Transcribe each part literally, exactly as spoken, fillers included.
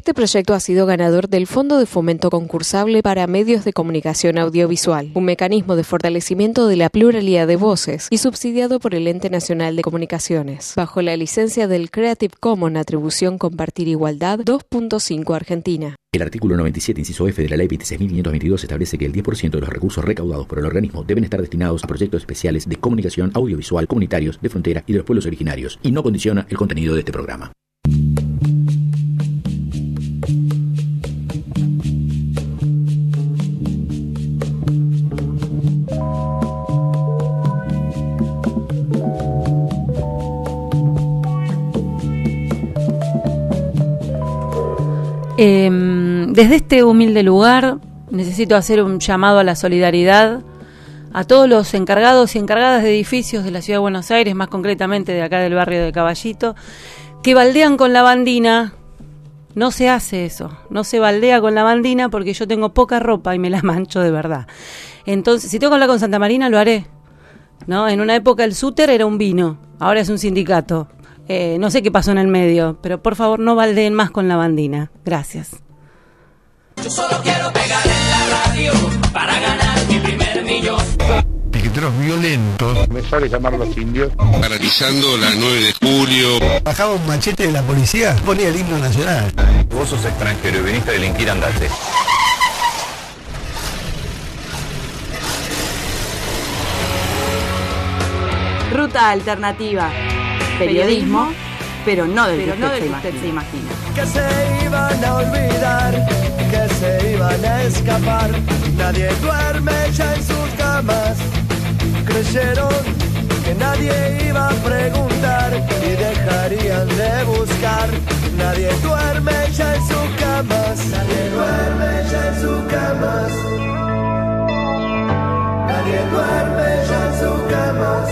Este proyecto ha sido ganador del Fondo de Fomento Concursable para Medios de Comunicación Audiovisual, un mecanismo de fortalecimiento de la pluralidad de voces y subsidiado por el Ente Nacional de Comunicaciones, bajo la licencia del Creative Commons Atribución Compartir Igualdad dos punto cinco Argentina. El artículo noventa y siete, inciso F de la Ley veintiséis mil quinientos veintidós establece que el diez por ciento de los recursos recaudados por el organismo deben estar destinados a proyectos especiales de comunicación audiovisual comunitarios de frontera y de los pueblos originarios, y no condiciona el contenido de este programa. Eh, desde este humilde lugar necesito hacer un llamado a la solidaridad a todos los encargados y encargadas de edificios de la Ciudad de Buenos Aires, más concretamente de acá del barrio de Caballito, que baldean con la bandina. No se hace eso, no se baldea con la bandina porque yo tengo poca ropa y me la mancho de verdad. Entonces, si tengo que hablar con Santa Marina, lo haré, ¿no? En una época el súter era un vino, ahora es un sindicato. Eh, no sé qué pasó en el medio, pero por favor no baldeen más con la bandina. Gracias. Yo solo quiero pegar en la radio para ganar mi primer millón. Piqueteros violentos. Me sale llamar a los indios. Paralizando la nueve de julio. Bajaba un machete de la policía, ponía el himno nacional. Vos sos extranjero y viniste a delinquir, andate. Ruta alternativa. Periodismo, pero no del pero que, no usted, del que usted se imagina. Que se iban a olvidar, que se iban a escapar. Nadie duerme ya en sus camas. Creyeron que nadie iba a preguntar y dejarían de buscar. Nadie duerme ya en sus camas. Nadie duerme ya en sus camas. Nadie duerme ya en sus camas.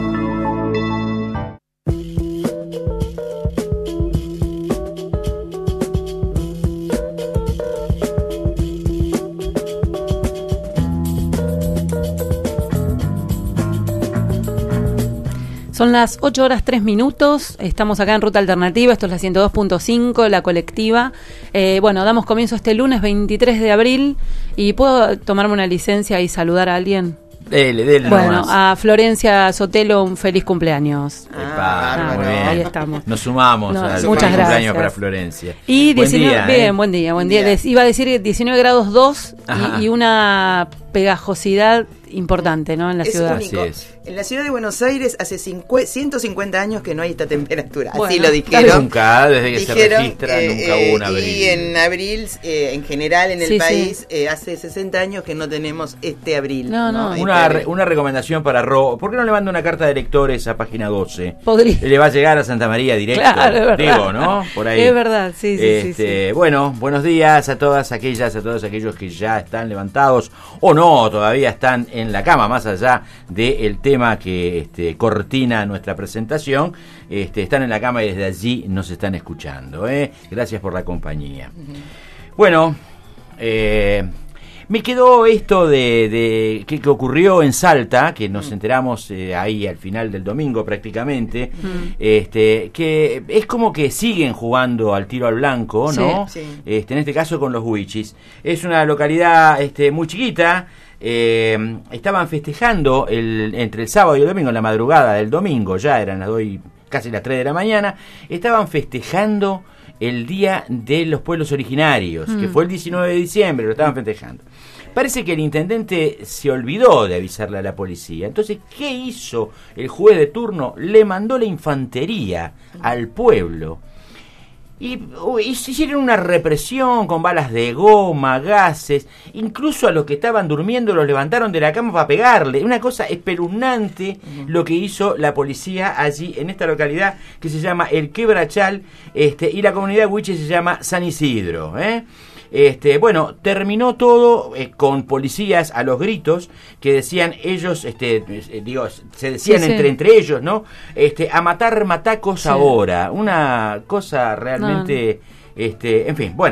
Son las ocho horas tres minutos, estamos acá en Ruta Alternativa, esto es la ciento dos punto cinco, la colectiva. Eh, bueno, damos comienzo este lunes veintitrés de abril y ¿puedo tomarme una licencia y saludar a alguien? Dele, dele bueno, nomás. A Florencia Sotelo un feliz cumpleaños. Epa, ah, muy bien. Ahí estamos. Nos sumamos no, al muchas feliz gracias. cumpleaños para Florencia. Y buen diecinueve, día, bien, ¿eh? buen día, buen día. Les iba a decir diecinueve grados dos y, y una pegajosidad importante, ¿no? En la es ciudad. Único. Así es. En la ciudad de Buenos Aires hace ciento cincuenta años que no hay esta temperatura. Bueno, así lo dijeron. Nunca, desde que dijeron, se registra, eh, nunca hubo un eh, abril. Y en abril, eh, en general en el sí, país, sí. Eh, hace sesenta años que no tenemos este abril. No, no. Este Una, abril. una recomendación para Ro. ¿Por qué no le manda una carta de lectores a página doce? Podría. Le va a llegar a Santa María directo. Claro, es verdad. Digo, ¿no? Por ahí. Es verdad, sí, sí, este, sí, sí. Bueno, buenos días a todas aquellas, a todos aquellos que ya están levantados o no, todavía están en la cama, más allá del tema que este, cortina nuestra presentación. Este, están en la cama y desde allí nos están escuchando. ¿eh? Gracias por la compañía. Uh-huh. Bueno, eh, me quedó esto de, de que, que ocurrió en Salta, que nos enteramos eh, ahí al final del domingo prácticamente, uh-huh. este, que es como que siguen jugando al tiro al blanco, ¿no? Sí, sí. Este, en este caso con los Huichis. Es una localidad este, muy chiquita. Eh, estaban festejando el, entre el sábado y el domingo, en la madrugada del domingo, ya eran las dos y casi las tres de la mañana, estaban festejando el Día de los Pueblos Originarios, mm. que fue el diecinueve de diciembre, lo estaban festejando. Parece que el intendente se olvidó de avisarle a la policía. Entonces, ¿qué hizo el juez de turno? Le mandó la infantería al pueblo. Y, y se hicieron una represión con balas de goma, gases, incluso a los que estaban durmiendo los levantaron de la cama para pegarle. Una cosa espeluznante uh-huh. lo que hizo la policía allí en esta localidad que se llama El Quebrachal, este, y la comunidad huiche se llama San Isidro, ¿eh? Este, bueno, terminó todo eh, con policías a los gritos que decían ellos, este, eh, digo, se decían sí, entre sí. entre ellos, ¿no? Este, a matar matacos sí. ahora, una cosa realmente, no. este, en fin, bueno.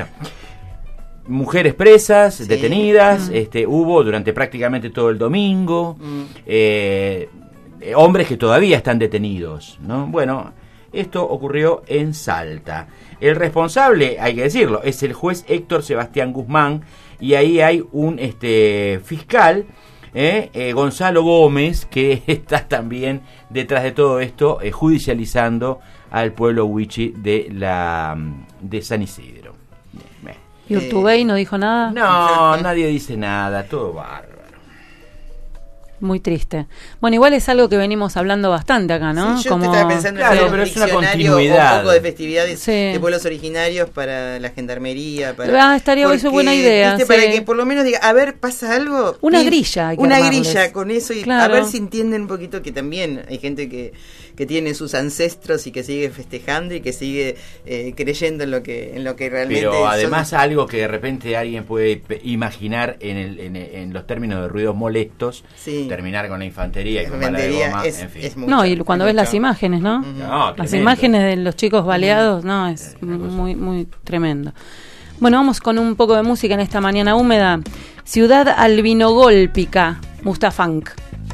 Mujeres presas, sí. detenidas, mm. este, hubo durante prácticamente todo el domingo, mm. eh, hombres que todavía están detenidos, ¿no? Bueno. Esto ocurrió en Salta. El responsable, hay que decirlo, es el juez Héctor Sebastián Guzmán, y ahí hay un este fiscal, eh, eh, Gonzalo Gómez, que está también detrás de todo esto, eh, judicializando al pueblo huichi de la de San Isidro. ¿Y Urtubey no dijo nada? No, nadie dice nada, todo bárbaro. Muy triste. Bueno, igual es algo que venimos hablando bastante acá, ¿no? Sí, yo Como... estaba pensando claro, en hacer pero un es una diccionario continuidad. un poco de festividades Sí. de pueblos originarios para la gendarmería. Para, Ah, estaría porque, eso buena idea. ¿viste? Sí. Para que por lo menos diga, a ver, ¿pasa algo? Una Y grilla hay que Una armarles. grilla con eso y Claro. a ver si entienden un poquito que también hay gente que, que tiene sus ancestros y que sigue festejando y que sigue eh, creyendo en lo que en lo que realmente Pero son. además algo que de repente alguien puede pe- imaginar en, el, en, en los términos de ruidos molestos, Sí. terminar con la infantería y La con bala de infantería goma, es- en fin. es mucho, No, y cuando es ves mucho. las imágenes, ¿no? No, Las tremendo. imágenes de los chicos baleados, no, es muy, muy tremendo. Bueno, vamos con un poco de música en esta mañana húmeda. Ciudad albinogólpica, Mustafunk.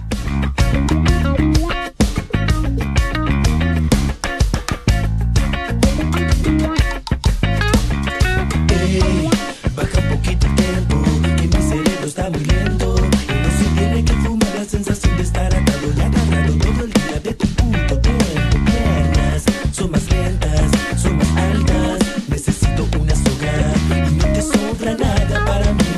Ey, baja un poquito el tempo, que mi cerebro está muy lento. Y no se tiene que fumar la sensación de estar atado y agarrado todo el día de tu puto tiempo. Piernas son más lentas, son más altas. Necesito una soga y no te sobra nada para mí.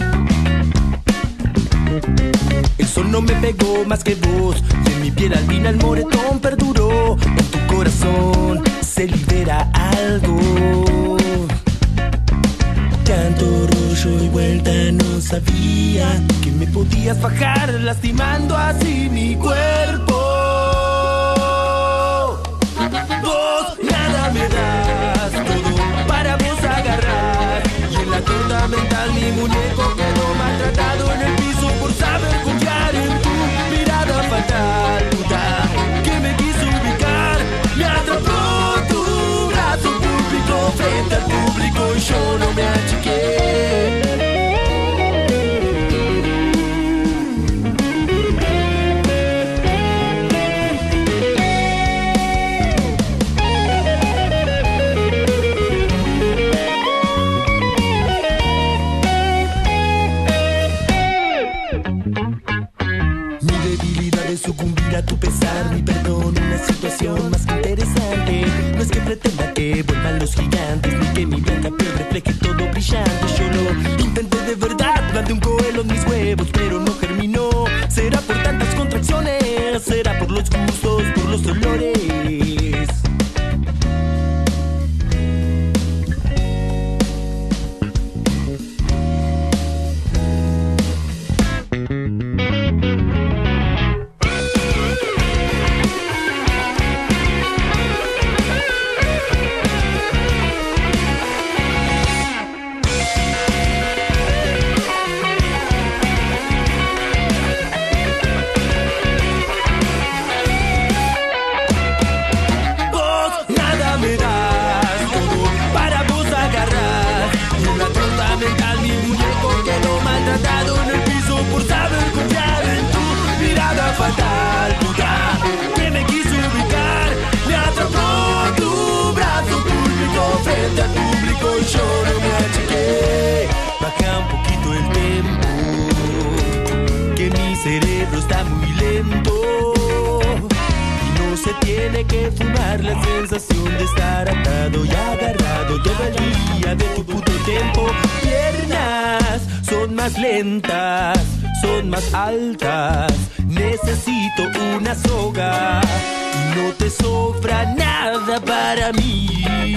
El sol no me pegó más que vos, y en mi piel albina el moretón perduró. En tu corazón se libera algo. Tanto rollo y vuelta no sabía que me podías bajar lastimando así mi cuerpo. Vos nada me das, todo para vos agarrar. Y en la torta mental mi muñeco quedó maltratado en el piso por saber confiar en tu mirada fatal. Puta, que me quiso ubicar, me atrapó tu brazo público frente al público y yo no me achiqué. Mi debilidad es sucumbir a tu pesar, mi perdón, una situación más que interesante. No es que pretenda que vuelvan los gigantes, ni que mi blanca piel refleje todo brillante. Yo lo intenté de verdad, planté un coelho en mis huevos, pero no germinó. Será por tantas contracciones, será por los gustos, por los dolores. Vos nada me das, todo para vos agarrar. Y en la torta mental mi muñeco quedó maltratado en el piso por saber confiar en tu mirada fatal. Puta, que me quiso ubicar, me atrapó tu brazo público frente al público y yo no me achiqué. Baja un poquito el tempo, que mi cerebro está muy lento. No se tiene que fumar la sensación de estar atado y agarrado todo el día de tu puto tiempo. Piernas son más lentas, son más altas. Necesito una soga y no te sobra nada para mí.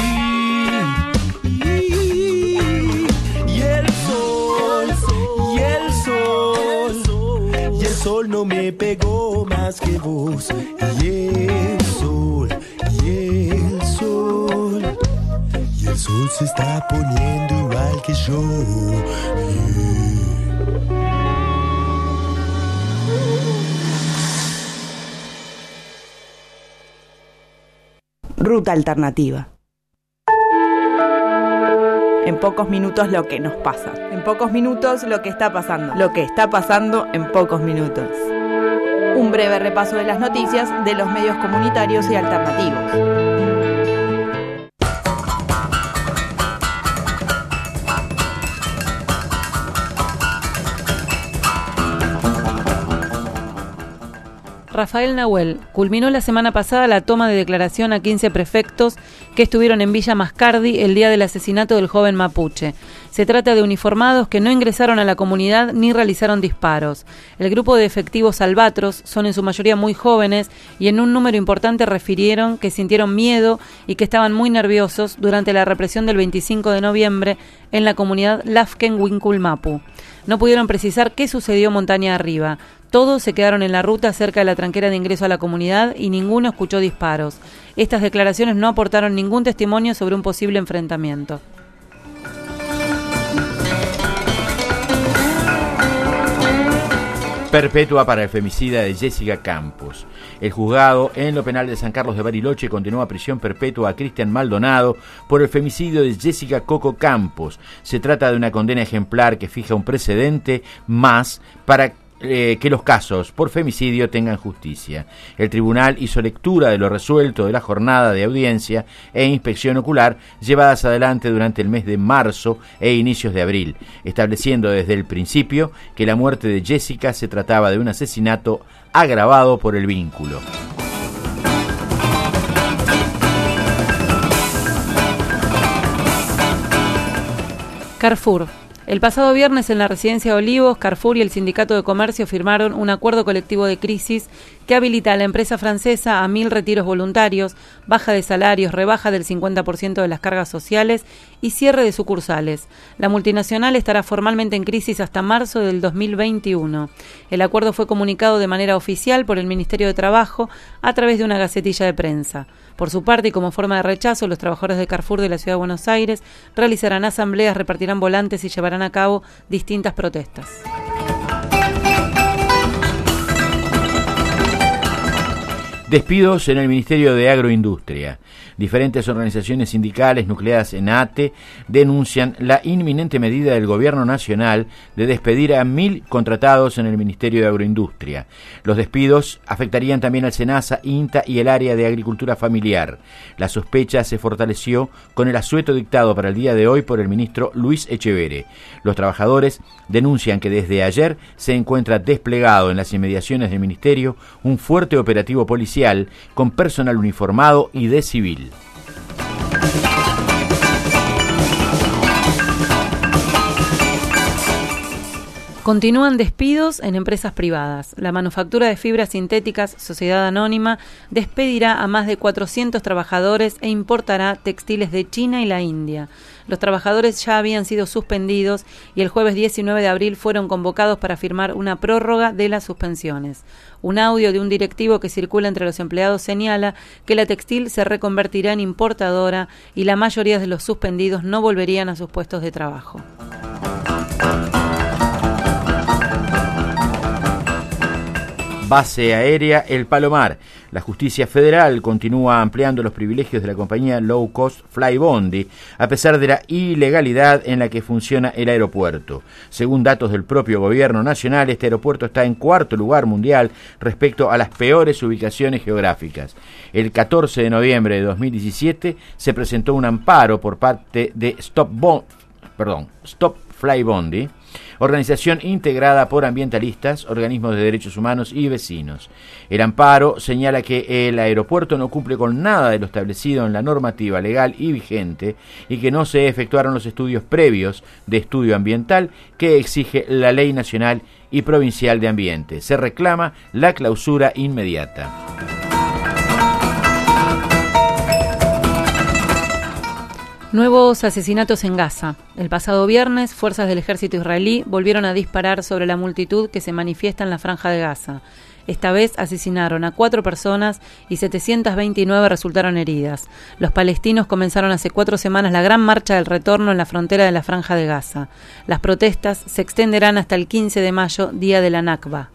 Y el sol, y el sol, y el sol no me pegó más que vos. Y el sol, y el sol, y el sol se está poniendo igual que yo. Ruta alternativa. En pocos minutos lo que nos pasa. En pocos minutos lo que está pasando. Lo que está pasando en pocos minutos. Un breve repaso de las noticias de los medios comunitarios y alternativos. Rafael Nahuel, culminó la semana pasada la toma de declaración a quince prefectos que estuvieron en Villa Mascardi el día del asesinato del joven mapuche. Se trata de uniformados que no ingresaron a la comunidad ni realizaron disparos. El grupo de efectivos albatros son en su mayoría muy jóvenes y en un número importante refirieron que sintieron miedo y que estaban muy nerviosos durante la represión del veinticinco de noviembre en la comunidad Lafken Winculmapu. No pudieron precisar qué sucedió montaña arriba. Todos se quedaron en la ruta cerca de la tranquera de ingreso a la comunidad y ninguno escuchó disparos. Estas declaraciones no aportaron ningún testimonio sobre un posible enfrentamiento. Perpetua para el femicida de Jessica Campos. El juzgado en lo penal de San Carlos de Bariloche condenó a prisión perpetua a Cristian Maldonado por el femicidio de Jessica Coco Campos. Se trata de una condena ejemplar que fija un precedente más para Eh, que los casos por femicidio tengan justicia. El tribunal hizo lectura de lo resuelto de la jornada de audiencia e inspección ocular llevadas adelante durante el mes de marzo e inicios de abril, estableciendo desde el principio que la muerte de Jessica se trataba de un asesinato agravado por el vínculo. Carrefour. El pasado viernes en la residencia de Olivos, Carrefour y el Sindicato de Comercio firmaron un acuerdo colectivo de crisis que habilita a la empresa francesa a mil retiros voluntarios, baja de salarios, rebaja del cincuenta por ciento de las cargas sociales y cierre de sucursales. La multinacional estará formalmente en crisis hasta marzo del dos mil veintiuno. El acuerdo fue comunicado de manera oficial por el Ministerio de Trabajo a través de una gacetilla de prensa. Por su parte, y como forma de rechazo, los trabajadores de Carrefour de la Ciudad de Buenos Aires realizarán asambleas, repartirán volantes y llevarán a cabo distintas protestas. Despidos en el Ministerio de Agroindustria. Diferentes organizaciones sindicales nucleadas en ATE denuncian la inminente medida del Gobierno Nacional de despedir a mil contratados en el Ministerio de Agroindustria. Los despidos afectarían también al SENASA, INTA y el área de Agricultura Familiar. La sospecha se fortaleció con el asueto dictado para el día de hoy por el ministro Luis Echevere. Los trabajadores denuncian que desde ayer se encuentra desplegado en las inmediaciones del Ministerio un fuerte operativo policial con personal uniformado y de civil. Continúan despidos en empresas privadas. La manufactura de fibras sintéticas, Sociedad Anónima, despedirá a más de cuatrocientos trabajadores e importará textiles de China y la India. Los trabajadores ya habían sido suspendidos y el jueves diecinueve de abril fueron convocados para firmar una prórroga de las suspensiones. Un audio de un directivo que circula entre los empleados señala que la textil se reconvertirá en importadora y la mayoría de los suspendidos no volverían a sus puestos de trabajo. Base aérea El Palomar. La justicia federal continúa ampliando los privilegios de la compañía Low Cost Flybondi, a pesar de la ilegalidad en la que funciona el aeropuerto. Según datos del propio gobierno nacional, este aeropuerto está en cuarto lugar mundial respecto a las peores ubicaciones geográficas. El catorce de noviembre de dos mil diecisiete se presentó un amparo por parte de Stop, Bo- perdón, Stop Flybondi, organización integrada por ambientalistas, organismos de derechos humanos y vecinos. El amparo señala que el aeropuerto no cumple con nada de lo establecido en la normativa legal y vigente y que no se efectuaron los estudios previos de estudio ambiental que exige la Ley Nacional y Provincial de Ambiente. Se reclama la clausura inmediata. Nuevos asesinatos en Gaza. El pasado viernes, fuerzas del ejército israelí volvieron a disparar sobre la multitud que se manifiesta en la franja de Gaza. Esta vez asesinaron a cuatro personas y setecientas veintinueve resultaron heridas. Los palestinos comenzaron hace cuatro semanas la gran marcha del retorno en la frontera de la franja de Gaza. Las protestas se extenderán hasta el quince de mayo, día de la Nakba.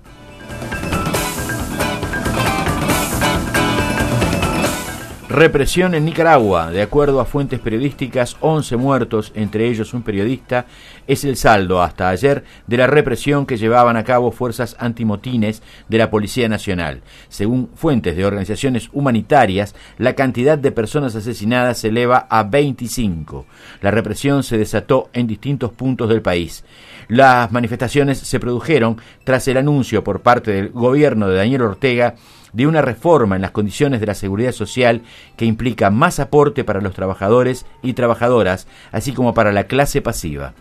Represión en Nicaragua. De acuerdo a fuentes periodísticas, once muertos, entre ellos un periodista, es el saldo hasta ayer de la represión que llevaban a cabo fuerzas antimotines de la Policía Nacional. Según fuentes de organizaciones humanitarias, la cantidad de personas asesinadas se eleva a veinticinco. La represión se desató en distintos puntos del país. Las manifestaciones se produjeron tras el anuncio por parte del gobierno de Daniel Ortega de una reforma en las condiciones de la seguridad social que implica más aporte para los trabajadores y trabajadoras, así como para la clase pasiva.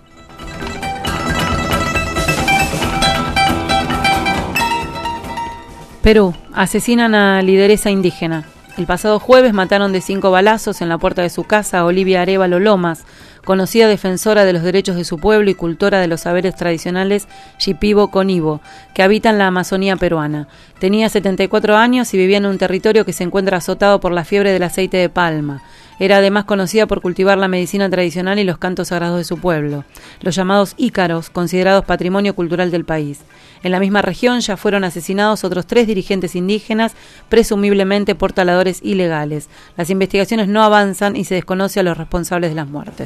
Perú. Asesinan a lideresa indígena. El pasado jueves mataron de cinco balazos en la puerta de su casa a Olivia Arévalo Lomas, conocida defensora de los derechos de su pueblo y cultora de los saberes tradicionales Shipibo-Conibo, que habita en la Amazonía peruana. Tenía setenta y cuatro años y vivía en un territorio que se encuentra azotado por la fiebre del aceite de palma. Era además conocida por cultivar la medicina tradicional y los cantos sagrados de su pueblo, los llamados ícaros, considerados patrimonio cultural del país. En la misma región ya fueron asesinados otros tres dirigentes indígenas, presumiblemente por taladores ilegales. Las investigaciones no avanzan y se desconoce a los responsables de las muertes.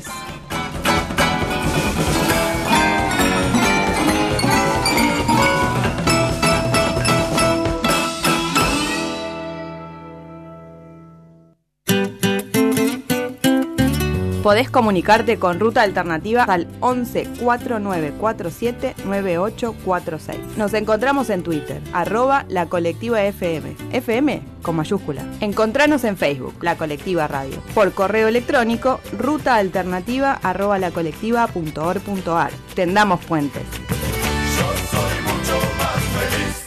Podés comunicarte con Ruta Alternativa al once cuatro nueve cuatro siete nueve ocho cuatro seis. Nos encontramos en Twitter, arroba la colectiva F M. F M con mayúscula. Encontranos en Facebook, La Colectiva Radio. Por correo electrónico, rutaalternativa arroba lacolectiva punto org punto ar. Tendamos puentes. Yo soy mucho más feliz.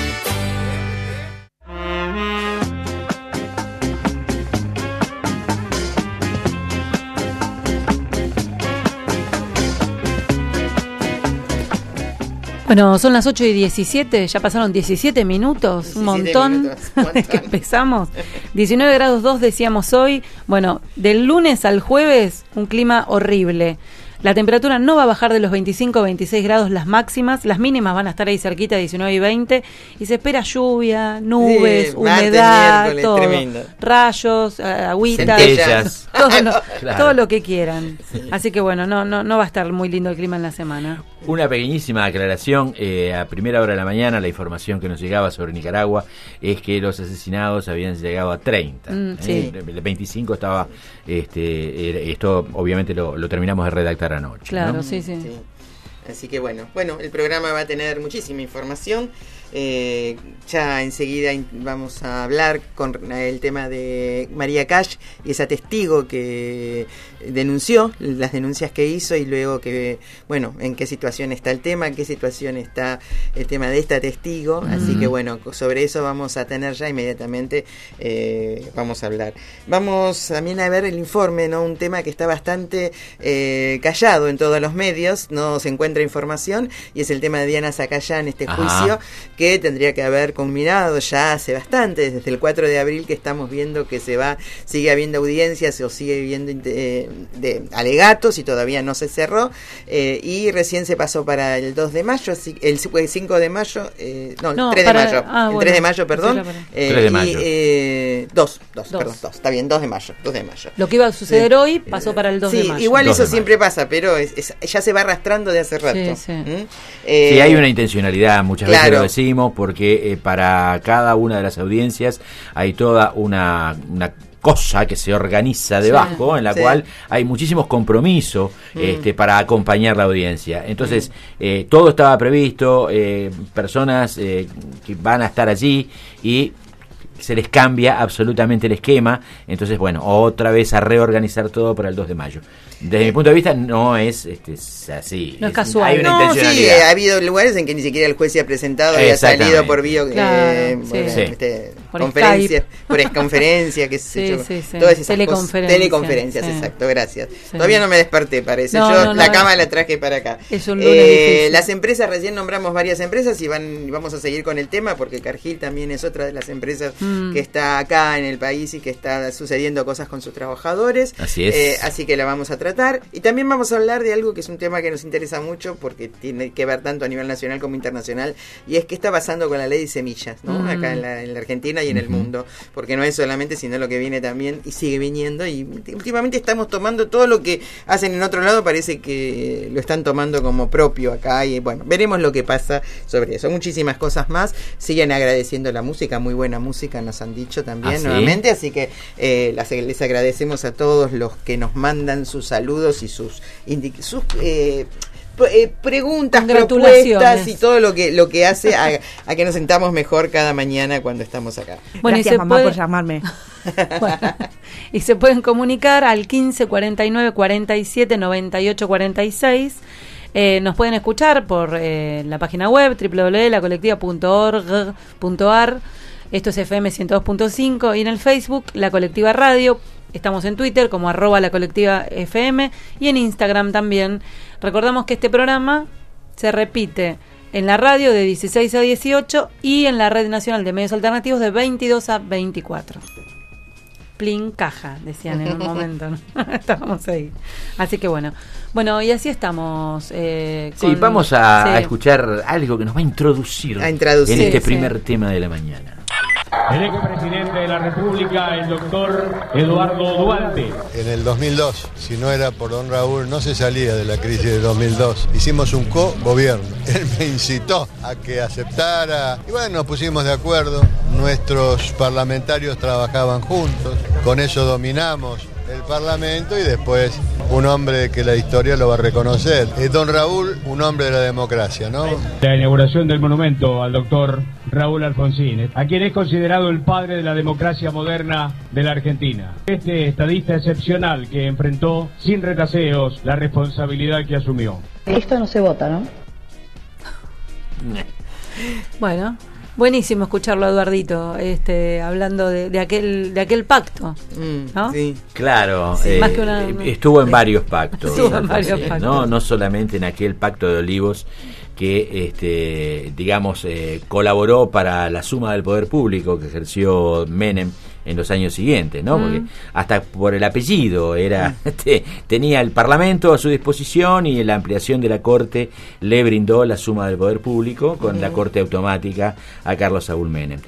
Bueno, son las ocho y diecisiete, ya pasaron diecisiete minutos, un montón desde que empezamos. diecinueve grados dos decíamos hoy. Bueno, del lunes al jueves, un clima horrible. La temperatura no va a bajar de los veinticinco a veintiséis grados las máximas, las mínimas van a estar ahí cerquita, diecinueve y veinte, y se espera lluvia, nubes, sí, humedad, martes, todo, tremendo. Rayos, uh, agüitas, todo lo, claro. todo lo que quieran. Sí. Así que bueno, no, no, no va a estar muy lindo el clima en la semana. Una pequeñísima aclaración, eh, a primera hora de la mañana la información que nos llegaba sobre Nicaragua es que los asesinados habían llegado a treinta. Mm, sí. eh, el veinticinco estaba, este, esto obviamente lo, lo terminamos de redactar anoche. Claro, ¿no? sí, sí, sí. Así que bueno, bueno, el programa va a tener muchísima información. Eh, ya enseguida vamos a hablar con el tema de María Cash y esa testigo que denunció, las denuncias que hizo y luego que, bueno, en qué situación está el tema, en qué situación está el tema de esta testigo. Uh-huh. Así que bueno, sobre eso vamos a tener ya inmediatamente, eh, vamos a hablar. Vamos también a ver el informe, ¿no? Un tema que está bastante eh, callado en todos los medios, no se encuentra información, y es el tema de Diana Zacayán, este Ajá. juicio que tendría que haber culminado ya hace bastante, desde el cuatro de abril que estamos viendo que se va, sigue habiendo audiencias o sigue habiendo eh, de alegatos y todavía no se cerró, eh, y recién se pasó para el dos de mayo, el cinco de mayo, eh, no, no, el tres para, de mayo, ah, el bueno, tres de mayo, perdón, eh, tres de mayo. Y, eh, dos, dos, dos, perdón, dos, está bien, dos de mayo, dos de mayo. Lo que iba a suceder sí. hoy pasó para el dos sí, de mayo. Igual eso de siempre pasa, pero es, es, ya se va arrastrando de hace rato. Sí, sí. ¿Mm? Eh, sí, hay una intencionalidad, muchas claro. veces lo decimos, porque eh, para cada una de las audiencias hay toda una, una cosa que se organiza debajo, sí, en la sí. cual hay muchísimos compromisos mm. este, para acompañar la audiencia. Entonces, mm. eh, todo estaba previsto, eh, personas eh, que van a estar allí y se les cambia absolutamente el esquema. Entonces, bueno, otra vez a reorganizar todo para el dos de mayo. Desde mi punto de vista no es, este, es así. No es, es casual. Hay una no, intencionalidad. Sí, ha habido lugares en que ni siquiera el juez se ha presentado y ha salido por video, claro, eh, sí. bueno, sí. este, por conferencia, Skype. por conferencia, que se sí, sí, sí. todas esas teleconferencias. Cosas, teleconferencias, sí. exacto, gracias. Sí. Todavía no me desperté, parece. No, Yo no, la no, cama no. la traje para acá. Es un lunes eh, difícil. Las empresas, recién nombramos varias empresas y van vamos a seguir con el tema porque Cargill también es otra de las empresas mm. que está acá en el país y que está sucediendo cosas con sus trabajadores. Así es. Eh, así que la vamos a traer. tratar. Y también vamos a hablar de algo que es un tema que nos interesa mucho porque tiene que ver tanto a nivel nacional como internacional, y es qué está pasando con la ley de semillas, ¿no? Mm. Acá en la, en la Argentina y en uh-huh. el mundo, porque no es solamente, sino lo que viene también y sigue viniendo, y últimamente estamos tomando todo lo que hacen en otro lado, parece que lo están tomando como propio acá, y bueno, veremos lo que pasa sobre eso. Muchísimas cosas más. Siguen agradeciendo la música, muy buena música nos han dicho también ¿Ah, nuevamente, sí? Así que eh, las, les agradecemos a todos los que nos mandan sus saludos y sus, indi- sus eh, Eh, preguntas, propuestas y todo lo que lo que hace a, a que nos sentamos mejor cada mañana cuando estamos acá. Bueno, gracias, y se mamá, puede... por llamarme. Bueno, y se pueden comunicar al quince cuarenta y nueve cuarenta y siete noventa y ocho cuarenta y seis. Eh, nos pueden escuchar por eh, la página web doble u doble u doble u punto la colectiva punto org punto a r. Esto es F M ciento dos punto cinco, y en el Facebook La Colectiva Radio. Estamos en Twitter como arroba la colectiva F M y en Instagram también. Recordamos que este programa se repite en la radio de dieciséis a dieciocho y en la Red Nacional de Medios Alternativos de veintidós a veinticuatro. Plin caja, decían en un momento, ¿no? Estábamos ahí. Así que bueno. Bueno, y así estamos. Eh, con... Sí, vamos a, sí. a escuchar algo que nos va a introducir, a introducir en este sí, primer sí. tema de la mañana. El expresidente de la República, el doctor Eduardo Duhalde. En el dos mil dos, si no era por don Raúl, no se salía de la crisis de dos mil dos. Hicimos un co-gobierno. Él me incitó a que aceptara. Y bueno, nos pusimos de acuerdo. Nuestros parlamentarios trabajaban juntos. Con eso dominamos el Parlamento y después un hombre que la historia lo va a reconocer. Es don Raúl, un hombre de la democracia, ¿no? La inauguración del monumento al doctor Raúl Alfonsín, a quien es considerado el padre de la democracia moderna de la Argentina. Este estadista excepcional que enfrentó sin retaseos la responsabilidad que asumió. Esto no se vota, ¿no? Bueno, buenísimo escucharlo a Eduardito, este, hablando de, de aquel de aquel pacto, ¿no? Sí. Claro, sí, eh, más que una, estuvo en varios pactos, estuvo en varios pactos. ¿no? No solamente en aquel pacto de Olivos que, este, digamos, eh, colaboró para la suma del poder público que ejerció Menem en los años siguientes, ¿no? Mm. Porque hasta por el apellido era te, tenía el Parlamento a su disposición y la ampliación de la Corte le brindó la suma del poder público con mm. la Corte automática a Carlos Saúl Menem.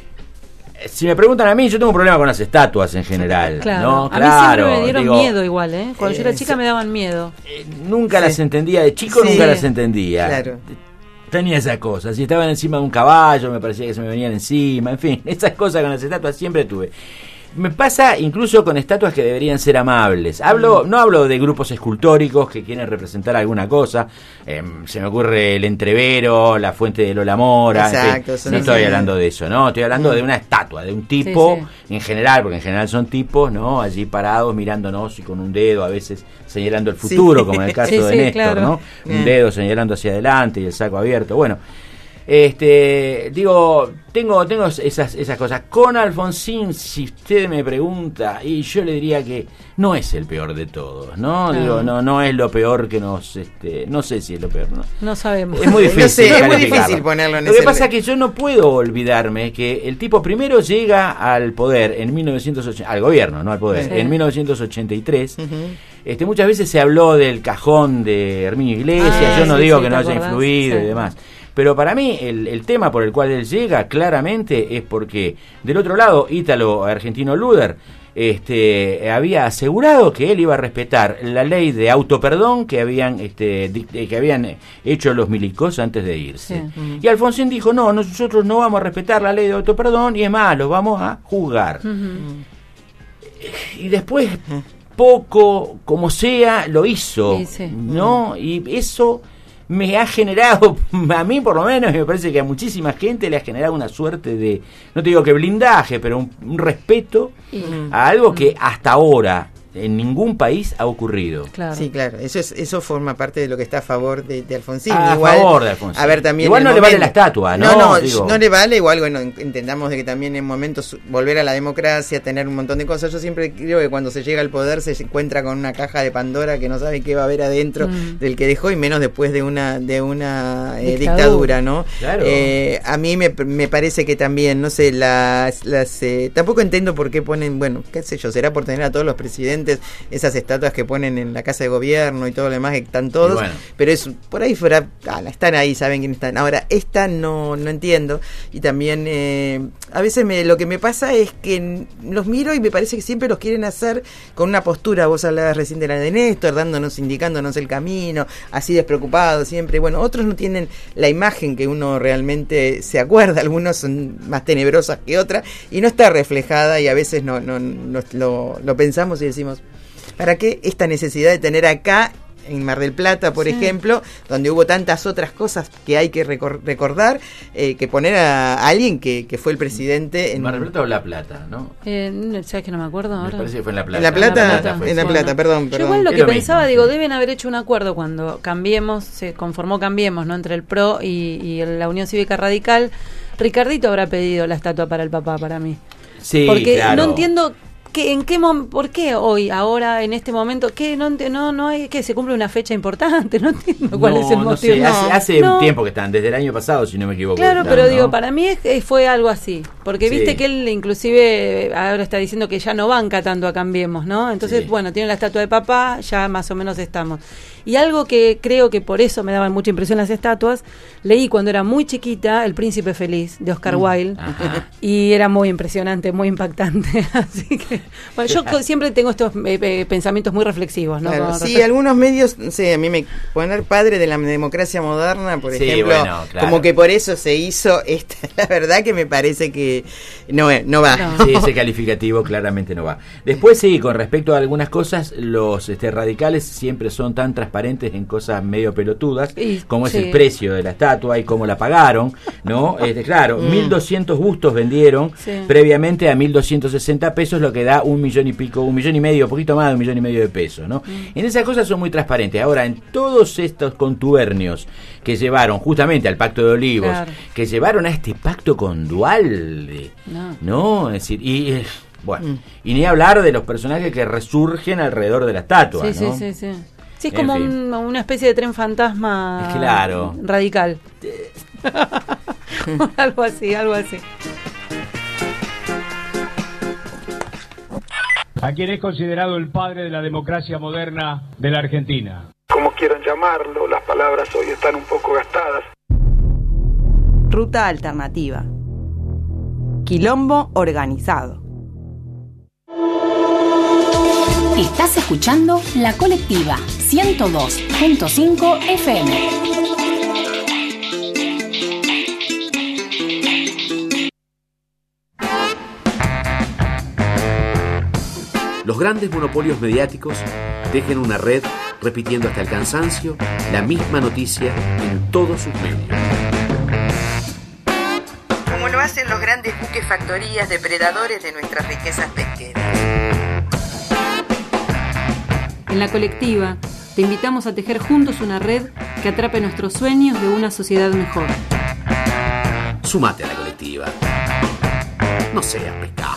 Si me preguntan a mí, yo tengo un problema con las estatuas en general. Claro. ¿no? A claro, mí siempre me dieron digo, miedo igual, ¿eh? Cuando eh, yo era chica se, me daban miedo. Eh, nunca sí. las entendía, de chico sí. nunca las entendía. Claro. Tenía esas cosas, si estaban encima de un caballo me parecía que se me venían encima, en fin, esas cosas con las estatuas siempre tuve. Me pasa incluso con estatuas que deberían ser amables. Hablo, no hablo de grupos escultóricos que quieren representar alguna cosa. Eh, se me ocurre el Entrevero, la Fuente de Lola Mora. Exacto, en fin, no estoy hablando de eso, ¿no? Estoy hablando mm. de una estatua, de un tipo, sí, sí. en general, porque en general son tipos, ¿no? Allí parados mirándonos y con un dedo a veces señalando el futuro, sí. como en el caso sí, de sí, Néstor, claro. ¿no? Mm. Un dedo señalando hacia adelante y el saco abierto. Bueno. Este, digo, tengo tengo esas esas cosas. Con Alfonsín, si usted me pregunta, y yo le diría que no es el peor de todos, ¿no? Digo, no, no, no es lo peor que nos, este, no sé si es lo peor, ¿no? No sabemos. Es muy difícil. No sé, es muy difícil ponerlo en ese. Lo que pasa es que yo no puedo olvidarme que el tipo primero llega al poder en mil novecientos ochenta, al gobierno, no al poder, sí. en mil novecientos ochenta y tres. Uh-huh. Este, muchas veces se habló del cajón de Herminio Iglesias, ah, yo no sí, digo sí, que no haya acordás? influido sí. y demás. Pero para mí el, el tema por el cual él llega claramente es porque del otro lado Ítalo Argentino Luder este, había asegurado que él iba a respetar la ley de autoperdón que habían este, que habían hecho los milicos antes de irse. Sí. Y Alfonsín dijo, no, nosotros no vamos a respetar la ley de autoperdón y es más, los vamos a juzgar. Uh-huh. Y después, poco, como sea, lo hizo, sí, sí. ¿no? Y eso me ha generado, a mí por lo menos, me parece que a muchísima gente le ha generado una suerte de, no te digo que blindaje, pero un, un respeto mm. a algo que hasta ahora en ningún país ha ocurrido. Claro. Sí, claro, eso es eso forma parte de lo que está a favor de, de Alfonsín. A igual, favor de Alfonsín. A ver, también igual no momento, le vale la estatua, ¿no? No, no, digo. no le vale, igual, bueno, entendamos de que también en momentos volver a la democracia, tener un montón de cosas. Yo siempre creo que cuando se llega al poder se encuentra con una caja de Pandora que no sabe qué va a haber adentro mm. del que dejó, y menos después de una de una eh, dictadura. dictadura, ¿no? Claro. Eh, a mí me, me parece que también, no sé, las, las eh, tampoco entiendo por qué ponen, bueno, qué sé yo, será por tener a todos los presidentes importantes, esas estatuas que ponen en la Casa de Gobierno y todo lo demás, que están todos, bueno. pero es por ahí fuera, ah, están ahí, saben quién están. Ahora, esta no, no entiendo, y también eh, a veces me, lo que me pasa es que los miro y me parece que siempre los quieren hacer con una postura. Vos hablabas recién de la de Néstor, dándonos, indicándonos el camino, así despreocupado siempre. Bueno, otros no tienen la imagen que uno realmente se acuerda, algunos son más tenebrosas que otras, y no está reflejada, y a veces no, no, no lo, lo pensamos y decimos, ¿para qué esta necesidad de tener acá en Mar del Plata, por sí. ejemplo, donde hubo tantas otras cosas que hay que recor- recordar, eh, que poner a, a alguien que, que fue el presidente en Mar del Plata o La Plata, ¿no? Eh, ¿Sabes que no me acuerdo ahora? Me parece que fue en La Plata. En La Plata, en La Plata, en la bueno. Plata perdón, perdón. Yo igual lo es que lo pensaba, mismo, digo, sí. deben haber hecho un acuerdo cuando Cambiemos, se conformó Cambiemos, ¿no? Entre el P R O y, y el, la Unión Cívica Radical. Ricardito habrá pedido la estatua para el papá, para mí. Sí, porque claro. no entiendo que, en qué mom- por qué hoy, ahora, en este momento, que no ent- no no hay que se cumple una fecha importante, no entiendo cuál no, es el no motivo. sé, No, hace, hace no. un tiempo que están, desde el año pasado, si no me equivoco. Claro, están, pero ¿no? digo, para mí es, eh, fue algo así, porque viste Sí. que él inclusive ahora está diciendo que ya no banca tanto a Cambiemos, ¿no? Entonces, Sí. bueno, tiene la estatua de papá, ya más o menos estamos. Y algo que creo que por eso me daban mucha impresión las estatuas, leí cuando era muy chiquita El Príncipe Feliz, de Oscar Mm. Wilde, Ajá. y era muy impresionante, muy impactante. Así que, bueno, yo co- siempre tengo estos eh, eh, pensamientos muy reflexivos, ¿no? Claro, Con sí, respecto- algunos medios, no sé, a mí me poner padre de la democracia moderna, por Sí, ejemplo, bueno, claro. como que por eso se hizo esta, la verdad que me parece que no, eh, no va. No. Sí, ese calificativo claramente no va. Después sí, con respecto a algunas cosas, los este, radicales siempre son tan transparentes en cosas medio pelotudas, Y- como es sí. el precio de la estatua y cómo la pagaron, ¿no? Este, claro, Mm. mil doscientos bustos vendieron Sí. previamente a mil doscientos sesenta pesos, lo que da un millón y pico, un millón y medio, poquito más de un millón y medio de pesos, ¿no? Mm. En esas cosas son muy transparentes. Ahora, en todos estos contubernios que llevaron justamente al Pacto de Olivos, Claro. que llevaron a este pacto con Dualde, No. ¿no? Es decir, y eh, bueno, Mm. y ni hablar de los personajes que resurgen alrededor de la estatua, Sí, ¿no? sí, sí, sí. Sí, es En como fin. un- una especie de tren fantasma Claro. radical. Algo así, algo así. A quien es considerado el padre de la democracia moderna de la Argentina. Como quieran llamarlo, las palabras hoy están un poco gastadas. Ruta alternativa. Quilombo organizado. Estás escuchando La Colectiva ciento dos punto cinco F M. Los grandes monopolios mediáticos tejen una red repitiendo hasta el cansancio la misma noticia en todos sus medios. Como lo hacen los grandes buques factorías depredadores de nuestras riquezas pesqueras. En La Colectiva te invitamos a tejer juntos una red que atrape nuestros sueños de una sociedad mejor. Sumate a la colectiva. No seas pescado.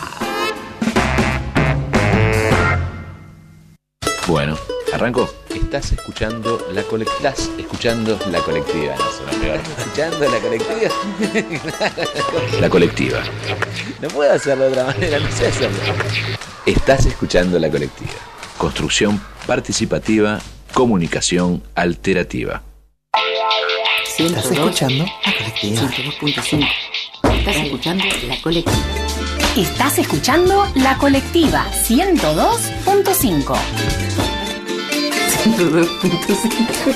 Bueno, arranco. Estás escuchando la colectiva. Estás escuchando la colectiva. No suena peor. ¿Escuchando la colectiva? La colectiva. No puedo hacerlo de otra manera, no sé hacerlo. Estás escuchando la colectiva. Construcción participativa, comunicación alterativa. ¿Estás escuchando la colectiva? ciento dos punto cinco. Estás escuchando La Colectiva. Estás escuchando La Colectiva ciento dos punto cinco. ciento dos punto cinco.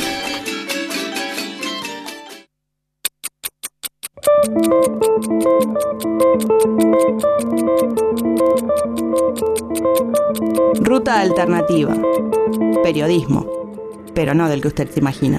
Ruta alternativa. Periodismo, pero no del que usted se imagina.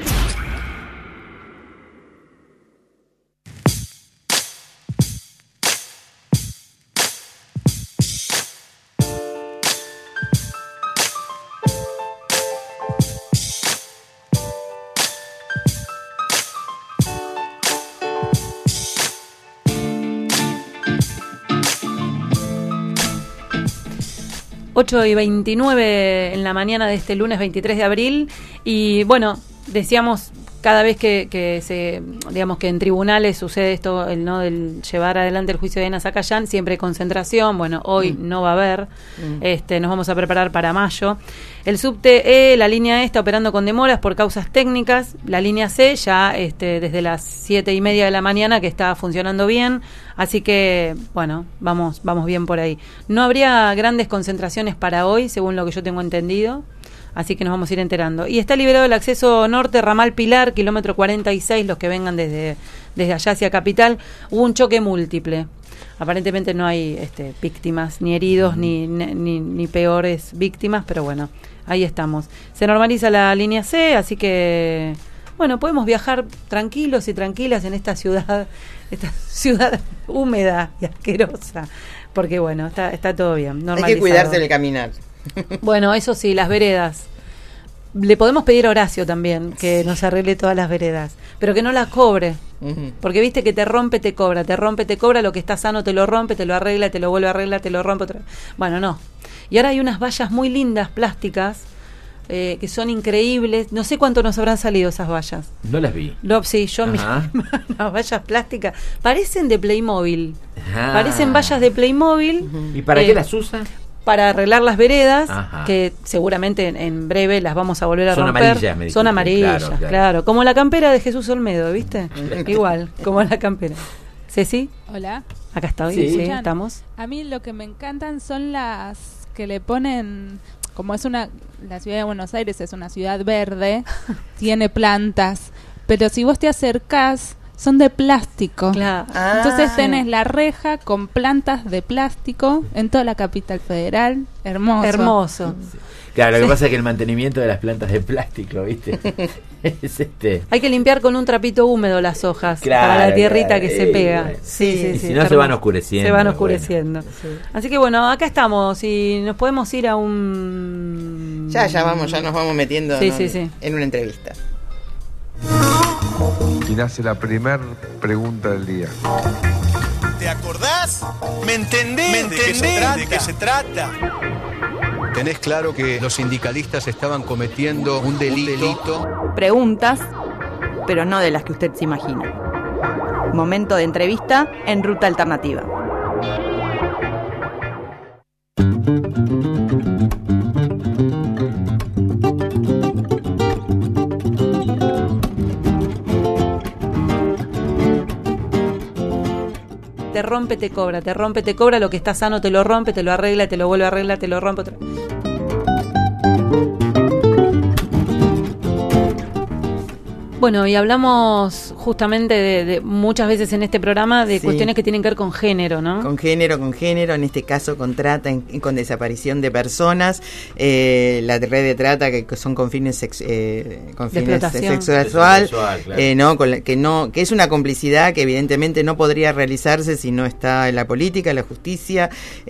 ocho y veintinueve en la mañana de este lunes veintitrés de abril. Y bueno, decíamos cada vez que, que se, digamos que en tribunales sucede esto, el no del llevar adelante el juicio de Diana Zacayán, siempre hay concentración. Bueno, hoy mm. no va a haber. Mm. Este, nos vamos a preparar para mayo. El subte E, la línea E está operando con demoras por causas técnicas. La línea C ya este, desde las siete y media de la mañana que está funcionando bien. Así que, bueno, vamos, vamos bien por ahí. No habría grandes concentraciones para hoy, según lo que yo tengo entendido. Así que nos vamos a ir enterando. Y está liberado el acceso norte, ramal Pilar, kilómetro cuarenta y seis, los que vengan desde, desde allá hacia Capital. Hubo un choque múltiple. Aparentemente no hay este, víctimas, ni heridos, ni, ni, ni peores víctimas, pero bueno, ahí estamos. Se normaliza la línea C, así que, bueno, podemos viajar tranquilos y tranquilas en esta ciudad, esta ciudad húmeda y asquerosa, porque bueno, está, está todo bien, normalizado. Hay que cuidarse del caminar. Bueno, eso sí, las veredas. Le podemos pedir a Horacio también que nos arregle todas las veredas, pero que no las cobre. Uh-huh. Porque viste que te rompe, te cobra, te rompe, te cobra, lo que está sano te lo rompe, te lo arregla, te lo vuelve a arreglar, te lo rompe otra vez. Bueno, no. Y ahora hay unas vallas muy lindas, plásticas, eh, que son increíbles. No sé cuánto nos habrán salido esas vallas. No las vi. No, sí, yo mi, unas vallas plásticas. Parecen de Playmobil. Ajá. Parecen vallas de Playmobil. Uh-huh. ¿Y para eh, qué las usan? Para arreglar las veredas, Ajá. que seguramente en, en breve las vamos a volver a Son romper. Amarillas, me Son amarillas, claro, claro. claro. Como la campera de Jesús Olmedo, ¿viste? Igual, como la campera. ¿Ceci? Hola. Acá está hoy, sí, sí, estamos. A mí lo que me encantan son las que le ponen, como es una, la ciudad de Buenos Aires es una ciudad verde, tiene plantas, pero si vos te acercás, son de plástico. Claro. Ah. Entonces tenés la reja con plantas de plástico en toda la capital federal. Hermoso. Hermoso. Sí. Claro, lo que sí. pasa es que el mantenimiento de las plantas de plástico, ¿viste? es este. Hay que limpiar con un trapito húmedo las hojas, claro, para la tierrita claro, que eh, se pega. Eh, sí, sí, sí. Si no se van oscureciendo. Se van oscureciendo. Bueno. Sí. Así que bueno, acá estamos y nos podemos ir a un... Ya, ya vamos, ya nos vamos metiendo sí, ¿no? sí, sí. en una entrevista. Y nace la primera pregunta del día. ¿Te acordás? ¿Me entendés? ¿Me entendés? ¿De qué se trata? ¿De qué se trata? ¿Tenés claro que los sindicalistas estaban cometiendo un delito? Preguntas, pero no de las que usted se imagina. Momento de entrevista en Ruta Alternativa. Te rompe, te cobra, te rompe, te cobra, lo que está sano te lo rompe, te lo arregla, te lo vuelve a arreglar, te lo rompe otra vez. Bueno, y hablamos justamente de, de muchas veces en este programa de sí. cuestiones que tienen que ver con género, ¿no? Con género, con género, en este caso con trata, en, con desaparición de personas, eh, la red de trata que son con fines sex, eh, con fines sexual, claro. eh, no, con la, que no, que es una complicidad que evidentemente no podría realizarse si no está en la política, la justicia,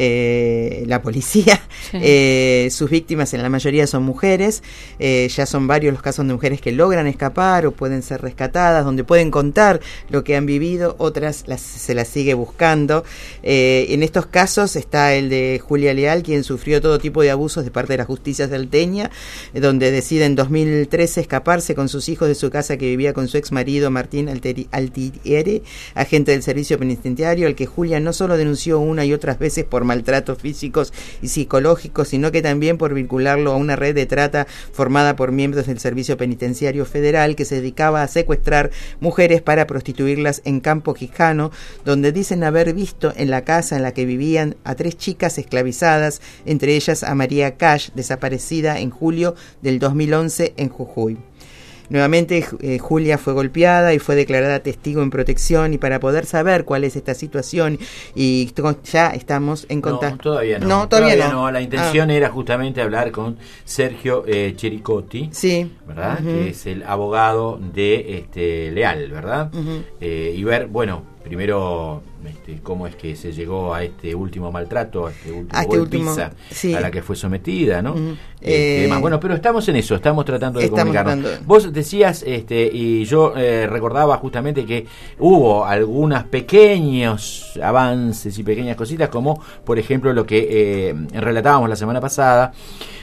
eh, la policía. Sí. Eh, sus víctimas en la mayoría son mujeres, eh, ya son varios los casos de mujeres que logran escapar o pueden ser rescatadas, donde pueden contar lo que han vivido, otras las, se las sigue buscando. Eh, en estos casos está el de Julia Leal, quien sufrió todo tipo de abusos de parte de la justicia salteña, eh, donde decide en dos mil trece escaparse con sus hijos de su casa que vivía con su ex marido Martín Alteri, Altieri, agente del servicio penitenciario, al que Julia no solo denunció una y otras veces por maltratos físicos y psicológicos, sino que también por vincularlo a una red de trata formada por miembros del servicio penitenciario federal que se dedicaba a secuestrar mujeres para prostituirlas en Campo Quijano, donde dicen haber visto en la casa en la que vivían a tres chicas esclavizadas, entre ellas a María Cash, desaparecida en julio del dos mil once en Jujuy. Nuevamente eh, Julia fue golpeada y fue declarada testigo en protección, y para poder saber cuál es esta situación y to- ya estamos en contacto. No, todavía no. No, todavía, todavía no. no. La intención ah. era justamente hablar con Sergio eh, Chericotti, sí. ¿verdad? Uh-huh. Que es el abogado de este Leal, ¿verdad? Uh-huh. Eh, y ver, bueno, primero este, cómo es que se llegó a este último maltrato, a este último a este golpiza último, sí. a la que fue sometida, ¿no? Uh-huh. Este, eh, demás. Bueno, pero estamos en eso, estamos tratando de estamos comunicarnos. tratando. Vos decías, este, y yo eh, recordaba justamente que hubo algunos pequeños avances y pequeñas cositas, como por ejemplo lo que eh, relatábamos la semana pasada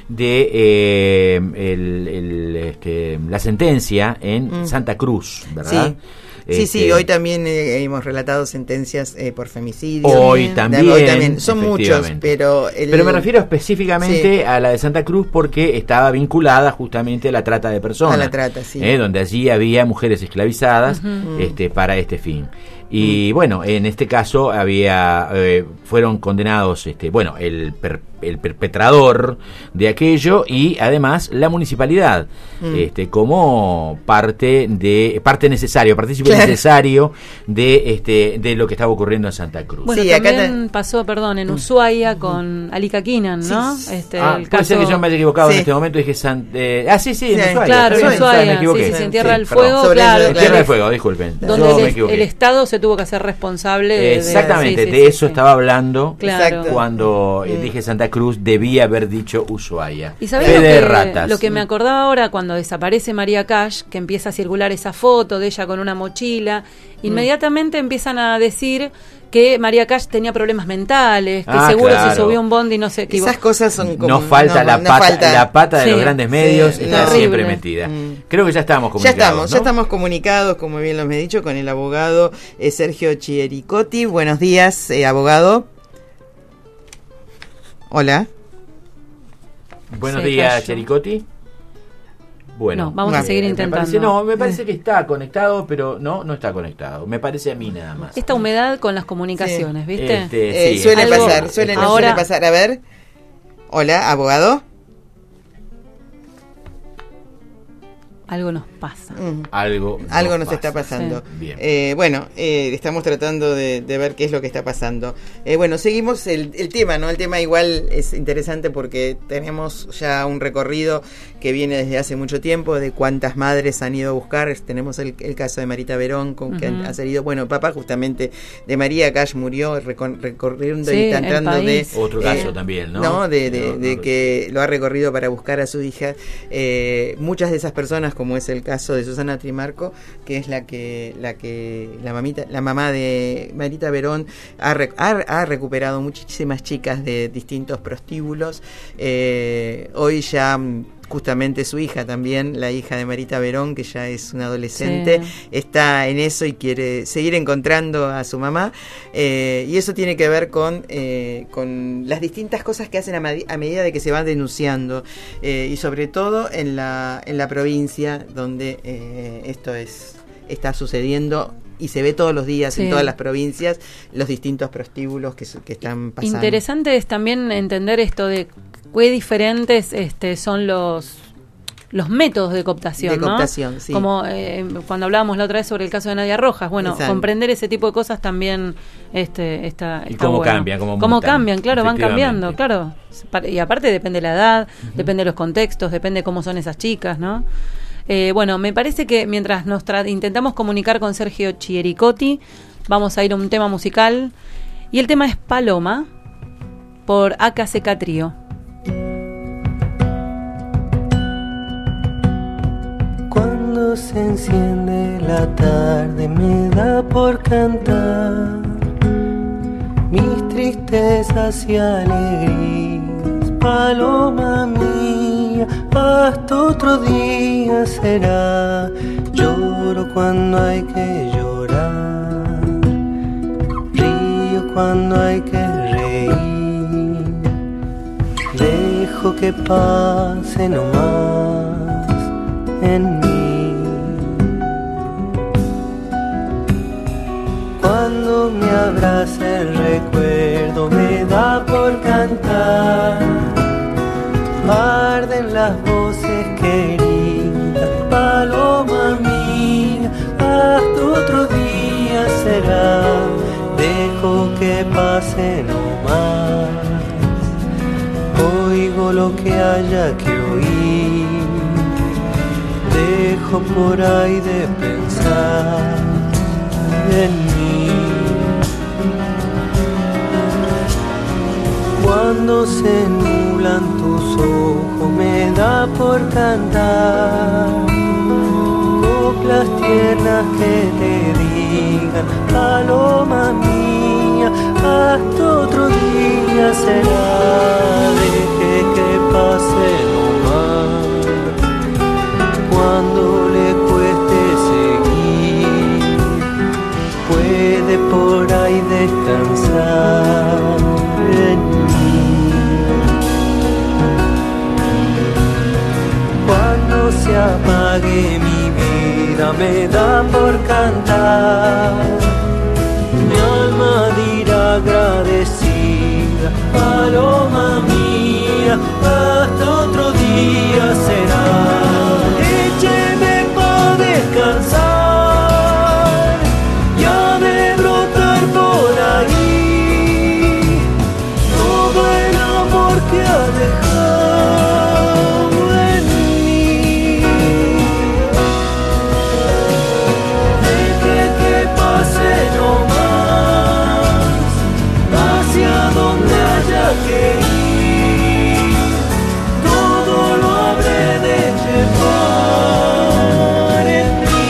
de eh, el, el, este, la sentencia en mm. Santa Cruz, ¿verdad? Sí. Sí, Este, sí, hoy también eh, hemos relatado sentencias eh, por femicidio. Hoy también. Hoy también. Son muchos, pero... El, pero me refiero específicamente sí. a la de Santa Cruz porque estaba vinculada justamente a la trata de personas. A la trata, sí. Eh, donde allí había mujeres esclavizadas uh-huh. este, para este fin. Y uh-huh. bueno, en este caso había eh, fueron condenados, este, bueno, el per, el perpetrador de aquello y además la municipalidad mm. este, como parte de parte necesario, partícipe claro. necesario de este de lo que estaba ocurriendo en Santa Cruz. Bueno, sí, también acá te... pasó, perdón, en Ushuaia con mm. Alika Kinan, ¿no? Sí. Este, ah, el puede caso... ser que yo me haya equivocado sí. en este momento, dije San... eh, ah, sí, sí, sí, en Ushuaia. Claro, en Ushuaia, me equivoqué. sí, sí, en Tierra sí, del Fuego, Sobre claro. El, Tierra del Fuego, disculpen. Donde yo el, me equivoqué. el Estado se tuvo que hacer responsable de... Exactamente, de, sí, de sí, eso sí, estaba hablando claro. cuando mm. dije Santa Cruz, debía haber dicho Ushuaia. ¿Y sabés lo que, ratas. lo que me acordaba ahora cuando desaparece María Cash, que empieza a circular esa foto de ella con una mochila, mm. inmediatamente empiezan a decir que María Cash tenía problemas mentales, que ah, seguro claro. se subió un bondi y no sé qué. Esas cosas son como... No falta, no, la, no pata, falta. la pata de sí, los grandes medios, sí, está terrible. Siempre metida. Mm. Creo que ya estamos comunicados. Ya estamos, ¿no? ya estamos comunicados, como bien lo he dicho, con el abogado eh, Sergio Chiericotti. Buenos días, eh, abogado. Hola. Buenos sí, días, Chiericotti. Bueno, no, vamos a seguir intentando. Me parece, no, me parece que está conectado, pero no, no está conectado. Me parece a mí nada más. Esta humedad con las comunicaciones, sí. ¿viste? Este, eh, sí, suele algo, pasar, suele, ahora, suele pasar. A ver. Hola, abogado. Algo nos pasa. Mm. Algo nos, Algo nos pasa. está pasando. Sí. Bien. Eh, bueno, eh, estamos tratando de, de ver qué es lo que está pasando. Eh, bueno, seguimos el, el tema, ¿no? El tema igual es interesante porque tenemos ya un recorrido que viene desde hace mucho tiempo de cuántas madres han ido a buscar. Tenemos el, el caso de Marita Verón, con, uh-huh. que ha salido, bueno, papá justamente de María Cash murió recor- recorriendo sí, y tratando de... Otro eh, caso también, ¿no? No, de, de, de que lo ha recorrido para buscar a su hija. Eh, muchas de esas personas, como es el caso de Susana Trimarco, que es la que la que la mamita la mamá de Marita Verón ha, rec- ha, ha recuperado muchísimas chicas de distintos prostíbulos. Eh, hoy ya justamente su hija también, la hija de Marita Verón, que ya es una adolescente, sí. está en eso y quiere seguir encontrando a su mamá, eh, y eso tiene que ver con, eh, con las distintas cosas que hacen a, madi- a medida de que se van denunciando, eh, y sobre todo en la, en la provincia donde eh, esto es está sucediendo y se ve todos los días sí. en todas las provincias los distintos prostíbulos que, que están pasando. Interesante es también entender esto de qué diferentes este, son los los métodos de cooptación, de cooptación, ¿no? Sí. Como eh, cuando hablábamos la otra vez sobre el caso de Nadia Rojas, bueno, Exacto. comprender ese tipo de cosas también este, está, y está cómo bueno. cambian, cómo, cómo mutan, cambian, claro, van cambiando, claro. Y aparte depende de la edad, uh-huh. depende de los contextos, depende de cómo son esas chicas, ¿no? Eh, bueno, me parece que mientras nos tra- intentamos comunicar con Sergio Chiericotti, vamos a ir a un tema musical. Y el tema es Paloma, por A K C K Trío. Cuando se enciende la tarde me da por cantar mis tristezas y alegrías, paloma mía, hasta otro día será. Lloro cuando hay que llorar, río cuando hay que reír, dejo que pase nomás en mí. Cuando me abraza el recuerdo me da por cantar, arden las voces queridas, paloma mía, hasta otro día será, dejo que pase nomás, oigo lo que haya que oír, dejo por ahí de pensar en mí. Cuando se nublan tus ojos me da por cantar coplas tiernas que te digan, paloma mía, hasta otro día será, deje que pase me da por cantar. Mi alma dirá agradecida, paloma mía, hasta otro día será. Écheme pa' descansar, ya de brotar por ahí todo el amor que ha dejado en mí. Deje que pase nomás hacia donde haya que ir, todo lo habré de llevar en mí.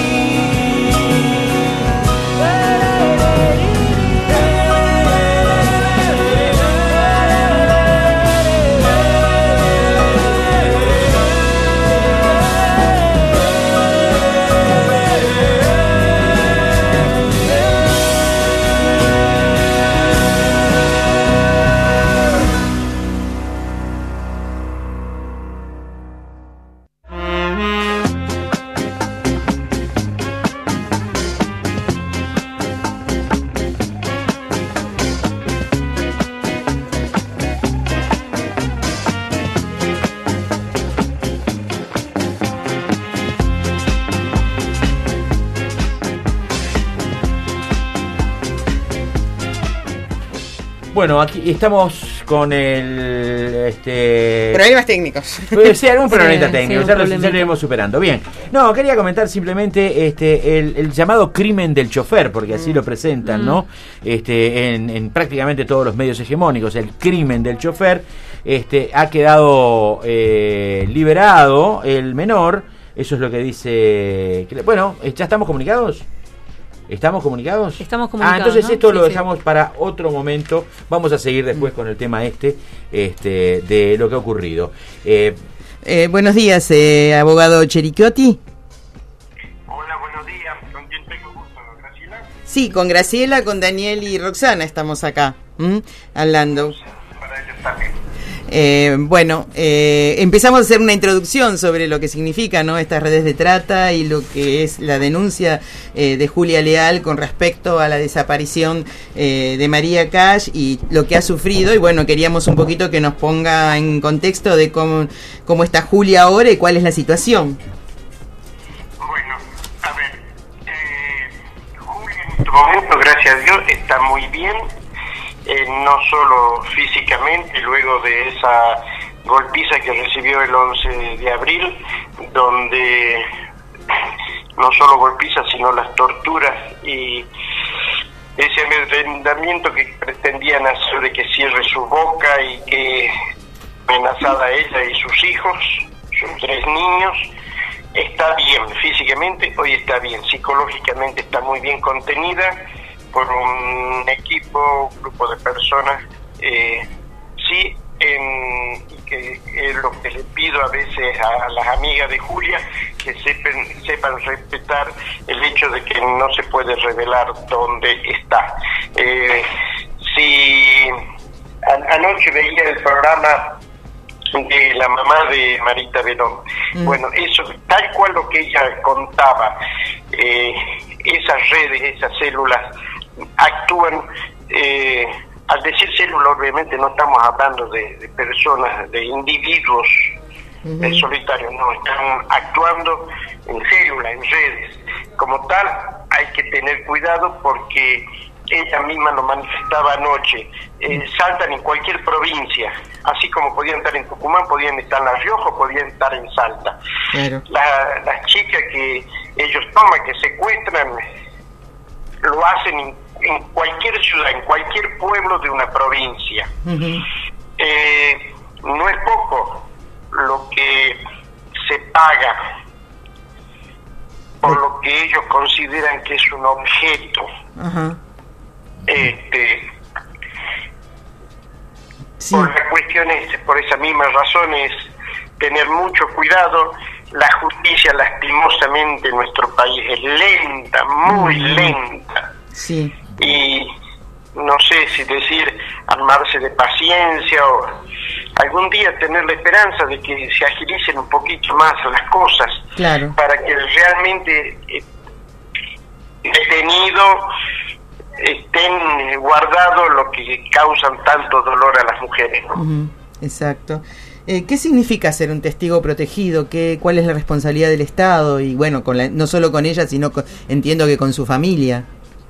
Bueno, aquí estamos con el... Este... Problemas técnicos. Puede ser algún problemita Sí, técnico, sí, ya, un lo, ya problemita. lo iremos superando. Bien, no, quería comentar simplemente este el, el llamado crimen del chofer, porque así lo presentan, Mm. ¿no? Este en, en prácticamente todos los medios hegemónicos, el crimen del chofer. Este ha quedado eh, liberado el menor, eso es lo que dice... que- Bueno, ¿ya estamos comunicados? ¿Estamos comunicados? Estamos comunicados, Ah, entonces ¿no? esto Sí, lo sí. dejamos para otro momento. Vamos a seguir después con el tema este, este de lo que ha ocurrido. Eh, Eh, buenos días, eh, abogado Cherichiotti. Hola, buenos días. ¿Con quién tengo gusto, Graciela? Sí, con Graciela, con Daniel y Roxana estamos acá, ¿m? hablando. Para ellos también. Eh, bueno, eh, empezamos a hacer una introducción sobre lo que significa, ¿no?, estas redes de trata y lo que es la denuncia eh, de Julia Leal con respecto a la desaparición eh, de María Cash y lo que ha sufrido. Y bueno, queríamos un poquito que nos ponga en contexto de cómo, cómo está Julia ahora y cuál es la situación. Bueno, a ver, eh, Julia en este momento, gracias a Dios, está muy bien. Eh, no solo físicamente, luego de esa golpiza que recibió el once de abril, donde no solo golpiza, sino las torturas y ese amedrentamiento que pretendían hacer de que cierre su boca y que amenazada a ella y sus hijos, sus tres niños. Está bien, físicamente hoy está bien, psicológicamente está muy bien contenida por un equipo, un grupo de personas, eh, sí, en, y que es lo que le pido a veces a las amigas de Julia, que sepan, sepan respetar el hecho de que no se puede revelar dónde está. Eh, si a, anoche veía el programa de la mamá de Marita Verón, mm. bueno, eso, tal cual lo que ella contaba, eh, esas redes, esas células, actúan, eh, al decir célula obviamente no estamos hablando de, de personas, de individuos uh-huh. eh, solitarios, no, están actuando en células, en redes. Como tal, hay que tener cuidado porque ella misma lo manifestaba anoche, eh, saltan en cualquier provincia, así como podían estar en Tucumán, podían estar en La Rioja, podían estar en Salta. Claro. La, las chicas que ellos toman, que secuestran, lo hacen en, en cualquier ciudad, en cualquier pueblo de una provincia. Uh-huh. Eh, no es poco lo que se paga por lo que ellos consideran que es un objeto. Uh-huh. Este, sí. Por las cuestiones, por esas mismas razones, tener mucho cuidado. La justicia, lastimosamente, en nuestro país es lenta, muy mm. lenta. Sí. Y no sé si decir armarse de paciencia o algún día tener la esperanza de que se agilicen un poquito más las cosas, claro, para que realmente eh, detenido estén guardados lo que causan tanto dolor a las mujeres, ¿no? Uh-huh. Exacto. Eh, ¿Qué significa ser un testigo protegido? ¿Qué, ¿Cuál es la responsabilidad del Estado? Y bueno, con la, no solo con ella, sino con, entiendo que con su familia.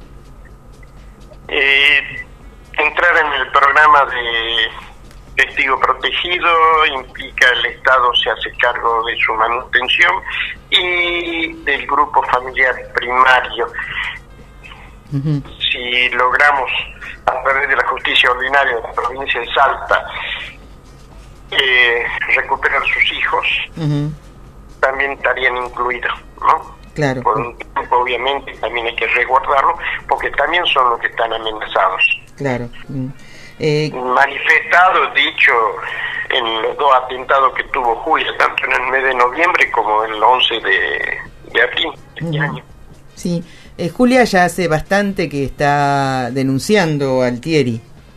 Eh, entrar en el programa de testigo protegido implica el Estado se hace cargo de su manutención y del grupo familiar primario. Uh-huh. Si logramos, a través de la justicia ordinaria de la provincia de Salta, eh, recuperar sus hijos, uh-huh, también estarían incluidos, ¿no? Claro. Por un tiempo, obviamente, también hay que resguardarlo, porque también son los que están amenazados. Claro. Mm. Eh... Manifestado, dicho, en los dos atentados que tuvo Julia, tanto en el mes de noviembre como el once de, de abril de este uh-huh. año. Sí. Eh, Julia ya hace bastante que está denunciando al Thieri.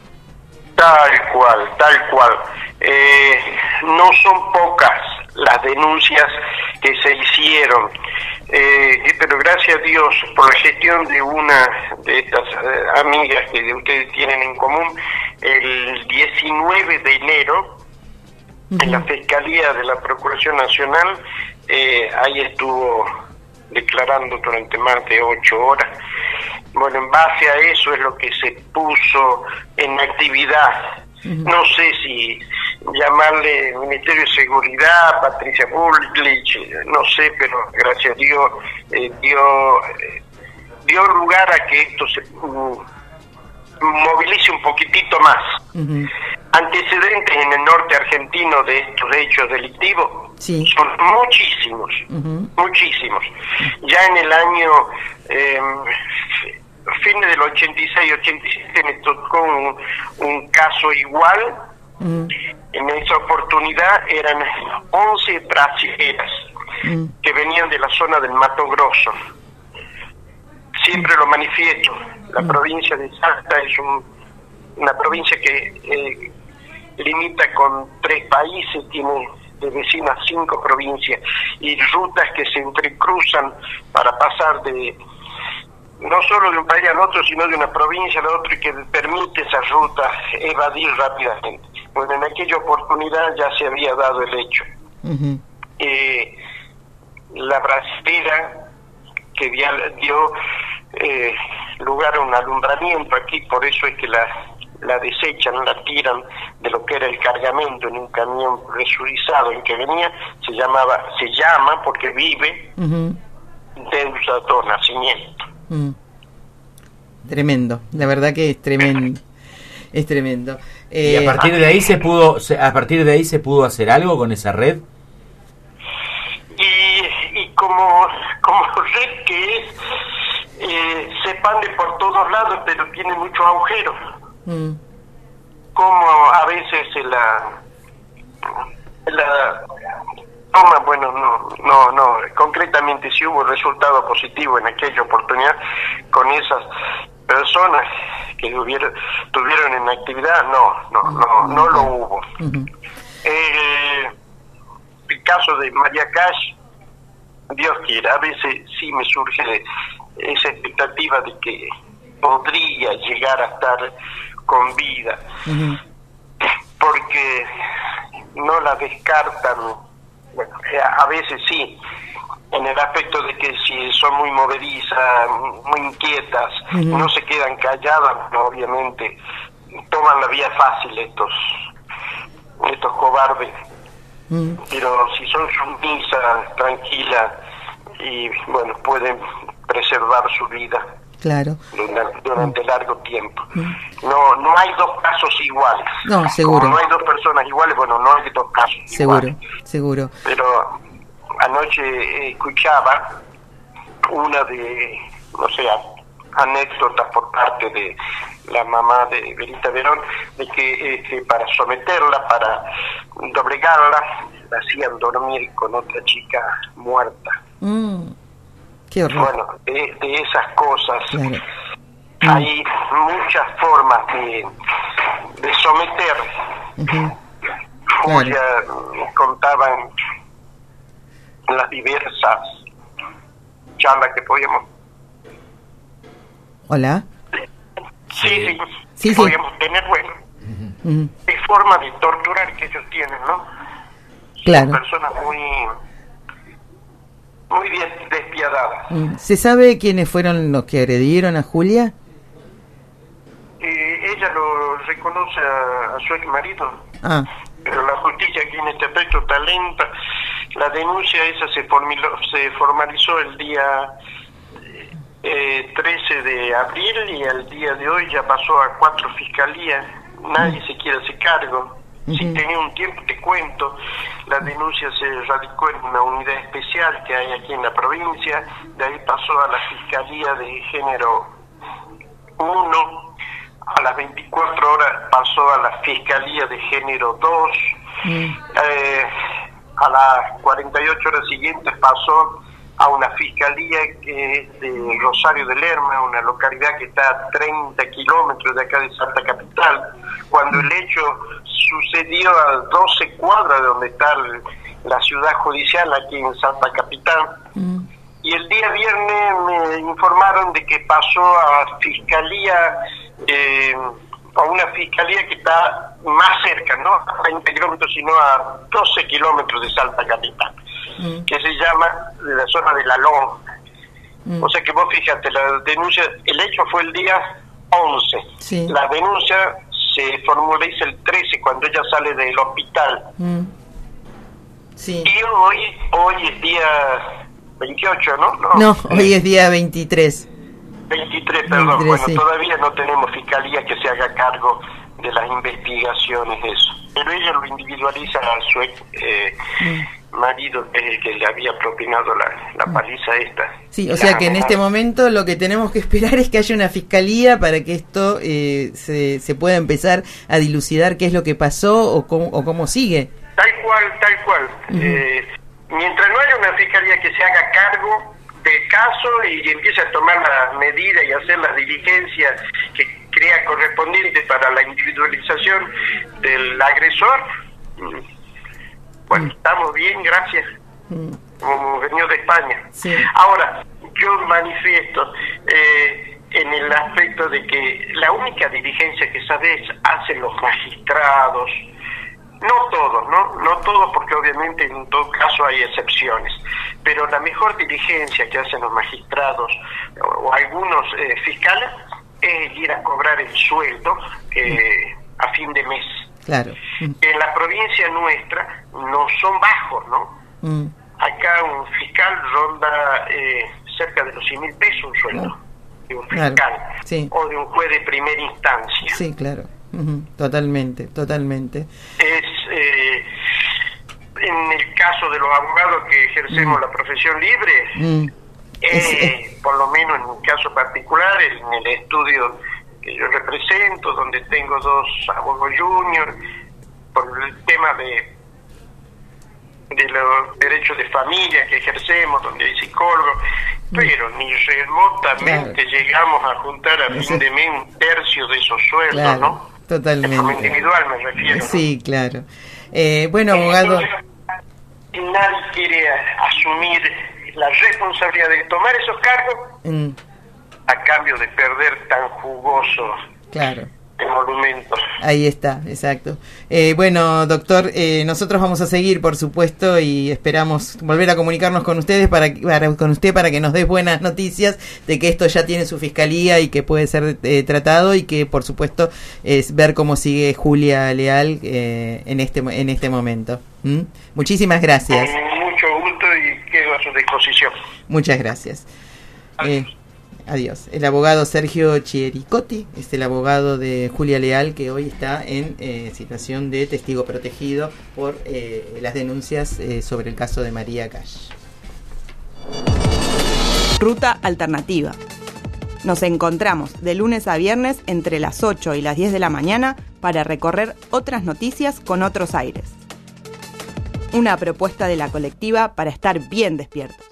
Tal cual, tal cual. Eh, no son pocas las denuncias que se hicieron, eh, pero gracias a Dios por la gestión de una de estas eh, amigas que ustedes tienen en común, el diecinueve de enero, uh-huh, en la Fiscalía de la Procuración Nacional, eh, ahí estuvo declarando durante más de ocho horas. Bueno, en base a eso es lo que se puso en actividad. Uh-huh. No sé si llamarle Ministerio de Seguridad, Patricia Bullrich, no sé, pero gracias a Dios eh, dio, eh, dio lugar a que esto se uh, movilice un poquitito más. Uh-huh. Antecedentes en el norte argentino de estos hechos delictivos, sí, son muchísimos, uh-huh, muchísimos. Ya en el año eh, fines del ochenta y seis, ochenta y siete me tocó un, un caso igual. Uh-huh. En esa oportunidad eran once brasileras, uh-huh, que venían de la zona del Mato Grosso. Siempre lo manifiesto, la uh-huh. provincia de Salta es un, una provincia que eh, limita con tres países, tiene de vecinas cinco provincias y rutas que se entrecruzan para pasar de no solo de un país al otro, sino de una provincia al otro, y que permite esa ruta evadir rápidamente. Bueno, en aquella oportunidad ya se había dado el hecho. Uh-huh. Eh, la brasilera que dio, dio eh, lugar a un alumbramiento aquí, por eso es que la, la desechan, la tiran de lo que era el cargamento en un camión presurizado en que venía, se llamaba, se llama porque vive, uh-huh, Deusa Nacimiento. Mm. Tremendo, la verdad que es tremendo, es tremendo. Eh, y a partir de ahí se pudo, a partir de ahí se pudo hacer algo con esa red. Y, y como como red que es, eh, se expande por todos lados, pero tiene muchos agujeros. Mm. Como a veces la la toma, bueno, no, no, no, concretamente si hubo resultado positivo en aquella oportunidad con esas personas que hubieron, tuvieron en actividad, no, no, no, no lo hubo. Uh-huh. Eh, el caso de María Cash, Dios quiera, a veces sí me surge esa expectativa de que podría llegar a estar con vida, uh-huh, porque no la descartan. Bueno, a veces sí, en el aspecto de que si son muy movedizas, muy inquietas, uh-huh, no se quedan calladas, no, obviamente toman la vía fácil estos estos cobardes. Uh-huh. Pero si son sumisas, tranquilas y bueno, pueden preservar su vida. Claro. Durante, durante uh-huh. largo tiempo. Uh-huh. No no hay dos casos iguales. No, seguro. Como no hay dos personas iguales, bueno, no hay dos casos seguro, iguales. Seguro. Pero anoche eh, escuchaba una de, no sé, anécdotas por parte de la mamá de Berita Verón, de que eh, para someterla, para doblegarla, la hacían dormir con otra chica muerta. Mm. Qué horror. Bueno, de, de esas cosas, claro, hay muchas formas de, de someter, uh-huh, Julia me contaba en las diversas charlas que podíamos. Hola. Sí, sí, sí, sí. podíamos tener, bueno, Mm, de forma de torturar que ellos tienen, ¿no? claro. Son personas muy, muy bien despiadadas. Mm, ¿Se sabe quiénes fueron los que agredieron a Julia? Eh, ella lo reconoce a, a su ex marido, Ah, pero la justicia aquí en este aspecto está lenta. La denuncia esa se, formiló, se formalizó el día eh, trece de abril y al día de hoy ya pasó a cuatro fiscalías. Nadie se quiere hacer cargo. Si tenía un tiempo, te cuento, la denuncia se radicó en una unidad especial que hay aquí en la provincia, de ahí pasó a la Fiscalía de Género uno, a las veinticuatro horas pasó a la Fiscalía de Género dos, eh, a las cuarenta y ocho horas siguientes pasó a una fiscalía que es de Rosario de Lerma, una localidad que está a treinta kilómetros de acá de Salta Capital, cuando el hecho sucedió a doce cuadras de donde está el, la ciudad judicial aquí en Salta Capital. Y el día viernes me informaron de que pasó a fiscalía, eh, a una fiscalía que está más cerca, no a treinta kilómetros, sino a doce kilómetros de Salta Capital, mm. que se llama de la zona de La Lonja. Mm. O sea que vos fíjate, la denuncia, el hecho fue el día once. Sí. La denuncia se formaliza el trece, cuando ella sale del hospital. Mm. Sí. Y hoy, hoy es día veintiocho, ¿no? No, no hoy es día veintitrés. veintitrés, perdón. veintitrés, bueno, sí. Todavía no tenemos fiscalía que se haga cargo de las investigaciones, eso. Pero ella lo individualiza a su eh, mm. marido eh, que le había propinado la, la paliza esta. Sí, o sea que en este momento lo que tenemos que esperar es que haya una fiscalía para que esto eh, se, se pueda empezar a dilucidar qué es lo que pasó o cómo, o cómo sigue. Tal cual, tal cual. Uh-huh. eh, mientras no haya una fiscalía que se haga cargo del caso y empiece a tomar las medidas y hacer las diligencias que crea correspondientes para la individualización del agresor, bueno, estamos bien, gracias, como venido de España. Sí. Ahora, yo manifiesto eh, en el aspecto de que la única diligencia que sabes hacen los magistrados, no todos, ¿no? No todos, porque obviamente en todo caso hay excepciones, pero la mejor diligencia que hacen los magistrados o, o algunos eh, fiscales es ir a cobrar el sueldo eh, a fin de mes. Claro. En la provincia nuestra no son bajos, ¿no? Mm. Acá un fiscal ronda eh, cerca de los cien mil pesos un sueldo no. de un fiscal, claro. Sí. O de un juez de primera instancia. Sí, claro. Uh-huh. Totalmente, totalmente. Es eh, en el caso de los abogados que ejercemos mm. la profesión libre, mm. eh, es, eh. por lo menos en mi caso particular, en el estudio que yo represento, donde tengo dos abogados juniors, por el tema de de los derechos de familia que ejercemos, donde hay psicólogos, mm. pero ni remotamente claro. llegamos a juntar a fin de mes un tercio de esos sueldos, claro. ¿no? Totalmente. Como individual me refiero. Sí, claro. Eh, bueno, abogado. Entonces, nadie quiere asumir la responsabilidad de tomar esos cargos mm. a cambio de perder tan jugoso claro. emolumentos. Ahí está, exacto. Eh, bueno, doctor, eh, nosotros vamos a seguir, por supuesto, y esperamos volver a comunicarnos con ustedes para, para con usted para que nos dé buenas noticias de que esto ya tiene su fiscalía y que puede ser eh, tratado, y que, por supuesto, es ver cómo sigue Julia Leal eh, en este en este momento. ¿Mm? Muchísimas gracias. Con mucho gusto y quedo a su disposición. Muchas gracias. Eh, Adiós. El abogado Sergio Chiericotti es el abogado de Julia Leal, que hoy está en eh, situación de testigo protegido por eh, las denuncias eh, sobre el caso de María Cash. Ruta Alternativa. Nos encontramos de lunes a viernes entre las ocho y las diez de la mañana para recorrer otras noticias con otros aires. Una propuesta de la colectiva para estar bien despiertos.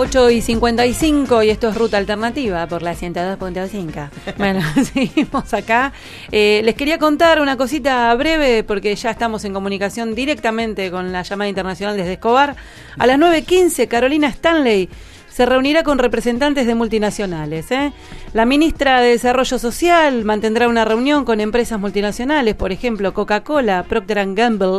ocho y cincuenta y cinco y esto es Ruta Alternativa por la ciento dos punto cinco. Bueno, seguimos acá. Eh, les quería contar una cosita breve porque ya estamos en comunicación directamente con la llamada internacional desde Escobar. A las nueve quince, Carolina Stanley se reunirá con representantes de multinacionales. ¿eh? La ministra de Desarrollo Social mantendrá una reunión con empresas multinacionales, por ejemplo, Coca-Cola, Procter and Gamble,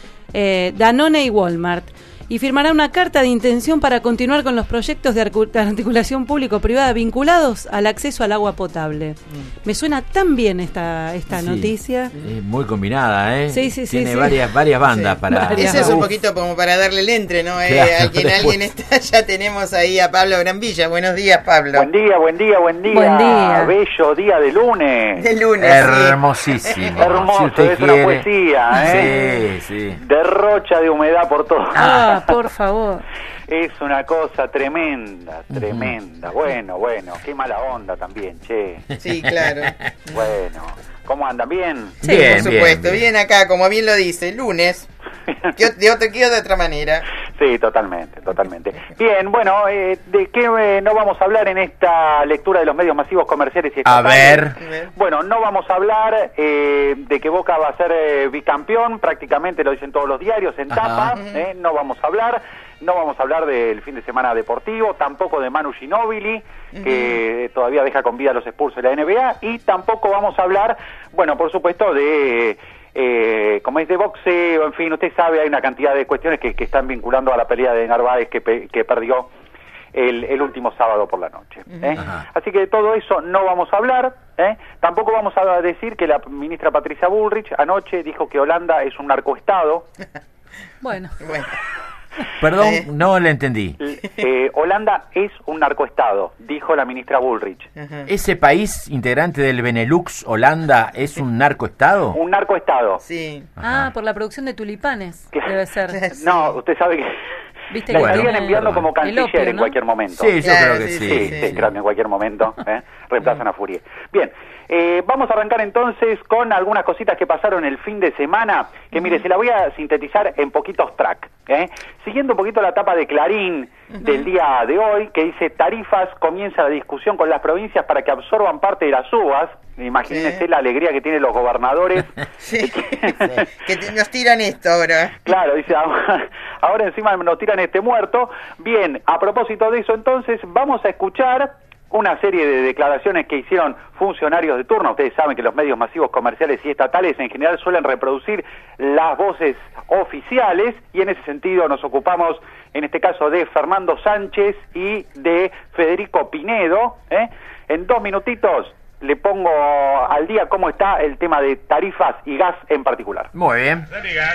eh, Danone y Walmart. Y firmará una carta de intención para continuar con los proyectos de articulación público-privada vinculados al acceso al agua potable. Mm. Me suena tan bien esta esta sí, noticia. Es muy combinada, ¿eh? Sí, sí, sí. Tiene sí. varias varias bandas sí. para... Eso es un poquito como para darle el entre, ¿no? Eh, claro, a quien alguien está, ya tenemos ahí a Pablo Granvilla. Buenos días, Pablo. Buen día, buen día, buen día. Buen día. Bello día de lunes. De lunes, hermosísimo. Hermoso, si usted es quiere. Una poesía, ¿eh? Sí, sí. Derrocha de humedad por todo. Ah, por favor. Es una cosa tremenda, tremenda. Uh-huh. Bueno, bueno, qué mala onda también, che. Sí, claro. Bueno, ¿cómo andan? ¿Bien? Sí, bien, por supuesto. Bien, bien. bien acá, como bien lo dice, lunes. ¿Qué, de, otra, ¿Qué de otra manera? Sí, totalmente, totalmente. Bien, bueno, eh, ¿de qué eh, no vamos a hablar en esta lectura de los medios masivos comerciales y estatales? A ver. Bueno, no vamos a hablar eh, de que Boca va a ser eh, bicampeón, prácticamente lo dicen todos los diarios en tapa, eh, no vamos a hablar. No vamos a hablar del fin de semana deportivo, tampoco de Manu Ginóbili, uh-huh. que todavía deja con vida a los Spurs de la N B A, y tampoco vamos a hablar, bueno, por supuesto, de... Eh, como es de boxeo, en fin, usted sabe, hay una cantidad de cuestiones que, que están vinculando a la pelea de Narváez que, pe, que perdió el, el último sábado por la noche. ¿eh? Así que de todo eso no vamos a hablar. ¿eh? Tampoco vamos a decir que la ministra Patricia Bullrich anoche dijo que Holanda es un narcoestado. Bueno. bueno. Perdón, eh. no le entendí. Eh, Holanda es un narcoestado, dijo la ministra Bullrich. Uh-huh. ¿Ese país integrante del Benelux, Holanda, es un narcoestado? Un narcoestado. Sí. Ah, por la producción de tulipanes, debe ser. No, usted sabe que... ¿Viste la que estarían tiene enviando como canciller opio, ¿no? en cualquier momento. Sí, yo claro, creo que sí. Sí, sí. sí, sí, sí. Claro, en cualquier momento. ¿eh? Reemplazan a Fourier. Bien, eh, vamos a arrancar entonces con algunas cositas que pasaron el fin de semana, que mire, se la voy a sintetizar en poquitos tracks. ¿eh? Siguiendo un poquito la tapa de Clarín uh-huh. del día de hoy, que dice tarifas, comienza la discusión con las provincias para que absorban parte de las uvas. Imagínense sí. la alegría que tienen los gobernadores. Sí, sí. Que te, nos tiran esto ahora. Claro, dice, ahora, ahora encima nos tiran este muerto. Bien, a propósito de eso, entonces, vamos a escuchar una serie de declaraciones que hicieron funcionarios de turno. Ustedes saben que los medios masivos comerciales y estatales en general suelen reproducir las voces oficiales y en ese sentido nos ocupamos, en este caso, de Fernando Sánchez y de Federico Pinedo. ¿eh? En dos minutitos le pongo al día cómo está el tema de tarifas y gas en particular. Muy bien.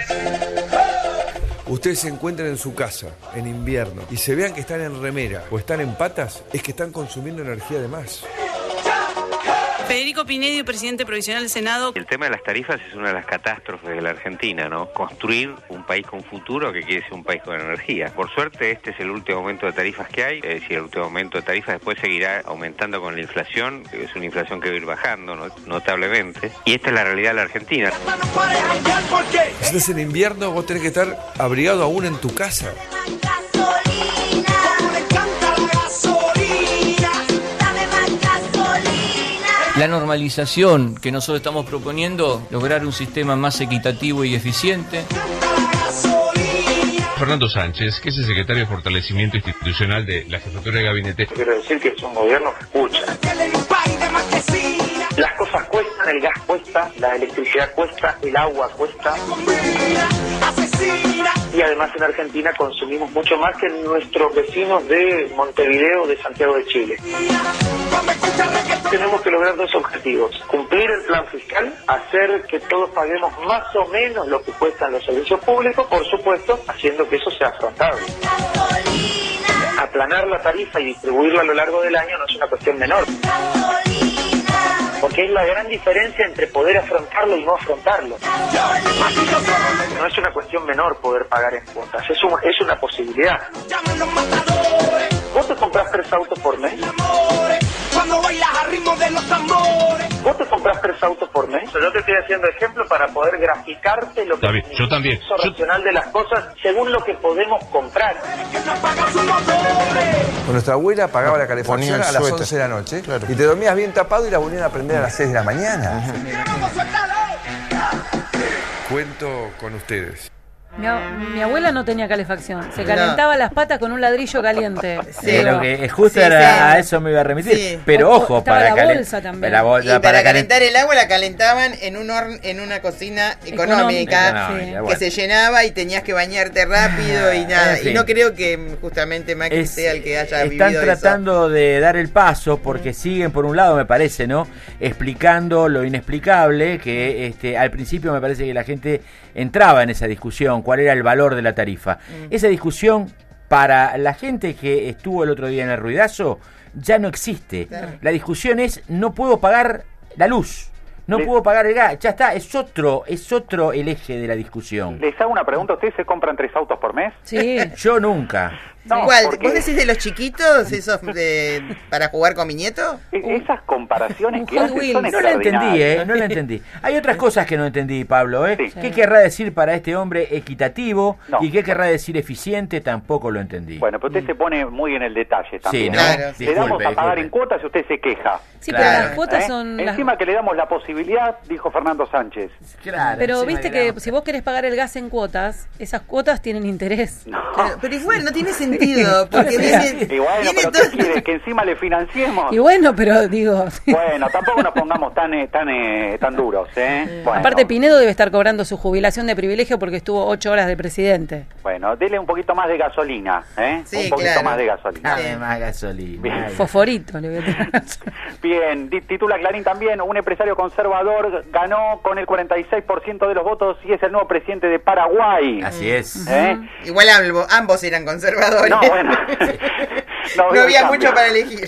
Ustedes se encuentran en su casa, en invierno, y se vean que están en remera o están en patas, es que están consumiendo energía de más. Federico Pinedo, presidente provisional del Senado. El tema de las tarifas es una de las catástrofes de la Argentina, ¿no? Construir un país con futuro que quiere ser un país con energía. Por suerte, este es el último aumento de tarifas que hay, es decir, el último aumento de tarifas después seguirá aumentando con la inflación, es una inflación que va a ir bajando, ¿no? Notablemente. Y esta es la realidad de la Argentina. Si estás en invierno, vos tenés que estar abrigado aún en tu casa. La normalización que nosotros estamos proponiendo, lograr un sistema más equitativo y eficiente. Fernando Sánchez, que es el secretario de Fortalecimiento Institucional de la Jefatura de Gabinete. Quiero decir que es un gobierno que escucha. Las cosas cuestan, el gas cuesta, la electricidad cuesta, el agua cuesta. Y además en Argentina consumimos mucho más que nuestros vecinos de Montevideo o de Santiago de Chile. Tenemos que lograr dos objetivos: cumplir el plan fiscal, hacer que todos paguemos más o menos lo que cuestan los servicios públicos, por supuesto, haciendo que eso sea afrontable. Aplanar la tarifa y distribuirla a lo largo del año no es una cuestión menor, porque es la gran diferencia entre poder afrontarlo y no afrontarlo. No es una cuestión menor poder pagar en cuotas, es, un, es una posibilidad. ¿Vos te compras tres autos por mes? Cuando bailas al ritmo de los tambores. Vos te compras tres autos por mes. Yo te estoy haciendo ejemplo para poder graficarte lo que Está bien, yo también. es el racional de las cosas según lo que podemos comprar. Con nuestra abuela pagaba la Ponía calefacción el a las suéter. once de la noche Claro. y te dormías bien tapado y la volvían a prender a las seis de la mañana. Cuento con ustedes. Mi, a- mi abuela no tenía calefacción. Se calentaba las patas con un ladrillo caliente. Eh, lo que es justo Sí, era, sí. a eso me iba a remitir. Sí. Pero O- ojo, estaba para la calen- bolsa también. la bol- Y la- para, para calen- calentar el agua la calentaban en un horno, en una cocina económica, Económica, que bueno. se llenaba y tenías que bañarte rápido y nada. En fin. Y no creo que justamente Macri Es- sea el que haya están vivido tratando de dar el paso porque siguen por un lado, me parece, ¿no? Explicando lo inexplicable, que este al principio me parece que la gente entraba en esa discusión, cuál era el valor de la tarifa. Esa discusión para la gente que estuvo el otro día en el ruidazo ya no existe. Claro. La discusión es no puedo pagar la luz. No Les- puedo pagar el gas, ya está, es otro, es otro el eje de la discusión. Les hago una pregunta, ¿ustedes se compran tres autos por mes? Sí. Yo nunca. No, ¿Cuál? porque- ¿Vos decís de los chiquitos, esos de, para jugar con mi nieto? E- Esas comparaciones que Hot hacen Wheels. son No la entendí, extraordinarias. eh, no la entendí. Hay otras cosas que no entendí, Pablo, ¿eh? Sí. ¿Qué querrá decir para este hombre equitativo No. y qué querrá decir eficiente? Tampoco lo entendí. Bueno, pero usted se pone muy en el detalle también. Sí, ¿no? ¿no? Claro. Le damos Disculpe, a pagar disculpe. en cuotas y usted se queja. Sí, Claro. pero las cuotas ¿eh? son... las- Encima que le damos la posibilidad, dijo Fernando Sánchez. Claro, Pero encima viste que que la- si vos querés pagar el gas en cuotas, esas cuotas tienen interés. Pero, pero igual no tiene sentido, porque viene, Y bueno, viene pero todo- ¿qué quiere? ¿Que encima le financiemos? Y bueno, pero digo... Bueno, tampoco nos pongamos tan eh, tan eh, tan duros, ¿eh? Bueno, Aparte, Pinedo debe estar cobrando su jubilación de privilegio porque estuvo ocho horas de presidente. bueno, dele un poquito más de gasolina, ¿eh? Sí, un poquito claro. más de gasolina. Dame más gasolina. Bien. Ay. Fosforito le voy a tirar. Bien, di- titula Clarín también, un empresario conservador ganó con el cuarenta y seis por ciento de los votos y es el nuevo presidente de Paraguay. Así es. ¿Eh? Igual ambos, ambos eran conservadores. No, bueno. No, veo el había cambio. mucho para elegir.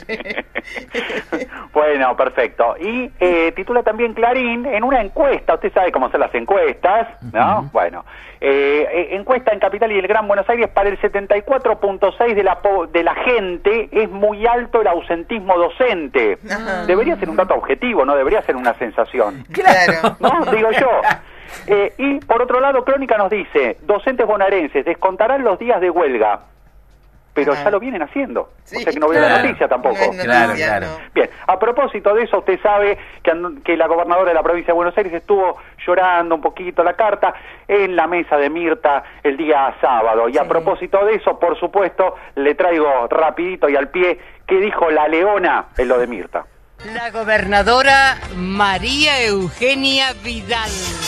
Bueno, perfecto. Y eh, titula también Clarín en una encuesta, usted sabe cómo son las encuestas, ¿no? Bueno, eh, eh, encuesta en Capital y el Gran Buenos Aires, para el setenta y cuatro punto seis de la po- de la gente es muy alto el ausentismo docente. Ajá. Debería ser un dato objetivo, no debería ser una sensación. Claro. ¿No? Digo yo. Eh, y por otro lado, Crónica nos dice, docentes bonaerenses descontarán los días de huelga, pero Ajá. ya lo vienen haciendo. Sí, o sea que no veo la claro. noticia tampoco. No es noticia, Claro, claro. no. Bien, a propósito de eso, usted sabe que, and- que la gobernadora de la provincia de Buenos Aires estuvo llorando un poquito la carta en la mesa de Mirta el día sábado. Y a Sí. propósito de eso, por supuesto, le traigo rapidito y al pie qué dijo la Leona en lo de Mirta. La gobernadora María Eugenia Vidal.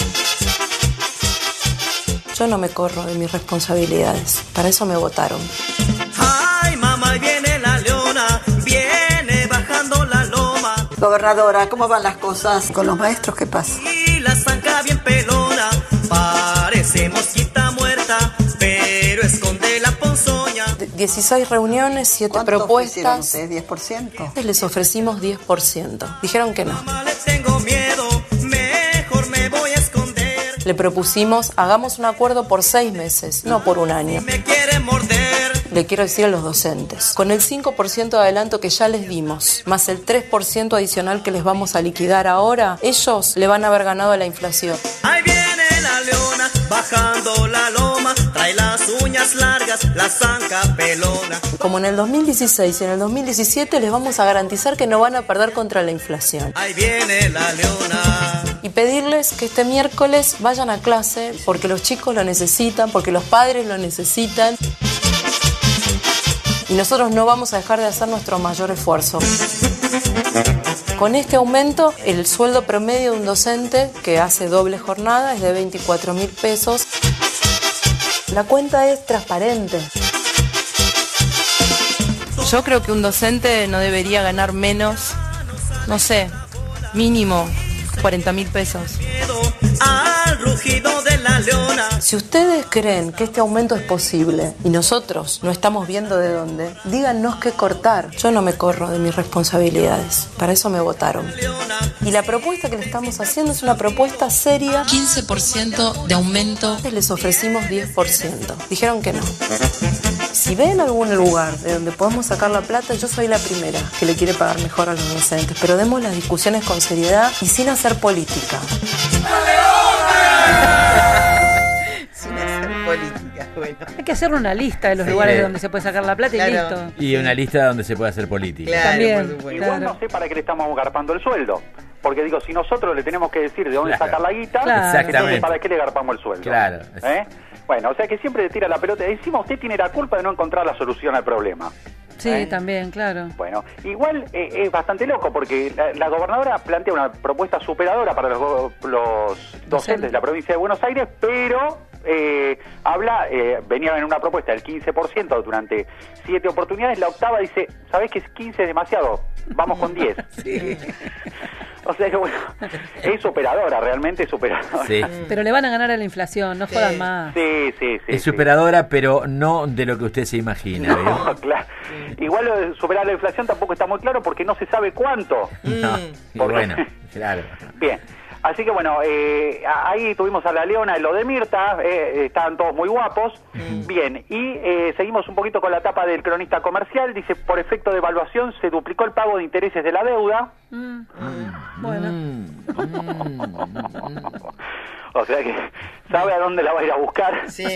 Yo no me corro de mis responsabilidades. Para eso me votaron. Ay, mamá, ahí viene la leona, viene bajando la loma Gobernadora, ¿cómo van las cosas? ¿Con los maestros qué pasa? y la zanca bien pelona. Parece mosquita muerta, pero esconde la ponzoña. dieciséis reuniones, siete propuestas. ustedes? ¿diez por ciento? Les ofrecimos diez por ciento. Dijeron que no. Mamá, le tengo miedo, mejor me voy a esconder. Le propusimos, hagamos un acuerdo por seis meses, no por un año. Me quiere morder. Le quiero decir a los docentes, con el cinco por ciento de adelanto que ya les dimos, más el tres por ciento adicional que les vamos a liquidar ahora, ellos le van a haber ganado a la inflación. Ahí viene la leona, bajando la loma, trae las uñas largas, la zanca pelona. Como en el dos mil dieciséis y en el dos mil diecisiete les vamos a garantizar que no van a perder contra la inflación. Ahí viene la leona. Y pedirles que este miércoles vayan a clase porque los chicos lo necesitan, porque los padres lo necesitan. Y nosotros no vamos a dejar de hacer nuestro mayor esfuerzo. Con este aumento, el sueldo promedio de un docente que hace doble jornada es de veinticuatro mil pesos. La cuenta es transparente. Yo creo que un docente no debería ganar menos, no sé, mínimo cuarenta mil pesos. Al rugido de la leona. Si ustedes creen que este aumento es posible y nosotros no estamos viendo de dónde, díganos qué cortar. Yo no me corro de mis responsabilidades. Para eso me votaron. Y la propuesta que le estamos haciendo es una propuesta seria. quince por ciento de aumento. Les ofrecimos diez por ciento. Dijeron que no. Si ven algún lugar de donde podemos sacar la plata, yo soy la primera que le quiere pagar mejor a los docentes. Pero demos las discusiones con seriedad y sin hacer política. Sin hacer política, bueno. Hay que hacer una lista de los Sí. lugares donde se puede sacar la plata y Claro. listo. Y una lista donde se puede hacer política. Claro, También, por supuesto. Igual claro. no sé para qué le estamos garpando el sueldo. Porque digo, si nosotros le tenemos que decir de dónde Claro. sacar la guita, Claro. entonces Exactamente. ¿para qué le garpamos el sueldo? Claro. ¿Eh? Bueno, o sea que siempre le tira la pelota. Encima usted tiene la culpa de no encontrar la solución al problema. Sí, ¿Eh? también, claro. Bueno, igual eh, es bastante loco porque la, la gobernadora plantea una propuesta superadora para los, go- los docentes de la provincia de Buenos Aires, pero eh, habla, eh, venía en una propuesta del quince por ciento durante siete oportunidades, la octava dice, ¿sabés que quince es demasiado? Vamos con diez. Sí. O sea que bueno, es superadora, realmente superadora. Sí. Pero le van a ganar a la inflación, no Sí. jodan más. Sí, sí, sí. Es sí. superadora, pero no de lo que usted se imagina. ¿vio? No, claro. Igual lo de superar la inflación tampoco está muy claro porque no se sabe cuánto. No. Y Porque- bueno, claro. Bien. Así que bueno, eh, ahí tuvimos a la Leona y lo de Mirta, eh, estaban todos muy guapos. Bien, y eh, seguimos un poquito con la tapa del cronista comercial. Dice, por efecto de evaluación se duplicó el pago de intereses de la deuda. Mm. Bueno. O sea que sabe a dónde la va a ir a buscar. Sí,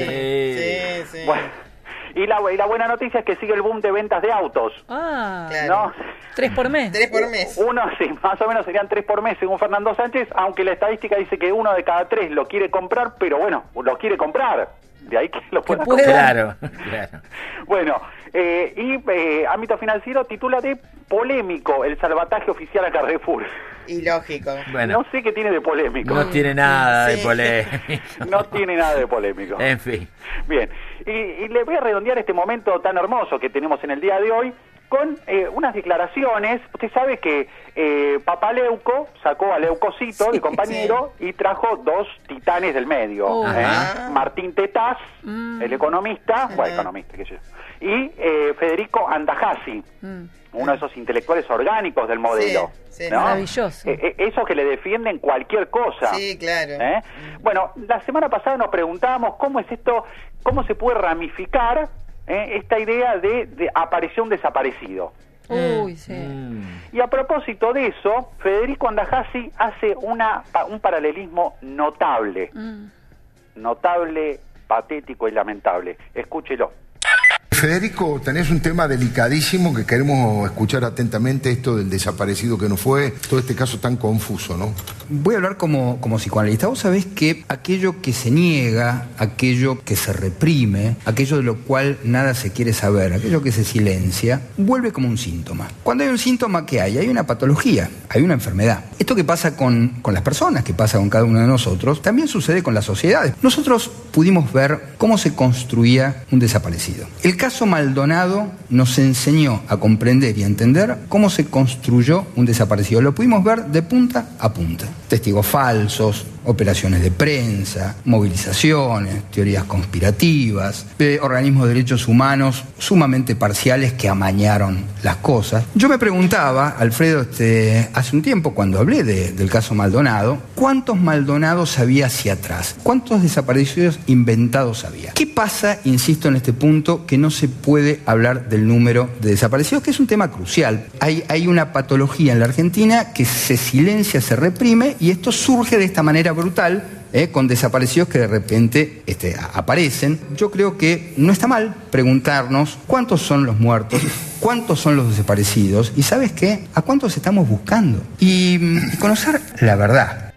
sí, sí. Bueno, y la, y la buena noticia es que sigue el boom de ventas de autos. Ah, Claro. ¿No? tres por mes. Tres por mes. Uno, sí, más o menos serían tres por mes según Fernando Sánchez, aunque la estadística dice que uno de cada tres lo quiere comprar, pero bueno, lo quiere comprar. De ahí que lo pueda pueda. comprar. Claro, claro. Bueno, eh, y eh, ámbito financiero titula de polémico el salvataje oficial a Carrefour. Y lógico. Bueno, No sé qué tiene de polémico. no tiene nada de Sí. polémico. No tiene nada de polémico. En fin. Bien, y, y le voy a redondear este momento tan hermoso que tenemos en el día de hoy con eh, unas declaraciones. Usted sabe que eh, Papá Leuco sacó a Leucocito, Sí, de compañero, y trajo dos titanes del medio. Oh. ¿eh? Ajá. Martín Tetaz, Mm. el economista, bueno, Ajá. economista, qué sé yo, y eh, Federico Andajasi, Mm. uno de esos intelectuales orgánicos del modelo. Sí, sí. ¿no? Maravilloso. Eh, eh, esos que le defienden cualquier cosa. Sí, claro. ¿Eh? Bueno, la semana pasada nos preguntábamos cómo es esto, cómo se puede ramificar eh, esta idea de, de apareció un desaparecido. Uy, sí. Y a propósito de eso, Federico Andajasi hace una, pa- un paralelismo notable, Mm. notable, patético y lamentable. Escúchelo. Federico, tenés un tema delicadísimo que queremos escuchar atentamente, esto del desaparecido que no fue, todo este caso tan confuso, ¿no? Voy a hablar como, como psicoanalista. Vos sabés que aquello que se niega, aquello que se reprime, aquello de lo cual nada se quiere saber, aquello que se silencia, vuelve como un síntoma. Cuando hay un síntoma, ¿qué hay? Hay una patología, hay una enfermedad. Esto que pasa con, con las personas, que pasa con cada uno de nosotros, también sucede con las sociedades. Nosotros pudimos ver cómo se construía un desaparecido. El caso Maldonado nos enseñó a comprender y a entender cómo se construyó un desaparecido. Lo pudimos ver de punta a punta. Testigos falsos, operaciones de prensa, movilizaciones, teorías conspirativas, eh, organismos de derechos humanos sumamente parciales que amañaron las cosas. Yo me preguntaba, Alfredo, este, hace un tiempo cuando hablé de, del caso Maldonado, ¿cuántos Maldonados había hacia atrás? ¿Cuántos desaparecidos inventados había? ¿Qué pasa, insisto en este punto, que no se puede hablar del número de desaparecidos, que es un tema crucial? Hay, hay una patología en la Argentina que se silencia, se reprime, y esto surge de esta manera brutal, eh, con desaparecidos que de repente este, a- aparecen. Yo creo que no está mal preguntarnos cuántos son los muertos, cuántos son los desaparecidos, y ¿sabes qué? ¿A cuántos estamos buscando? Y, mm, y conocer la verdad.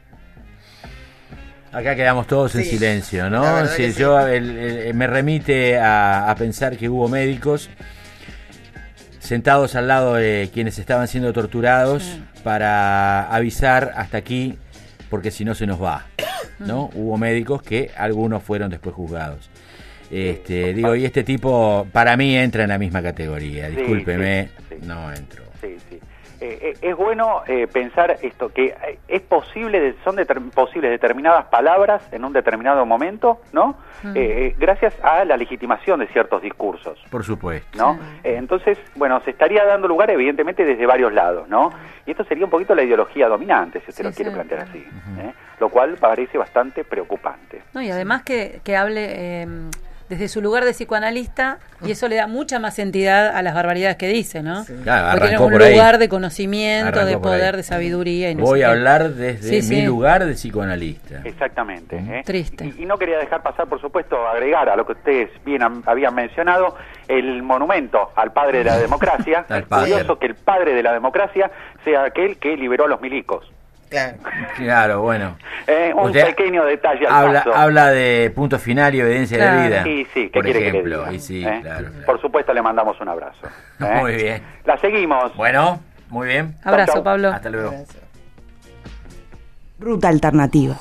Acá quedamos todos en Sí, silencio, la ¿no? verdad Si que sí. yo el- el- me remite a, a pensar que hubo médicos sentados al lado de quienes estaban siendo torturados para avisar hasta aquí, porque si no se nos va, ¿no? Hubo médicos que algunos fueron después juzgados. Este, digo, y este tipo para mí entra en la misma categoría. Sí, Discúlpeme, sí, sí. no entro. Sí, sí. Eh, es bueno eh, pensar esto, que es posible, son determ- posibles determinadas palabras en un determinado momento, ¿no? Mm. Eh, gracias a la legitimación de ciertos discursos. Por supuesto. ¿No? Eh, entonces, bueno, se estaría dando lugar evidentemente desde varios lados, ¿no? Y esto sería un poquito la ideología dominante, si usted sí, lo quiere sí, plantear así, uh-huh. ¿eh? Lo cual parece bastante preocupante. No, y además que, que hable... Eh, desde su lugar de psicoanalista, y eso le da mucha más entidad a las barbaridades que dice, ¿no? Sí. Claro, porque arrancó es un por lugar ahí. de conocimiento, Arrancó de poder, ahí. de sabiduría. Y no Voy sé a qué. hablar desde sí, mi sí. lugar de psicoanalista. Exactamente. ¿eh? Triste. Y, y no quería dejar pasar, por supuesto, agregar a lo que ustedes bien han, habían mencionado, el monumento al padre de la democracia. Es curioso que el padre de la democracia sea aquel que liberó a los milicos. Claro. Claro, bueno. Eh, un Usted pequeño detalle al habla, paso. habla de punto final y evidencia Claro. de vida. Sí, sí, ¿qué por quiere ejemplo. que le diga? Y sí, ¿Eh? claro, claro. Por supuesto, le mandamos un abrazo. ¿eh? Muy bien. La seguimos. Bueno, muy bien. Abrazo, chau, chau. Pablo. Hasta luego. Abrazo. Ruta Alternativa.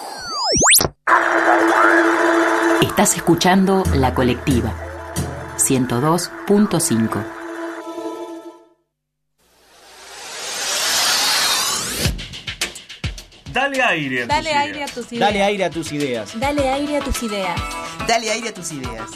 Estás escuchando La Colectiva ciento dos punto cinco. Dale aire a tus Dale ideas. aire a tus ideas. Dale aire a tus ideas. Dale aire a tus ideas. Dale aire a tus ideas.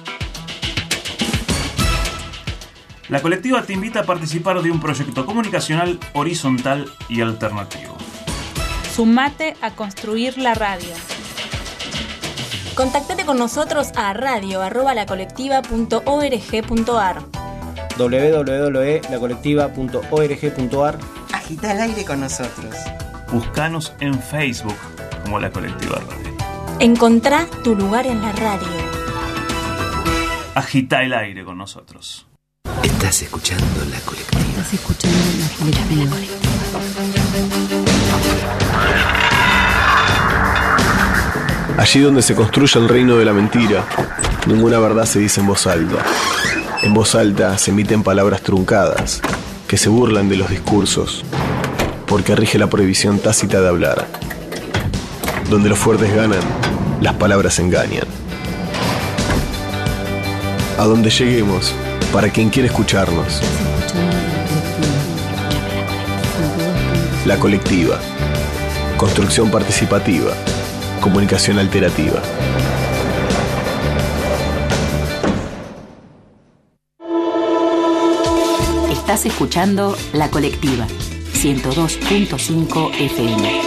La colectiva te invita a participar de un proyecto comunicacional horizontal y alternativo. Sumate a construir la radio. Contactate con nosotros a radio arroba lacolectiva punto org punto ar. doble u doble u doble u punto la colectiva punto org punto ar. Agita el aire con nosotros. Buscanos en Facebook como La Colectiva Radio. Encontrá tu lugar en la radio. Agita el aire con nosotros. Estás escuchando La Colectiva. Estás escuchando La Colectiva. Allí donde se construye el reino de la mentira, ninguna verdad se dice en voz alta. En voz alta se emiten palabras truncadas, que se burlan de los discursos, porque rige la prohibición tácita de hablar. Donde los fuertes ganan, las palabras engañan. A donde lleguemos, para quien quiere escucharnos. La Colectiva. Construcción participativa. Comunicación alterativa. Estás escuchando La Colectiva ciento dos punto cinco F M.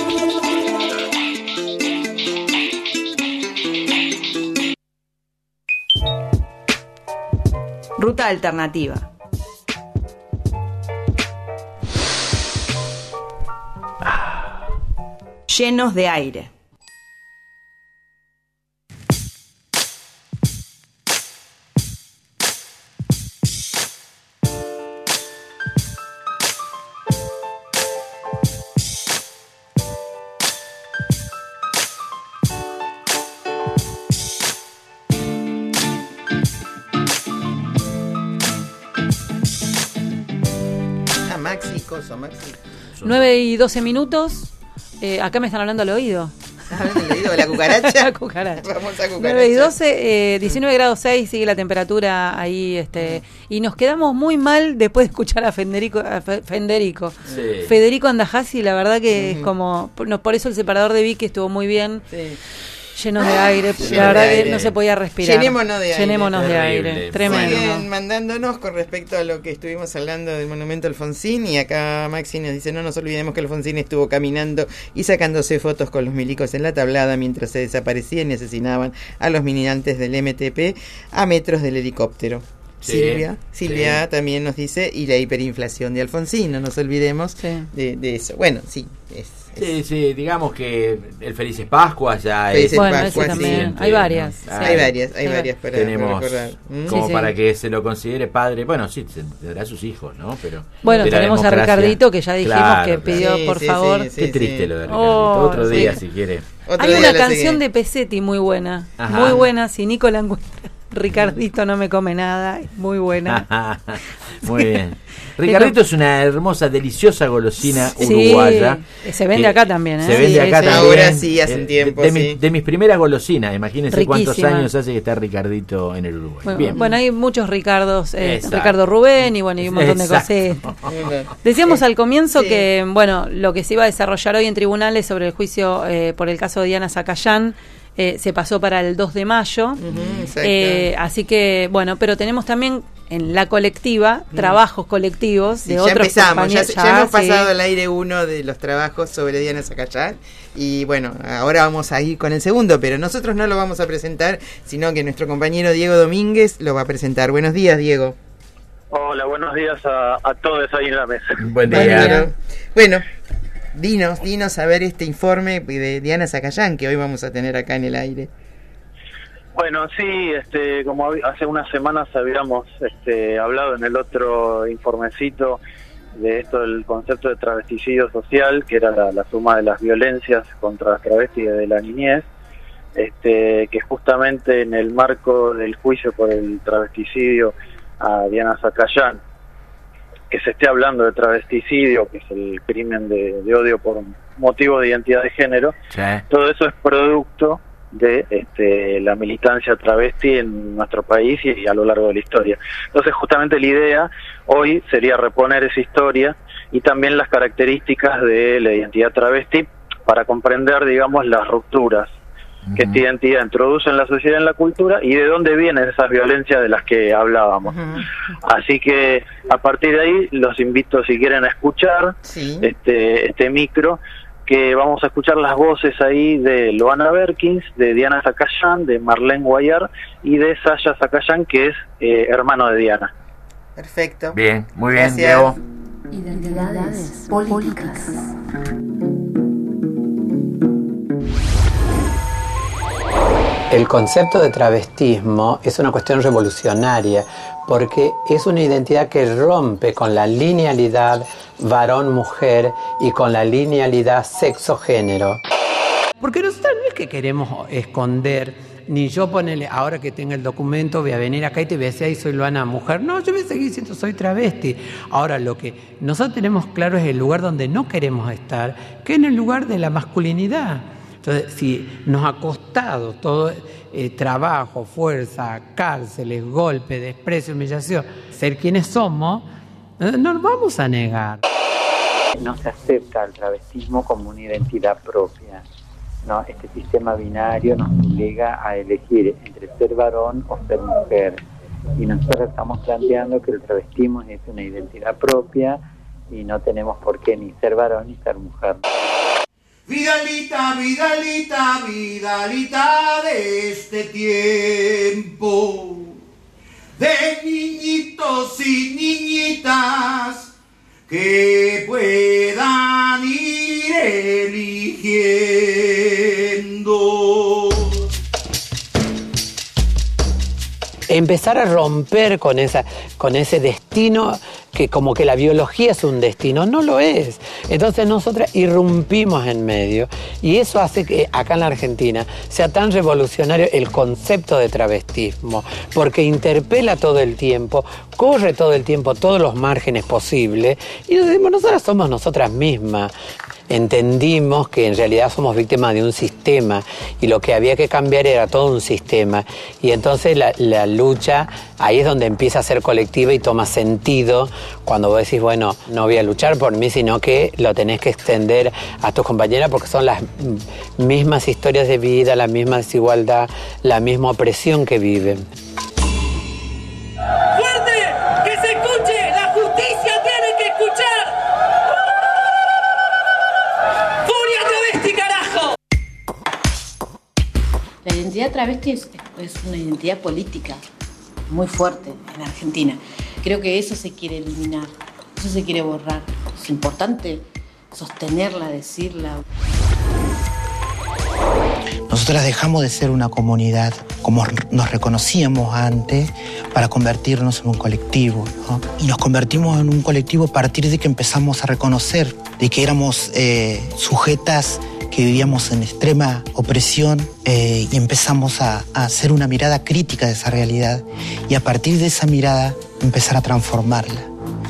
Ruta Alternativa. Llenos de aire. Ah, Maxi, cosa, Maxi. nueve y doce minutos. Eh, acá me están hablando al oído. ¿Estás hablando del oído de la cucaracha? La cucaracha. Vamos a cucaracha. nueve y doce, eh, diecinueve grados seis sigue la temperatura ahí. este Y nos quedamos muy mal después de escuchar a Federico. A Fe- Federico. Sí. Federico Andajasi, la verdad que Ujú. es como. por- no, por eso el separador de Vicky estuvo muy bien. Sí. Lleno de aire. Lleno La verdad de que aire. no se podía respirar. Llenémonos de aire. Llenémonos de Terrible. aire. Tremendo. Siguen mandándonos con respecto a lo que estuvimos hablando del monumento Alfonsín, y acá Maxi nos dice: no nos olvidemos que Alfonsín estuvo caminando y sacándose fotos con los milicos en la tablada mientras se desaparecían y asesinaban a los militantes del M T P a metros del helicóptero. Sí, Silvia, Silvia sí. también nos dice, y la hiperinflación de Alfonsín, no nos olvidemos de, de eso. Bueno, sí, es, Sí, sí, digamos que el Felices Pascuas ya Felices es. Bueno, Pascuas, ese también. sí. Hay varias. Sí. hay varias, hay Sí. varias para, Tenemos para recordar. ¿Mm? como Sí, sí. para que se lo considere padre. Bueno, sí, se tendrá sus hijos, ¿no? Pero Bueno, de la tenemos a democracia- Ricardito, que ya dijimos Claro, que claro. pidió, Sí, por sí, favor. sí, sí. Qué triste lo de Ricardito. Oh, Otro sí. día, si quiere. Otro Hay día una la canción seguimos. de Pesetti muy buena. Ajá. Muy buena, si Nico la encuentra. Ricardito no me come nada, muy buena. Muy bien. Ricardito Pero, es una hermosa, deliciosa golosina sí, uruguaya. Se vende acá también, ¿eh? Se vende sí, acá también. Ahora sí, hace un tiempo, de, de, sí. mi, de mis primeras golosinas, imagínense Riquísima. Cuántos años hace que está Ricardito en el Uruguay. Bueno, bien. bueno, hay muchos Ricardos, eh, Ricardo Rubén y bueno, y un montón Exacto. de cosas. Decíamos al comienzo sí. que, bueno, lo que se iba a desarrollar hoy en tribunales sobre el juicio eh, por el caso de Diana Zacayán, Eh, se pasó para el dos de mayo, uh-huh, eh, así que bueno, pero tenemos también en la colectiva uh-huh. trabajos colectivos sí, de ya otros empezamos, compañeros. Ya, ya, ya hemos sí. pasado al aire uno de los trabajos sobre Diana Zacayán y bueno, ahora vamos a ir con el segundo, pero nosotros no lo vamos a presentar, sino que nuestro compañero Diego Domínguez lo va a presentar. Buenos días, Diego. Hola, buenos días a, a todos ahí en la mesa. Buen día. Bueno, Dinos, dinos a ver este informe de Diana Zacayán que hoy vamos a tener acá en el aire. Bueno, sí, este, como hace unas semanas habíamos este, hablado en el otro informecito de esto del concepto de travesticidio social, que era la, la suma de las violencias contra las travestis de la niñez, este, que justamente en el marco del juicio por el travesticidio a Diana Zacayán, que se esté hablando de travesticidio, que es el crimen de, de odio por motivo de identidad de género, sí. Todo eso es producto de este, la militancia travesti en nuestro país y, y a lo largo de la historia. Entonces, justamente la idea hoy sería reponer esa historia y también las características de la identidad travesti para comprender, digamos, las rupturas uh-huh. que esta identidad introduce en la sociedad y en la cultura y de dónde vienen esas violencias de las que hablábamos. Uh-huh. Así que a partir de ahí los invito, si quieren, a escuchar sí. este, este micro, que vamos a escuchar las voces ahí de Loana Berkins, de Diana Zacayán, de Marlene Guayar y de Sasha Zacayán, que es eh, hermano de Diana. Perfecto. Bien, muy bien, Gracias. Diego. Identidades políticas. El concepto de travestismo es una cuestión revolucionaria porque es una identidad que rompe con la linealidad varón-mujer y con la linealidad sexo-género. Porque nosotros no es que queremos esconder, ni yo ponerle, ahora que tenga el documento voy a venir acá y te voy a decir, ahí soy Loana mujer. No, yo voy a seguir diciendo soy travesti. Ahora lo que nosotros tenemos claro es el lugar donde no queremos estar, que es en el lugar de la masculinidad. Entonces, si nos ha costado todo eh, trabajo, fuerza, cárceles, golpes, desprecio, humillación, ser quienes somos, eh, no nos vamos a negar. No se acepta el travestismo como una identidad propia. No, este sistema binario nos obliga a elegir entre ser varón o ser mujer. Y nosotros estamos planteando que el travestismo es una identidad propia y no tenemos por qué ni ser varón ni ser mujer. Vidalita, Vidalita, Vidalita de este tiempo, de niñitos y niñitas que puedan ir eligiendo. Empezar a romper con esa, con ese destino que como que la biología es un destino, no lo es. Entonces nosotras irrumpimos en medio y eso hace que acá en la Argentina sea tan revolucionario el concepto de travestismo, porque interpela todo el tiempo, corre todo el tiempo todos los márgenes posibles y nos decimos, nosotras somos nosotras mismas. Entendimos que en realidad somos víctimas de un sistema y lo que había que cambiar era todo un sistema. Y entonces la, la lucha, ahí es donde empieza a ser colectiva y toma sentido cuando vos decís, bueno, no voy a luchar por mí, sino que lo tenés que extender a tus compañeras porque son las mismas historias de vida, la misma desigualdad, la misma opresión que viven. ¡Fuerte! ¡Que se escuche! ¡La justicia tiene que escuchar! La identidad travesti es, es una identidad política muy fuerte en Argentina. Creo que eso se quiere eliminar, eso se quiere borrar. Es importante sostenerla, decirla. Nosotras dejamos de ser una comunidad como nos reconocíamos antes para convertirnos en un colectivo, ¿no? Y nos convertimos en un colectivo a partir de que empezamos a reconocer de que éramos eh, sujetas que vivíamos en extrema opresión eh, y empezamos a, a hacer una mirada crítica de esa realidad y a partir de esa mirada empezar a transformarla.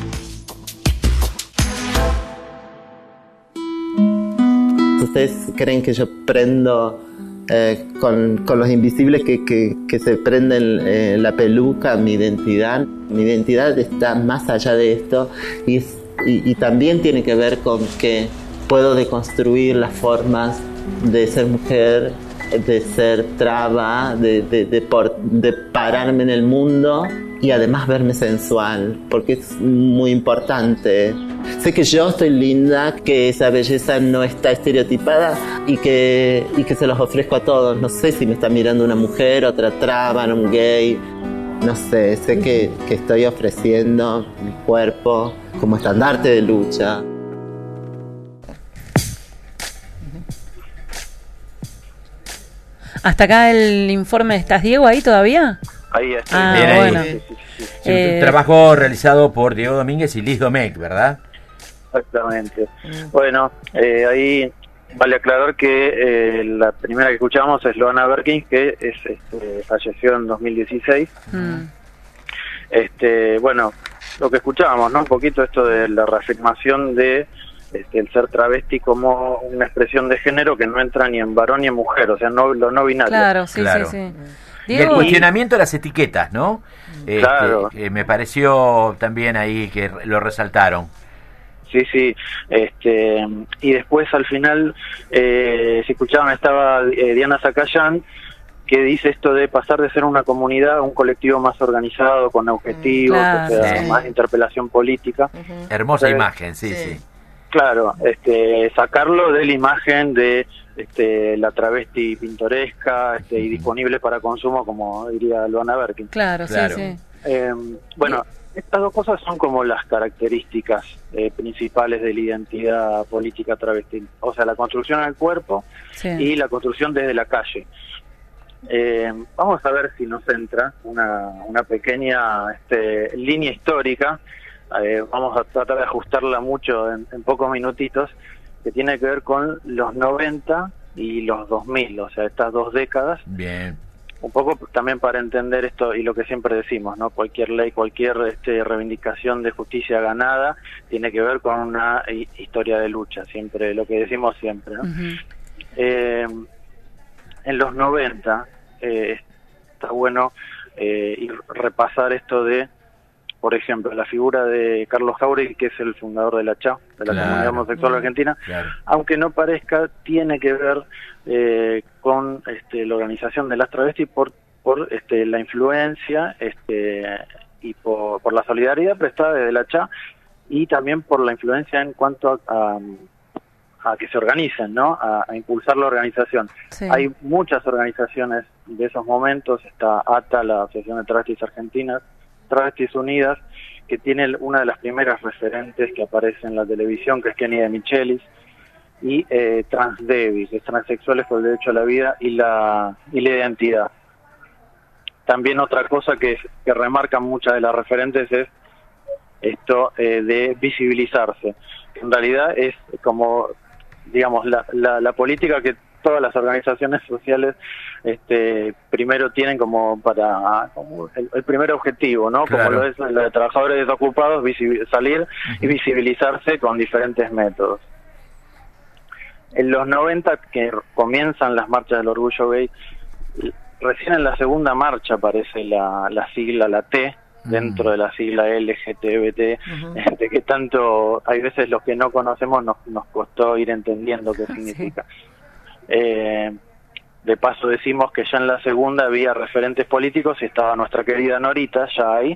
¿Ustedes creen que yo prendo eh, con, con los invisibles que, que, que se prenden eh, la peluca, mi identidad? Mi identidad está más allá de esto y, es, y, y también tiene que ver con que puedo deconstruir las formas de ser mujer, de ser traba, de, de, de, por, de pararme en el mundo y además verme sensual, porque es muy importante. Sé que yo estoy linda, que esa belleza no está estereotipada y que, y que se los ofrezco a todos. No sé si me está mirando una mujer, otra traba, un gay. No sé, sé que, que estoy ofreciendo mi cuerpo como estandarte de lucha. ¿Hasta acá el informe? ¿Estás, Diego, ahí todavía? Ahí está. Ah, Bien, bueno. ahí. Sí, sí, sí, sí. Sí, Eh, un trabajo realizado por Diego Domínguez y Liz Domecq, ¿verdad? Exactamente. Bueno, eh, ahí vale aclarar que eh, la primera que escuchamos es Loana Berkins, que es, este, falleció en dos mil dieciséis. Mm. Este, bueno, lo que escuchábamos, ¿no? Un poquito esto de la reafirmación de este, el ser travesti como una expresión de género que no entra ni en varón ni en mujer, o sea, no lo no binario. Claro, sí, Claro. sí, sí. Y el Diego, cuestionamiento de las etiquetas, ¿no? Este, Claro. eh, me pareció también ahí que lo resaltaron. Sí, sí, este, y después al final, eh, si escuchaban, estaba eh, Diana Zacayán, que dice esto de pasar de ser una comunidad a un colectivo más organizado, con objetivos, Claro, o sea, sí. más interpelación política. Hermosa Sí. imagen, sí, sí. Claro, este, sacarlo de la imagen de este, la travesti pintoresca este, y disponible para consumo, como diría Loana Berkins. claro, Claro. sí, sí. Eh, bueno, estas dos cosas son como las características eh, principales de la identidad política travesti, o sea, la construcción al cuerpo Sí. y la construcción desde la calle. Eh, vamos a ver si nos entra una, una pequeña este, línea histórica, eh, vamos a tratar de ajustarla mucho en, en pocos minutitos, que tiene que ver con los noventa y los dos mil, o sea, estas dos décadas. Bien. Un poco también para entender esto y lo que siempre decimos, ¿no? Cualquier ley, cualquier este, reivindicación de justicia ganada tiene que ver con una hi- historia de lucha, siempre lo que decimos siempre, ¿no? Ujú. Eh, en los noventa eh, está bueno eh, ir repasar esto de, por ejemplo, la figura de Carlos Jauregui, que es el fundador de la C H A, de la Claro. Comunidad Homosexual Argentina, Claro. aunque no parezca, tiene que ver eh, con este, la organización de las travestis por, por este, la influencia este, y por, por la solidaridad prestada desde la C H A y también por la influencia en cuanto a, a, a que se organicen, ¿no? A, a impulsar la organización. Sí. Hay muchas organizaciones de esos momentos, está A T A, la Asociación de Travestis Argentinas, Travestis Unidas, que tiene una de las primeras referentes que aparece en la televisión, que es Kenny de Michelis, y eh, Transdevi, que es Transexuales por el Derecho a la Vida y la, y la Identidad. También otra cosa que, que remarcan muchas de las referentes es esto eh, de visibilizarse. En realidad es como, digamos, la, la, la política que todas las organizaciones sociales este, primero tienen como para como el, el primer objetivo, ¿no? Claro. Como lo es la de trabajadores desocupados, visibil- salir y visibilizarse con diferentes métodos. En los noventa, que comienzan las marchas del orgullo gay, recién en la segunda marcha aparece la, la sigla, la T, dentro de la sigla L G T B T, Ujú. este, que tanto, hay veces los que no conocemos nos, nos costó ir entendiendo qué significa. Eh, de paso decimos que ya en la segunda había referentes políticos y estaba nuestra querida Norita ya ahí.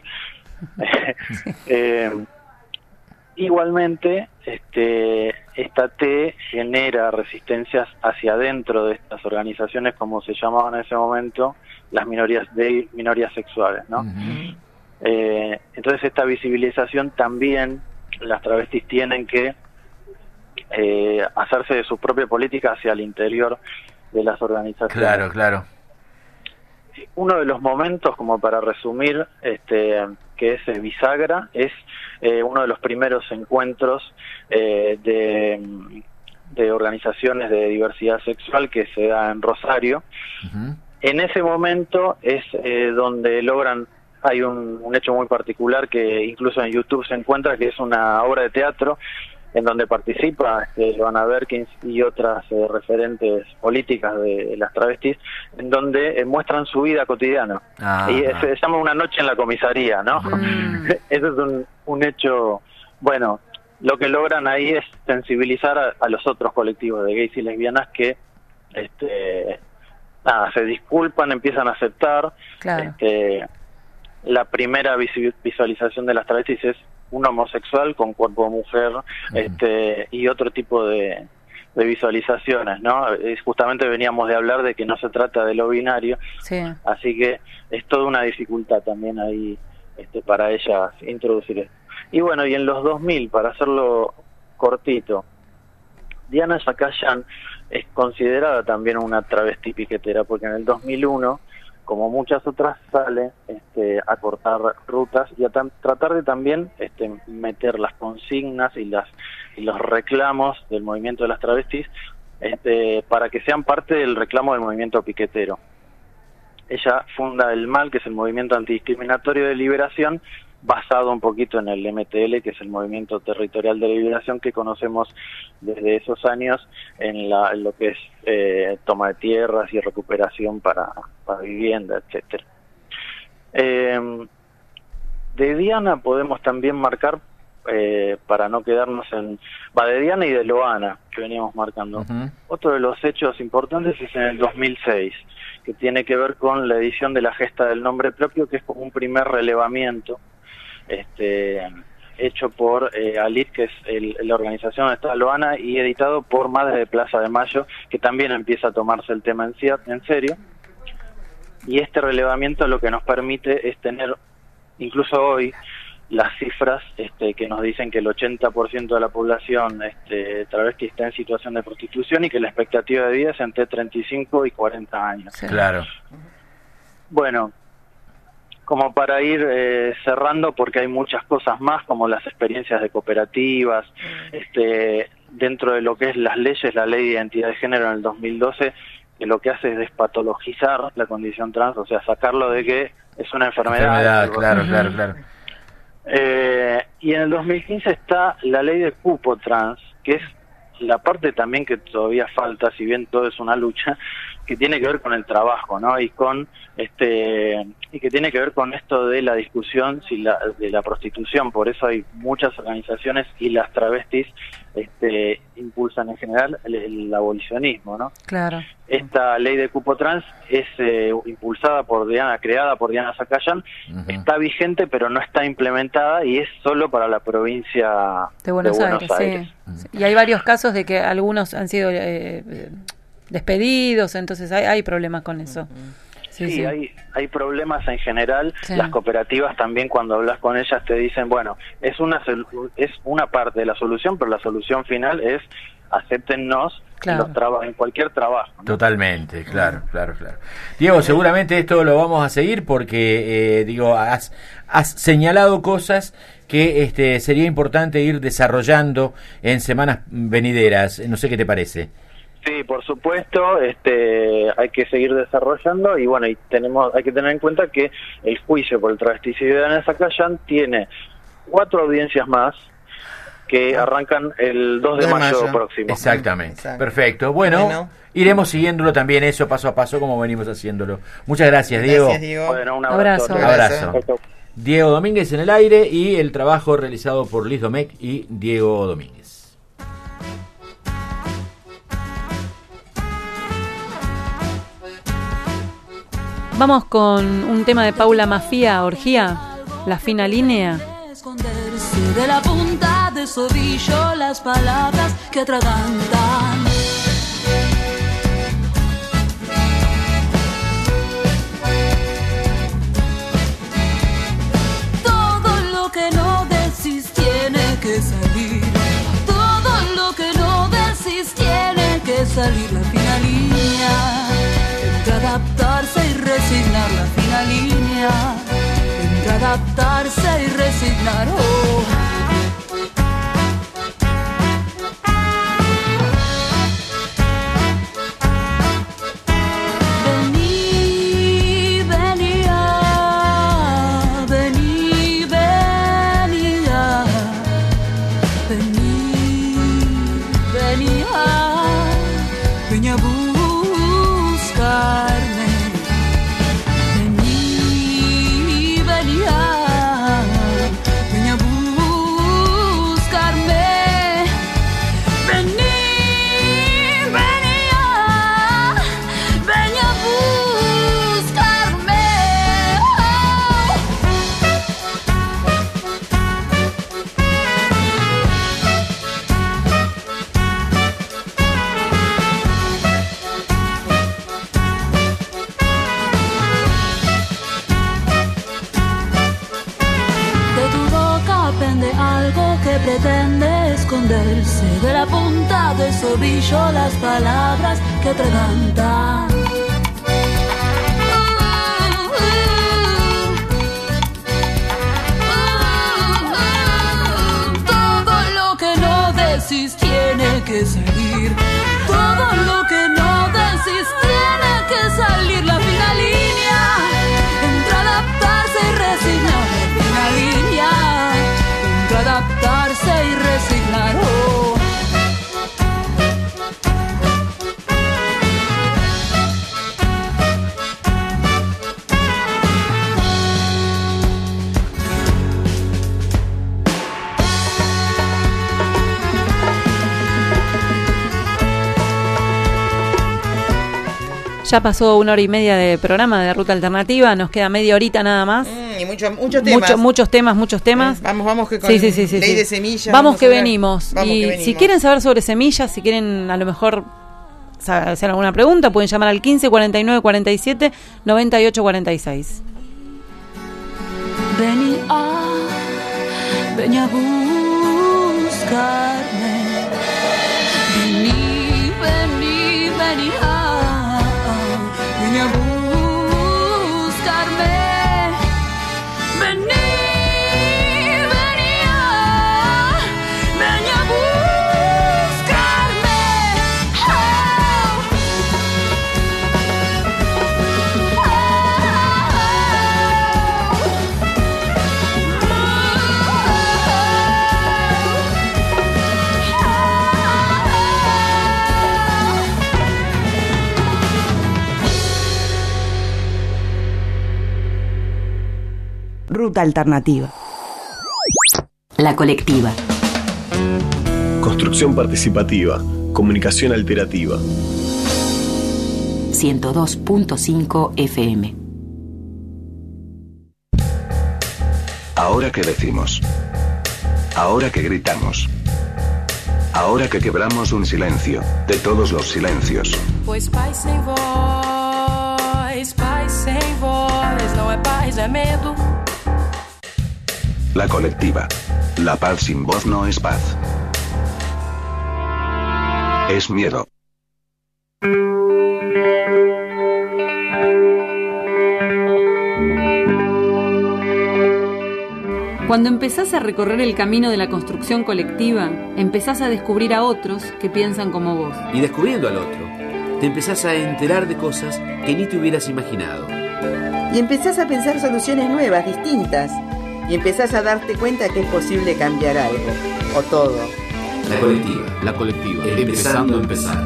eh, igualmente, este, esta T genera resistencias hacia adentro de estas organizaciones, como se llamaban en ese momento, las minorías de minorías sexuales, ¿no? Ujú. Eh, entonces esta visibilización también las travestis tienen que eh, hacerse de su propia política hacia el interior de las organizaciones. Claro, claro. Uno de los momentos, como para resumir, este, que es eh, bisagra, es eh, uno de los primeros encuentros eh, de, de organizaciones de diversidad sexual que se da en Rosario. Uh-huh. En ese momento es eh, donde logran, hay un, un hecho muy particular que incluso en YouTube se encuentra, que es una obra de teatro en donde participa eh, Loana Berkins y otras eh, referentes políticas de, de las travestis, en donde eh, muestran su vida cotidiana. Ah, y ah. se llama Una noche en la comisaría, ¿no? Mm. Eso es un, un hecho, bueno, lo que logran ahí es sensibilizar a, a los otros colectivos de gays y lesbianas que, este, nada, se disculpan, empiezan a aceptar. Claro. Este, la primera visualización de las travestis es un homosexual con cuerpo de mujer, uh-huh. este, y otro tipo de, de visualizaciones, ¿no? Es, justamente veníamos de hablar de que no se trata de lo binario, sí. Así que es toda una dificultad también ahí este, para ellas introducir esto. Y bueno, y en los dos mil, para hacerlo cortito, Diana Zacayán es considerada también una travesti piquetera, porque en el dos mil uno, como muchas otras, sale este, a cortar rutas y a tam- tratar de también este, meter las consignas y las y los reclamos del movimiento de las travestis este, para que sean parte del reclamo del movimiento piquetero. Ella funda el M A L, que es el Movimiento Antidiscriminatorio de Liberación, basado un poquito en el M T L, que es el Movimiento Territorial de Liberación que conocemos desde esos años en, la, en lo que es eh, toma de tierras y recuperación para, para vivienda, etcétera. Eh, de Diana podemos también marcar, eh, para no quedarnos en... Va de Diana y de Loana, que veníamos marcando. Uh-huh. Otro de los hechos importantes es en el dos mil seis, que tiene que ver con la edición de la gesta del nombre propio, que es como un primer relevamiento este hecho por eh, ALIT, que es el, la organización donde está Loana, y editado por Madre de Plaza de Mayo, que también empieza a tomarse el tema en, en serio. Y este relevamiento lo que nos permite es tener, incluso hoy, las cifras este, que nos dicen que el ochenta por ciento de la población este, travesti está en situación de prostitución y que la expectativa de vida es entre treinta y cinco y cuarenta años. Sí. Claro. Bueno, como para ir eh, cerrando, porque hay muchas cosas más, como las experiencias de cooperativas, este, dentro de lo que es las leyes, la ley de identidad de género en el dos mil doce, que lo que hace es despatologizar la condición trans, o sea, sacarlo de que es una enfermedad. enfermedad claro, claro, claro. Eh, y en el dos mil quince está la ley de cupo trans, que es la parte también que todavía falta, si bien todo es una lucha, que tiene que ver con el trabajo, ¿no? Y con este y que tiene que ver con esto de la discusión si la, de la prostitución. Por eso hay muchas organizaciones y las travestis este, impulsan en general el, el abolicionismo, ¿no? Claro. Esta ley de cupo trans es eh, impulsada por Diana, creada por Diana Zacayán, uh-huh. Está vigente pero no está implementada y es solo para la provincia de Buenos, de Buenos Aires. Aires. Sí. Y hay varios casos de que algunos han sido eh, despedidos, entonces hay, hay problemas con eso. Uh-huh. Sí, sí, sí. Hay, hay problemas en general. Sí. Las cooperativas también, cuando hablas con ellas, te dicen, bueno, es una es una parte de la solución, pero la solución final es acéptennos claro. los trabajos en cualquier trabajo, ¿no? Totalmente, claro, claro, claro. Diego, seguramente esto lo vamos a seguir porque, eh, digo, has, has señalado cosas que este, sería importante ir desarrollando en semanas venideras. No sé qué te parece. Sí, por supuesto, este, hay que seguir desarrollando y bueno, y tenemos, hay que tener en cuenta que el juicio por el travesticidio de Diana Zacayán tiene cuatro audiencias más que arrancan el dos de, de mayo, mayo próximo. Exactamente. Exacto. Perfecto. Bueno, bueno, iremos siguiéndolo también eso paso a paso como venimos haciéndolo. Muchas gracias, Diego. Gracias, Diego. Bueno, un abrazo. Abrazo. abrazo. Diego Domínguez en el aire y el trabajo realizado por Liz Domecq y Diego Domínguez. Vamos con un tema de Paula Mafia, Orgía, La Fina Línea. Esconderse de la punta de su ovillo las palabras que atragantan. Todo lo que no decís tiene que salir. Todo lo que no decís tiene que salir. La fina línea entre adaptarse y resignar. La fina línea entre adaptarse y resignar. Oh. que pretende esconderse de la punta de su ovillo las palabras que atragantan. Todo lo que no decís tiene que salir. Todo lo que no decís tiene que salir. La fina línea entre adaptarse y resignar. La fina línea entre adaptarse y resignar. Oh. Ya pasó una hora y media de programa de Ruta Alternativa, nos queda media horita nada más. Mm, y mucho, muchos temas. Mucho, muchos temas, muchos temas. Eh, vamos, vamos que con sí, sí, sí, sí, ley sí. de semillas. Vamos, vamos que venimos. Vamos y que venimos. si quieren saber sobre semillas, si quieren a lo mejor hacer alguna pregunta, pueden llamar al quince cuarenta y nueve cuarenta y siete noventa y ocho cuarenta y seis. Vení a, vení a buscarme. Vení, vení, vení a, vení a buscarme. Vení, vení a, vení a buscarme. Ruta Alternativa. La colectiva. Construcción participativa. Comunicación alterativa. ciento dos punto cinco F M. Ahora que decimos. Ahora que gritamos. Ahora que quebramos un silencio, de todos los silencios. Pois paz sem voz, paz sem voz, não é paz, é medo. La colectiva. La paz sin voz no es paz. Es miedo. Cuando empezás a recorrer el camino de la construcción colectiva, empezás a descubrir a otros que piensan como vos. Y descubriendo al otro, te empezás a enterar de cosas que ni te hubieras imaginado. Y empezás a pensar soluciones nuevas, distintas. Y empezás a darte cuenta que es posible cambiar algo, o todo. La colectiva, la colectiva, empezando a empezar.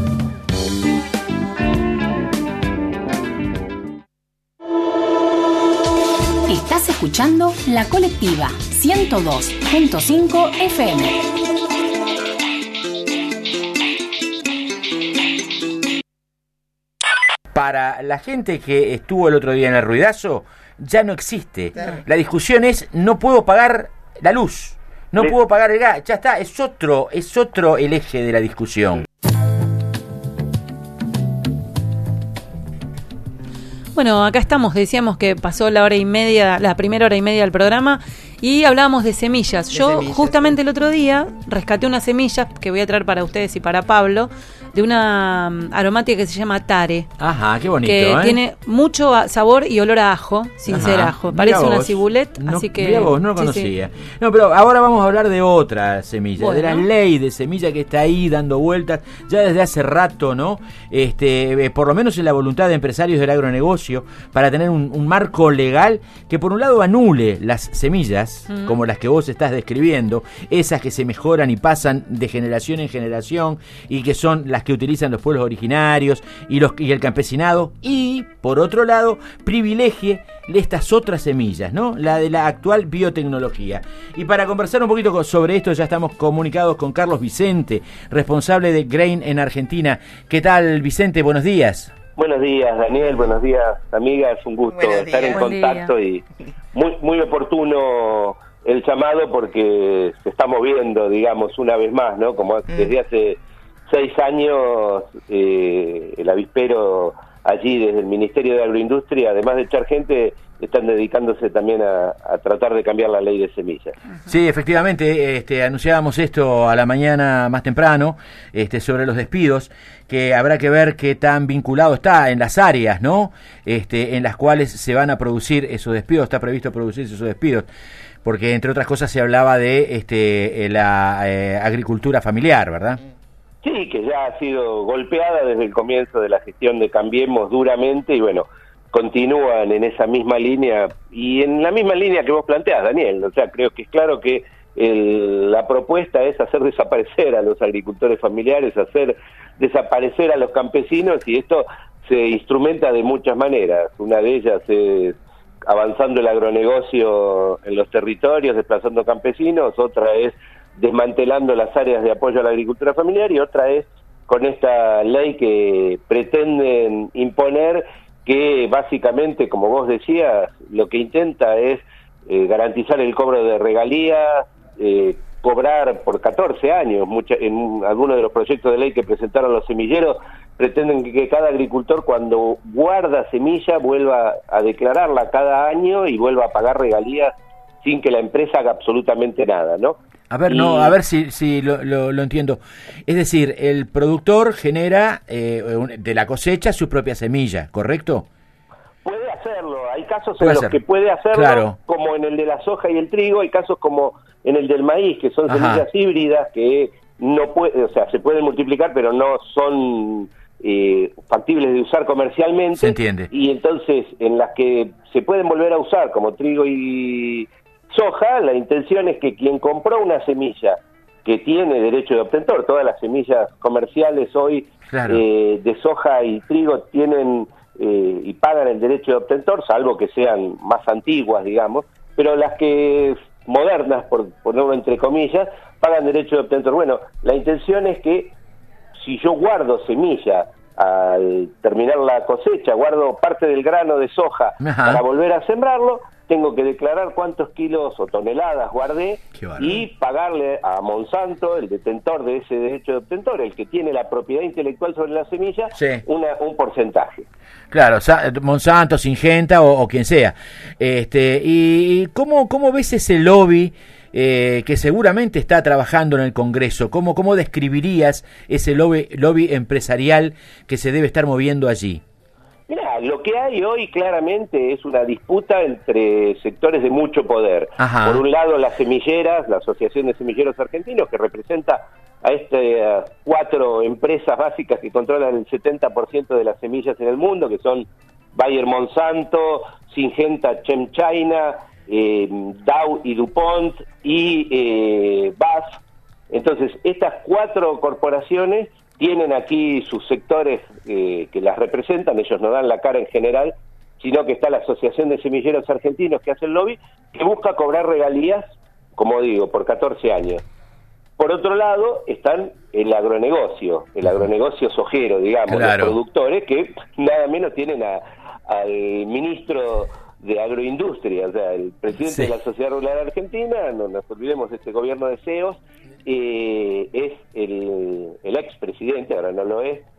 Estás escuchando La Colectiva, ciento dos punto cinco F M. Para la gente que estuvo el otro día en el ruidazo, ya no existe. Claro. La discusión es, no puedo pagar la luz, no Sí. puedo pagar el gas, ya está, es otro, es otro el eje de la discusión. Bueno, acá estamos, decíamos que pasó la hora y media, la primera hora y media del programa y hablábamos de semillas. De Yo semillas, justamente el otro día rescaté unas semillas que voy a traer para ustedes y para Pablo, de una um, aromática que se llama Tare. Ajá, qué bonito, que ¿eh? tiene mucho a- sabor y olor a ajo, sin Ajá, ser ajo. mirá Parece una vos. cibulet, No, así que... mirá vos, no lo sí, sí. conocía. No, pero ahora vamos a hablar de otra semilla, Bueno. de la ley de semilla que está ahí dando vueltas ya desde hace rato, ¿no? Este, eh, por lo menos en la voluntad de empresarios del agronegocio, para tener un, un marco legal que por un lado anule las semillas, Mm. como las que vos estás describiendo, esas que se mejoran y pasan de generación en generación y que son las que utilizan los pueblos originarios y, los, y el campesinado, y por otro lado privilegie estas otras semillas, ¿no? La de la actual biotecnología. Y para conversar un poquito co- sobre esto ya estamos comunicados con Carlos Vicente, responsable de Grain en Argentina. ¿Qué tal, Vicente? Buenos días. Buenos días, Daniel. Buenos días, amigas. Un gusto Buenos estar días. en Buen contacto y muy muy oportuno el llamado porque se está moviendo, digamos, una vez más, ¿no? Como desde hace seis años eh, el avispero allí desde el Ministerio de Agroindustria, además de echar gente, están dedicándose también a, a tratar de cambiar la ley de semillas. Sí, efectivamente, este, anunciábamos esto a la mañana más temprano, este, sobre los despidos, que habrá que ver qué tan vinculado está en las áreas, ¿no? Este, en las cuales se van a producir esos despidos, está previsto producirse esos despidos, porque entre otras cosas se hablaba de este, la eh, agricultura familiar, ¿verdad? Sí, que ya ha sido golpeada desde el comienzo de la gestión de Cambiemos duramente, y bueno, continúan en esa misma línea y en la misma línea que vos planteás, Daniel. O sea, creo que es claro que el, la propuesta es hacer desaparecer a los agricultores familiares, hacer desaparecer a los campesinos, y esto se instrumenta de muchas maneras. Una de ellas es avanzando el agronegocio en los territorios, desplazando campesinos; otra es desmantelando las áreas de apoyo a la agricultura familiar, y otra es con esta ley que pretenden imponer, que básicamente, como vos decías, lo que intenta es eh, garantizar el cobro de regalías, eh, cobrar por catorce años. Mucha, en algunos de los proyectos de ley que presentaron los semilleros, pretenden que, que cada agricultor, cuando guarda semilla, vuelva a declararla cada año y vuelva a pagar regalías sin que la empresa haga absolutamente nada, ¿no? A ver, y... no, a ver si, si lo, lo, lo entiendo. Es decir, el productor genera eh, de la cosecha su propia semilla, ¿correcto? Puede hacerlo. Hay casos puede en los hacerlo. que puede hacerlo, claro. como en el de la soja y el trigo. Hay casos como en el del maíz, que son Ajá. semillas híbridas que no puede, o sea, se pueden multiplicar, pero no son eh, factibles de usar comercialmente. Se entiende. Y entonces, en las que se pueden volver a usar, como trigo y soja, la intención es que quien compró una semilla que tiene derecho de obtentor, todas las semillas comerciales hoy claro. eh, de soja y trigo tienen eh, y pagan el derecho de obtentor, salvo que sean más antiguas, digamos, pero las que modernas, por ponerlo entre comillas, pagan derecho de obtentor. Bueno, la intención es que si yo guardo semilla al terminar la cosecha, guardo parte del grano de soja Ajá. para volver a sembrarlo, tengo que declarar cuántos kilos o toneladas guardé y pagarle a Monsanto, el detentor de ese derecho de obtentor, el que tiene la propiedad intelectual sobre la semilla, sí. una, un porcentaje. Claro, Monsanto, Syngenta o, o quien sea. Este, ¿Y cómo, cómo ves ese lobby eh, que seguramente está trabajando en el Congreso? ¿Cómo, cómo describirías ese lobby, lobby empresarial que se debe estar moviendo allí? Mira, lo que hay hoy claramente es una disputa entre sectores de mucho poder. Ajá. Por un lado, las semilleras, la Asociación de Semilleros Argentinos, que representa a estas cuatro empresas básicas que controlan el setenta por ciento de las semillas en el mundo, que son Bayer Monsanto, Syngenta ChemChina, eh, Dow y DuPont y eh, B A S F. Entonces, estas cuatro corporaciones tienen aquí sus sectores eh, que las representan. Ellos no dan la cara en general, sino que está la Asociación de Semilleros Argentinos, que hace el lobby, que busca cobrar regalías, como digo, por catorce años. Por otro lado, están el agronegocio, el agronegocio sojero, digamos, claro. los productores, que nada menos tienen a, al ministro de Agroindustria, o sea, el presidente sí. de la Sociedad Rural Argentina, no nos olvidemos de este gobierno de C E Os, eh, es el, el expresidente, ahora no lo es,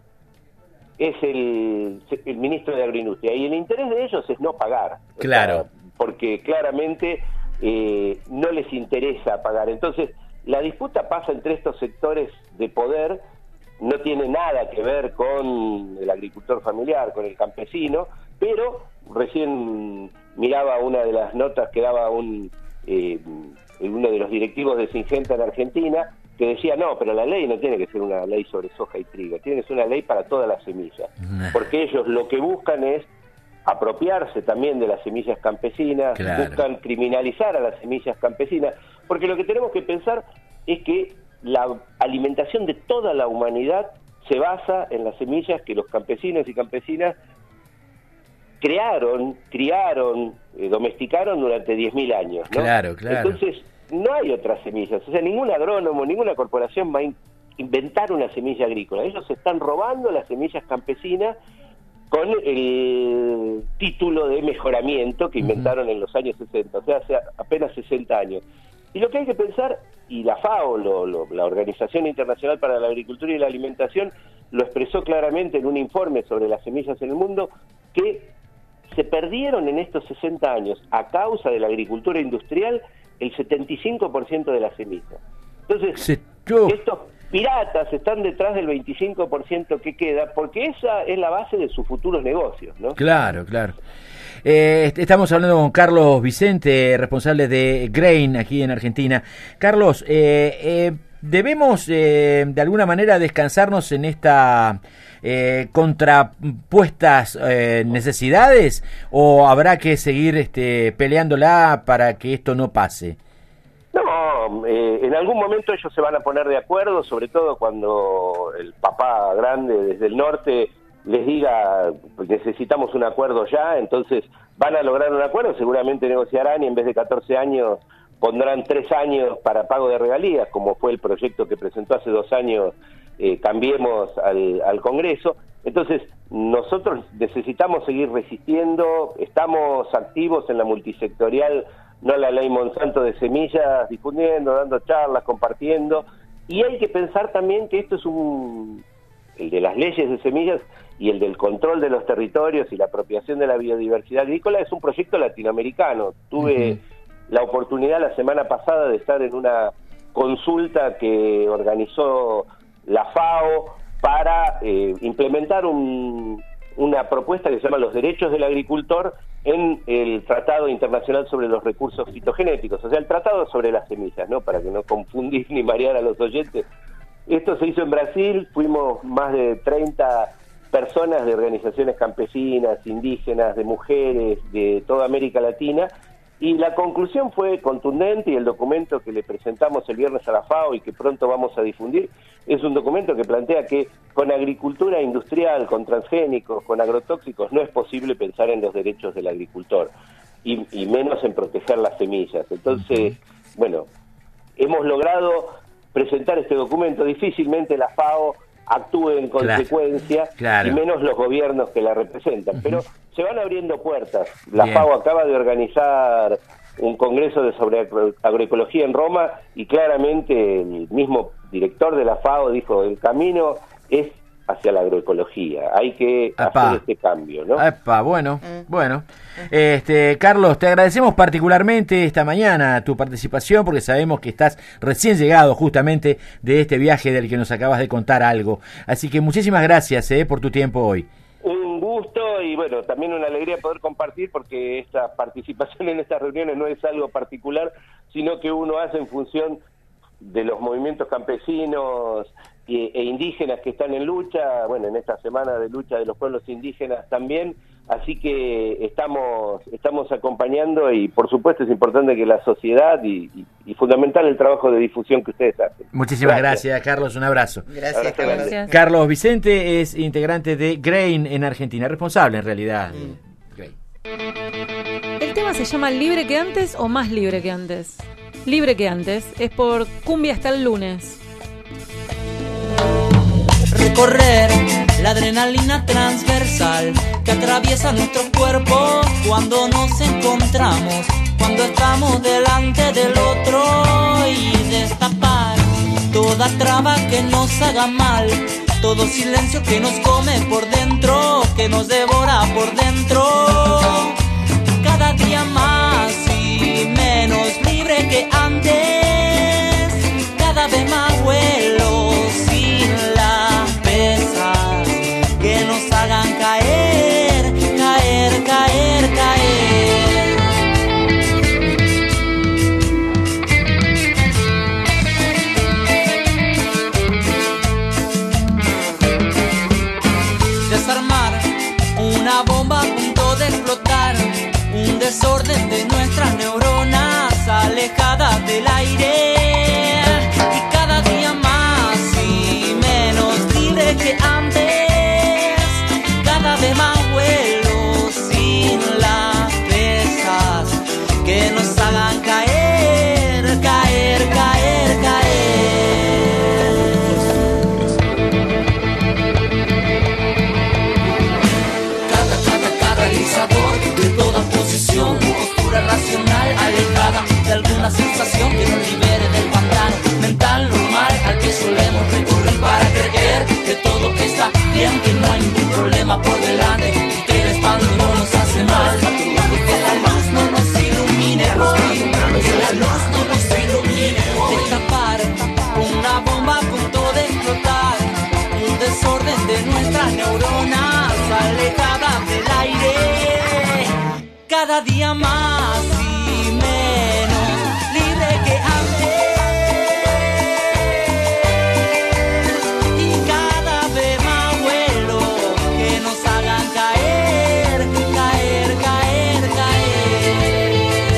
es el, el ministro de Agroindustria, y el interés de ellos es no pagar. Claro. O sea, porque claramente eh, no les interesa pagar. Entonces, la disputa pasa entre estos sectores de poder, no tiene nada que ver con el agricultor familiar, con el campesino, pero recién miraba una de las notas que daba un eh, uno de los directivos de Syngenta en Argentina, que decía, no, pero la ley no tiene que ser una ley sobre soja y trigo, tiene que ser una ley para todas las semillas, porque ellos lo que buscan es apropiarse también de las semillas campesinas, claro. buscan criminalizar a las semillas campesinas, porque lo que tenemos que pensar es que la alimentación de toda la humanidad se basa en las semillas que los campesinos y campesinas crearon, criaron, eh, domesticaron durante diez mil años, ¿no? Claro, claro. Entonces, no hay otras semillas, o sea, ningún agrónomo, ninguna corporación va a in- inventar una semilla agrícola. Ellos están robando las semillas campesinas con el título de mejoramiento que inventaron uh-huh. en los años sesenta, o sea, hace apenas sesenta años. Y lo que hay que pensar, y la FAO, lo, lo, la Organización Internacional para la Agricultura y la Alimentación, lo expresó claramente en un informe sobre las semillas en el mundo, que se perdieron en estos sesenta años, a causa de la agricultura industrial, el setenta y cinco por ciento de las semillas. Entonces, Se- yo- estos piratas están detrás del veinticinco por ciento que queda, porque esa es la base de sus futuros negocios, ¿no? Claro, claro. Eh, est- estamos hablando con Carlos Vicente, responsable de Grain aquí en Argentina. Carlos, eh, eh, ¿debemos eh, de alguna manera descansarnos en esta eh, contrapuestas eh, necesidades, o habrá que seguir este, peleándola para que esto no pase? No, eh, en algún momento ellos se van a poner de acuerdo, sobre todo cuando el papá grande desde el norte les diga necesitamos un acuerdo ya, entonces van a lograr un acuerdo, seguramente negociarán y en vez de catorce años pondrán tres años para pago de regalías, como fue el proyecto que presentó hace dos años eh, Cambiemos al, al Congreso. Entonces nosotros necesitamos seguir resistiendo, estamos activos en la multisectorial, no la ley Monsanto de semillas, difundiendo, dando charlas, compartiendo, y hay que pensar también que esto es un, el de las leyes de semillas y el del control de los territorios y la apropiación de la biodiversidad agrícola es un proyecto latinoamericano. Tuve uh-huh. la oportunidad la semana pasada de estar en una consulta que organizó la FAO para eh, implementar un, una propuesta que se llama los derechos del agricultor en el Tratado Internacional sobre los Recursos Fitogenéticos, o sea, el Tratado sobre las Semillas, ¿no? Para que no confundir ni marear a los oyentes. Esto se hizo en Brasil, fuimos más de treinta personas de organizaciones campesinas, indígenas, de mujeres, de toda América Latina, y la conclusión fue contundente, y el documento que le presentamos el viernes a la FAO y que pronto vamos a difundir, es un documento que plantea que con agricultura industrial, con transgénicos, con agrotóxicos, no es posible pensar en los derechos del agricultor, y, y menos en proteger las semillas. Entonces, uh-huh. bueno, hemos logrado presentar este documento, difícilmente la FAO actúe en consecuencia, claro, claro. y menos los gobiernos que la representan, uh-huh. pero se van abriendo puertas. La Bien. FAO acaba de organizar un congreso de sobre agro- agroecología en Roma, y claramente el mismo director de la FAO dijo, el camino es hacia la agroecología, hay que Epa. hacer este cambio, ¿no? Epa, bueno, mm. bueno. Este, Carlos, te agradecemos particularmente esta mañana tu participación, porque sabemos que estás recién llegado justamente de este viaje del que nos acabas de contar algo. Así que muchísimas gracias eh, por tu tiempo hoy. Un gusto, y bueno, también una alegría poder compartir, porque esta participación en estas reuniones no es algo particular, sino que uno hace en función de los movimientos campesinos e, e indígenas que están en lucha, bueno, en esta semana de lucha de los pueblos indígenas también, así que estamos estamos acompañando, y por supuesto es importante que la sociedad y, y, y fundamental el trabajo de difusión que ustedes hacen. Muchísimas gracias, gracias Carlos, un abrazo. Gracias, Carlos. Gracias. Carlos Vicente es integrante de Grain en Argentina, responsable en realidad de Grain. El tema se llama Libre que antes o Más libre que antes. Libre que antes es por Cumbia hasta el lunes. Recorrer la adrenalina transversal que atraviesa nuestro cuerpo cuando nos encontramos, cuando estamos delante del otro, y destapar toda traba que nos haga mal, todo silencio que nos come por dentro, que nos devora por dentro. Cada día más y menos libre que antes, cada vez más vuelo sin las pesas que nos hagan caer, caer, caer, caer. Desarmar una bomba a punto de cada día más y menos libre que antes. Y cada vez más vuelo que nos hagan caer, caer, caer, caer.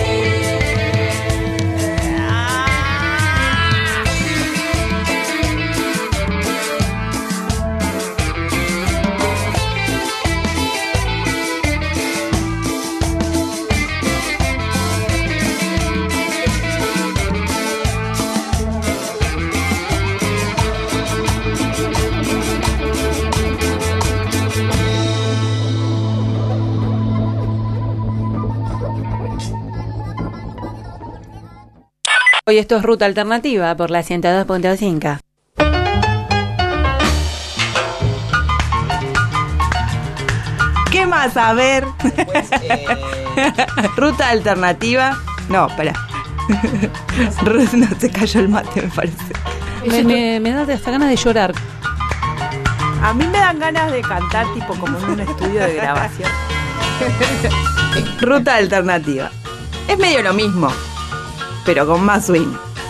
Hoy esto es Ruta Alternativa por la ciento dos punto cinco. ¿Qué más? A ver. Pues, eh... Ruta Alternativa. No, espera. No, se cayó el mate, me parece. Me, me, me da hasta ganas de llorar. A mí me dan ganas de cantar tipo como en un estudio de grabación. Ruta Alternativa. Es medio lo mismo, pero con más swing.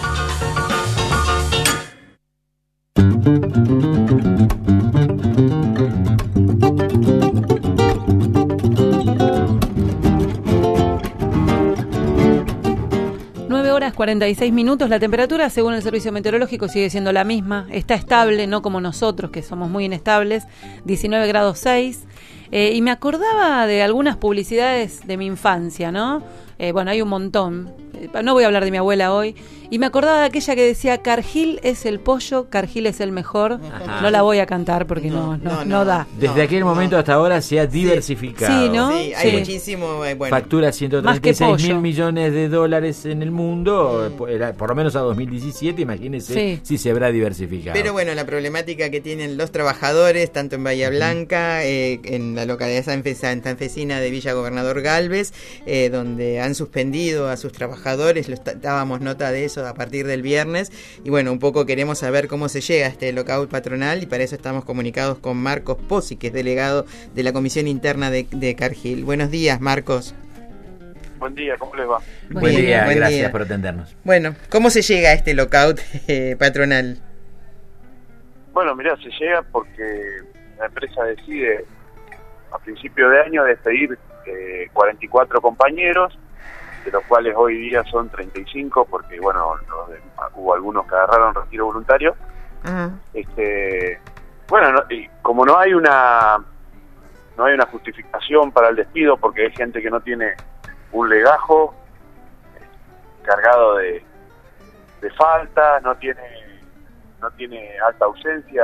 nueve horas cuarenta y seis minutos. La temperatura, según el servicio meteorológico, sigue siendo la misma. Está estable, no como nosotros, que somos muy inestables. diecinueve grados seis. Eh, y me acordaba de algunas publicidades de mi infancia, ¿no? Eh, bueno, hay un montón. Eh, no voy a hablar de mi abuela hoy. Y me acordaba de aquella que decía: Cargill es el pollo, Cargill es el mejor. Ajá. No la voy a cantar porque no, no, no, no da. Desde aquel no, momento no. hasta ahora se ha diversificado. Sí, ¿no? Sí, hay Sí. muchísimo. Eh, bueno. Factura ciento treinta y seis mil millones de dólares en el mundo, por, por lo menos a dos mil diecisiete, imagínense Sí. si se habrá diversificado. Pero bueno, la problemática que tienen los trabajadores, tanto en Bahía Blanca, eh, en la localidad sanfecina de Villa Gobernador Galvez, eh, donde han suspendido a sus trabajadores, lo está, dábamos nota de eso a partir del viernes, y bueno, un poco queremos saber cómo se llega a este lockout patronal, y para eso estamos comunicados con Marcos Pozzi, que es delegado de la Comisión Interna de, de Cargill. Buenos días, Marcos. Buen día, ¿cómo les va? Buen Bien, día, buen gracias día. por atendernos. Bueno, ¿cómo se llega a este lockout eh, patronal? Bueno, mirá, se llega porque la empresa decide a principio de año despedir eh, cuarenta y cuatro compañeros, de los cuales hoy día son treinta y cinco, porque bueno, los de, hubo algunos que agarraron retiro voluntario. Ajá. Este, bueno, no, y como no hay una no hay una justificación para el despido, porque hay gente que no tiene un legajo eh, cargado de, de faltas, no tiene no tiene alta ausencia,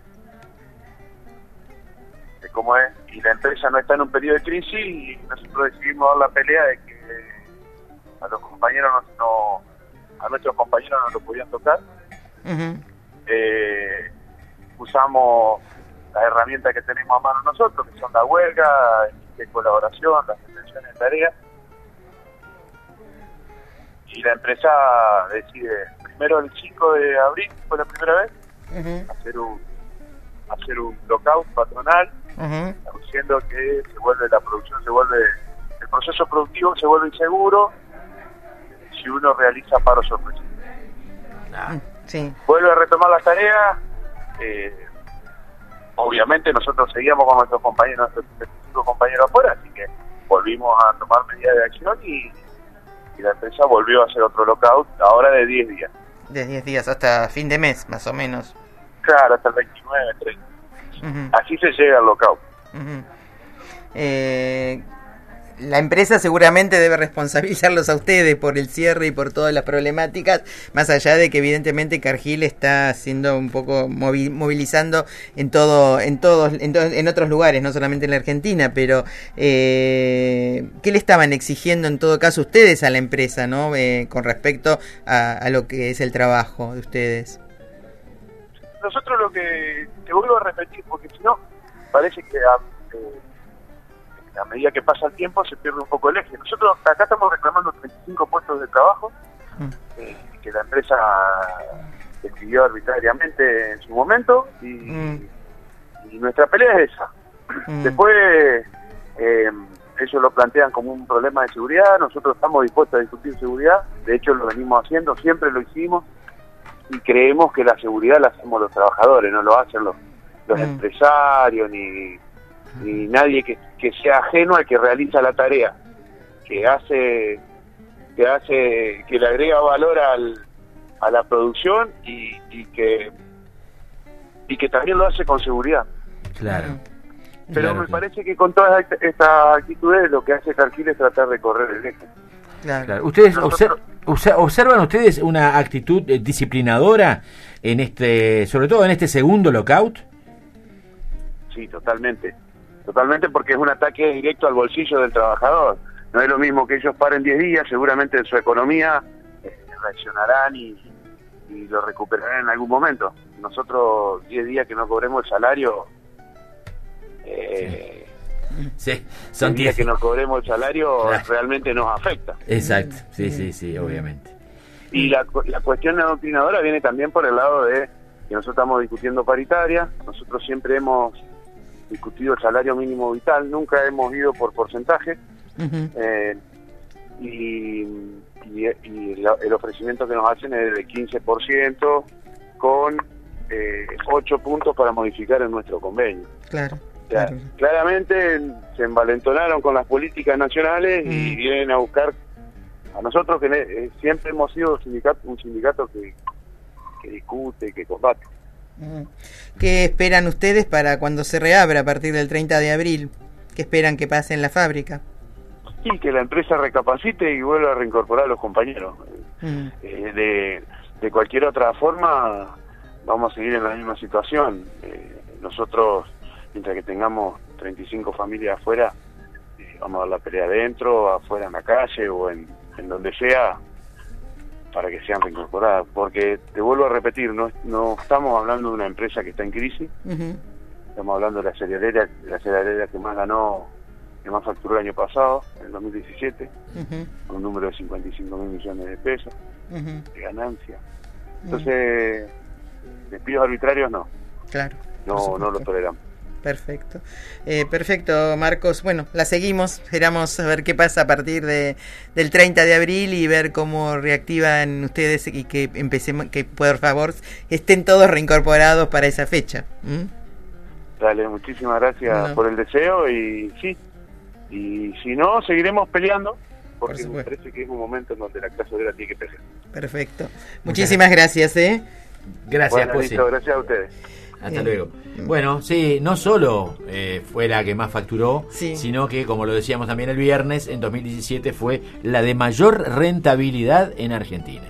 de cómo es, y la empresa no está en un periodo de crisis, y nosotros decidimos dar la pelea de que a los compañeros no, no a nuestros compañeros no lo podían tocar. Uh-huh. Eh, usamos las herramientas que tenemos a mano nosotros, que son la huelga, de colaboración, las extensiones de tareas, y la empresa decide primero el cinco de abril, fue la primera vez, Uh-huh. hacer un hacer un lockout patronal, Uh-huh. diciendo que se vuelve la producción, se vuelve el proceso productivo se vuelve inseguro si uno realiza paro sorpresivo. Ah, sí. Vuelve a retomar las tareas. Eh, obviamente nosotros seguíamos con nuestros compañeros, nuestros compañeros afuera, así que volvimos a tomar medidas de acción y, y la empresa volvió a hacer otro lockout, ahora de diez días. De diez días hasta fin de mes, más o menos. Claro, hasta el veintinueve, treinta. Uh-huh. Así se llega al lockout. Uh-huh. Eh, la empresa seguramente debe responsabilizarlos a ustedes por el cierre y por todas las problemáticas, más allá de que evidentemente Cargill está haciendo un poco movi- movilizando en todo, en todos, en, to- en otros lugares, no solamente en la Argentina, pero eh, ¿qué le estaban exigiendo en todo caso ustedes a la empresa, no, eh, con respecto a, a lo que es el trabajo de ustedes? Nosotros lo que, te vuelvo a repetir, porque si no, parece que a, eh, a medida que pasa el tiempo se pierde un poco el eje. Nosotros acá estamos reclamando treinta y cinco puestos de trabajo, eh, que la empresa decidió arbitrariamente en su momento, y, Mm. y nuestra pelea es esa. Mm. Después, eh, ellos lo plantean como un problema de seguridad, nosotros estamos dispuestos a discutir seguridad, de hecho lo venimos haciendo, siempre lo hicimos, y creemos que la seguridad la hacemos los trabajadores, no lo hacen los, los mm. empresarios, ni, ni nadie que, que sea ajeno al que realiza la tarea, que hace, que hace, que le agrega valor al, a la producción y, y que y que también lo hace con seguridad. Claro. Pero claro, me claro. parece que con todas estas actitudes lo que hace Cargill es tratar de correr el eje. Claro. Claro. ¿Ustedes Nosotros, obser- observan ustedes una actitud eh, disciplinadora en este, sobre todo en este segundo lockout? Sí, totalmente. Totalmente, porque es un ataque directo al bolsillo del trabajador. No es lo mismo que ellos paren diez días, seguramente en su economía eh, reaccionarán y, y lo recuperarán en algún momento. Nosotros diez días que no cobremos el salario, eh, sí, son diez días diez que no cobremos el salario claro. realmente nos afecta. Exacto, sí, sí, sí, obviamente. Y la, la cuestión adoctrinadora viene también por el lado de que nosotros estamos discutiendo paritaria, nosotros siempre hemos discutido el salario mínimo vital, nunca hemos ido por porcentaje, uh-huh. eh, y, y, y la, el ofrecimiento que nos hacen es de quince por ciento con eh, ocho puntos para modificar en nuestro convenio. Claro. O sea, claro. Claramente se envalentonaron con las políticas nacionales uh-huh. y vienen a buscar a nosotros que eh, siempre hemos sido sindicato, un sindicato que, que discute, que combate. ¿Qué esperan ustedes para cuando se reabra a partir del treinta de abril? ¿Qué esperan que pase en la fábrica? Sí, que la empresa recapacite y vuelva a reincorporar a los compañeros. Mm. Eh, de, de cualquier otra forma vamos a seguir en la misma situación. Eh, nosotros, mientras que tengamos treinta y cinco familias afuera, eh, vamos a dar la pelea adentro, afuera en la calle o en, en donde sea, para que sean reincorporadas, porque te vuelvo a repetir, no, no estamos hablando de una empresa que está en crisis, uh-huh. estamos hablando de la cerealera, la cerealera que más ganó, que más facturó el año pasado, en el dos mil diecisiete, uh-huh. con un número de cincuenta y cinco mil millones de pesos uh-huh. de ganancia. Entonces, uh-huh. despidos arbitrarios no, claro, no, no lo toleramos. Perfecto, eh, perfecto, Marcos. Bueno, la seguimos, esperamos a ver qué pasa a partir de del treinta de abril y ver cómo reactivan ustedes y que empecemos, que por favor estén todos reincorporados para esa fecha. ¿Mm? Dale, muchísimas gracias no. por el deseo y sí, y si no, seguiremos peleando porque por me parece que es un momento en donde la clase obrera tiene que pelear. Perfecto, muchísimas gracias, ¿eh? Gracias, bueno, listo, gracias a ustedes. Hasta eh, luego. Bueno, sí, no solo eh, fue la que más facturó, sí. sino que, como lo decíamos también el viernes, en dos mil diecisiete fue la de mayor rentabilidad en Argentina.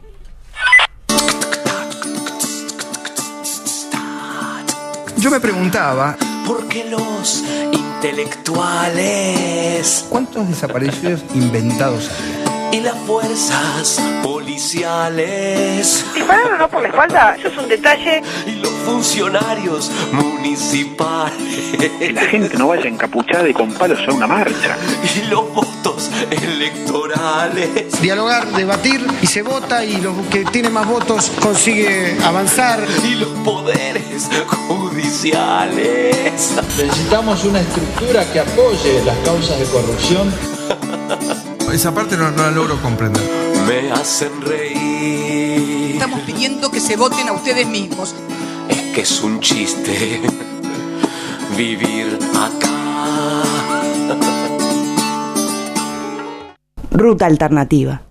Yo me preguntaba, ¿por qué los intelectuales? ¿Cuántos desaparecidos inventados había? Y las fuerzas policiales. Dispararon no por la espalda, eso es un detalle. Y los funcionarios municipales. Que la gente no vaya encapuchada y con palos a una marcha. Y los votos electorales. Dialogar, debatir y se vota y lo que tiene más votos consigue avanzar. Y los poderes judiciales. Necesitamos una estructura que apoye las causas de corrupción. Esa parte no, no la logro comprender. Me hacen reír. Estamos pidiendo que se voten a ustedes mismos. Es que es un chiste vivir acá. Ruta Alternativa.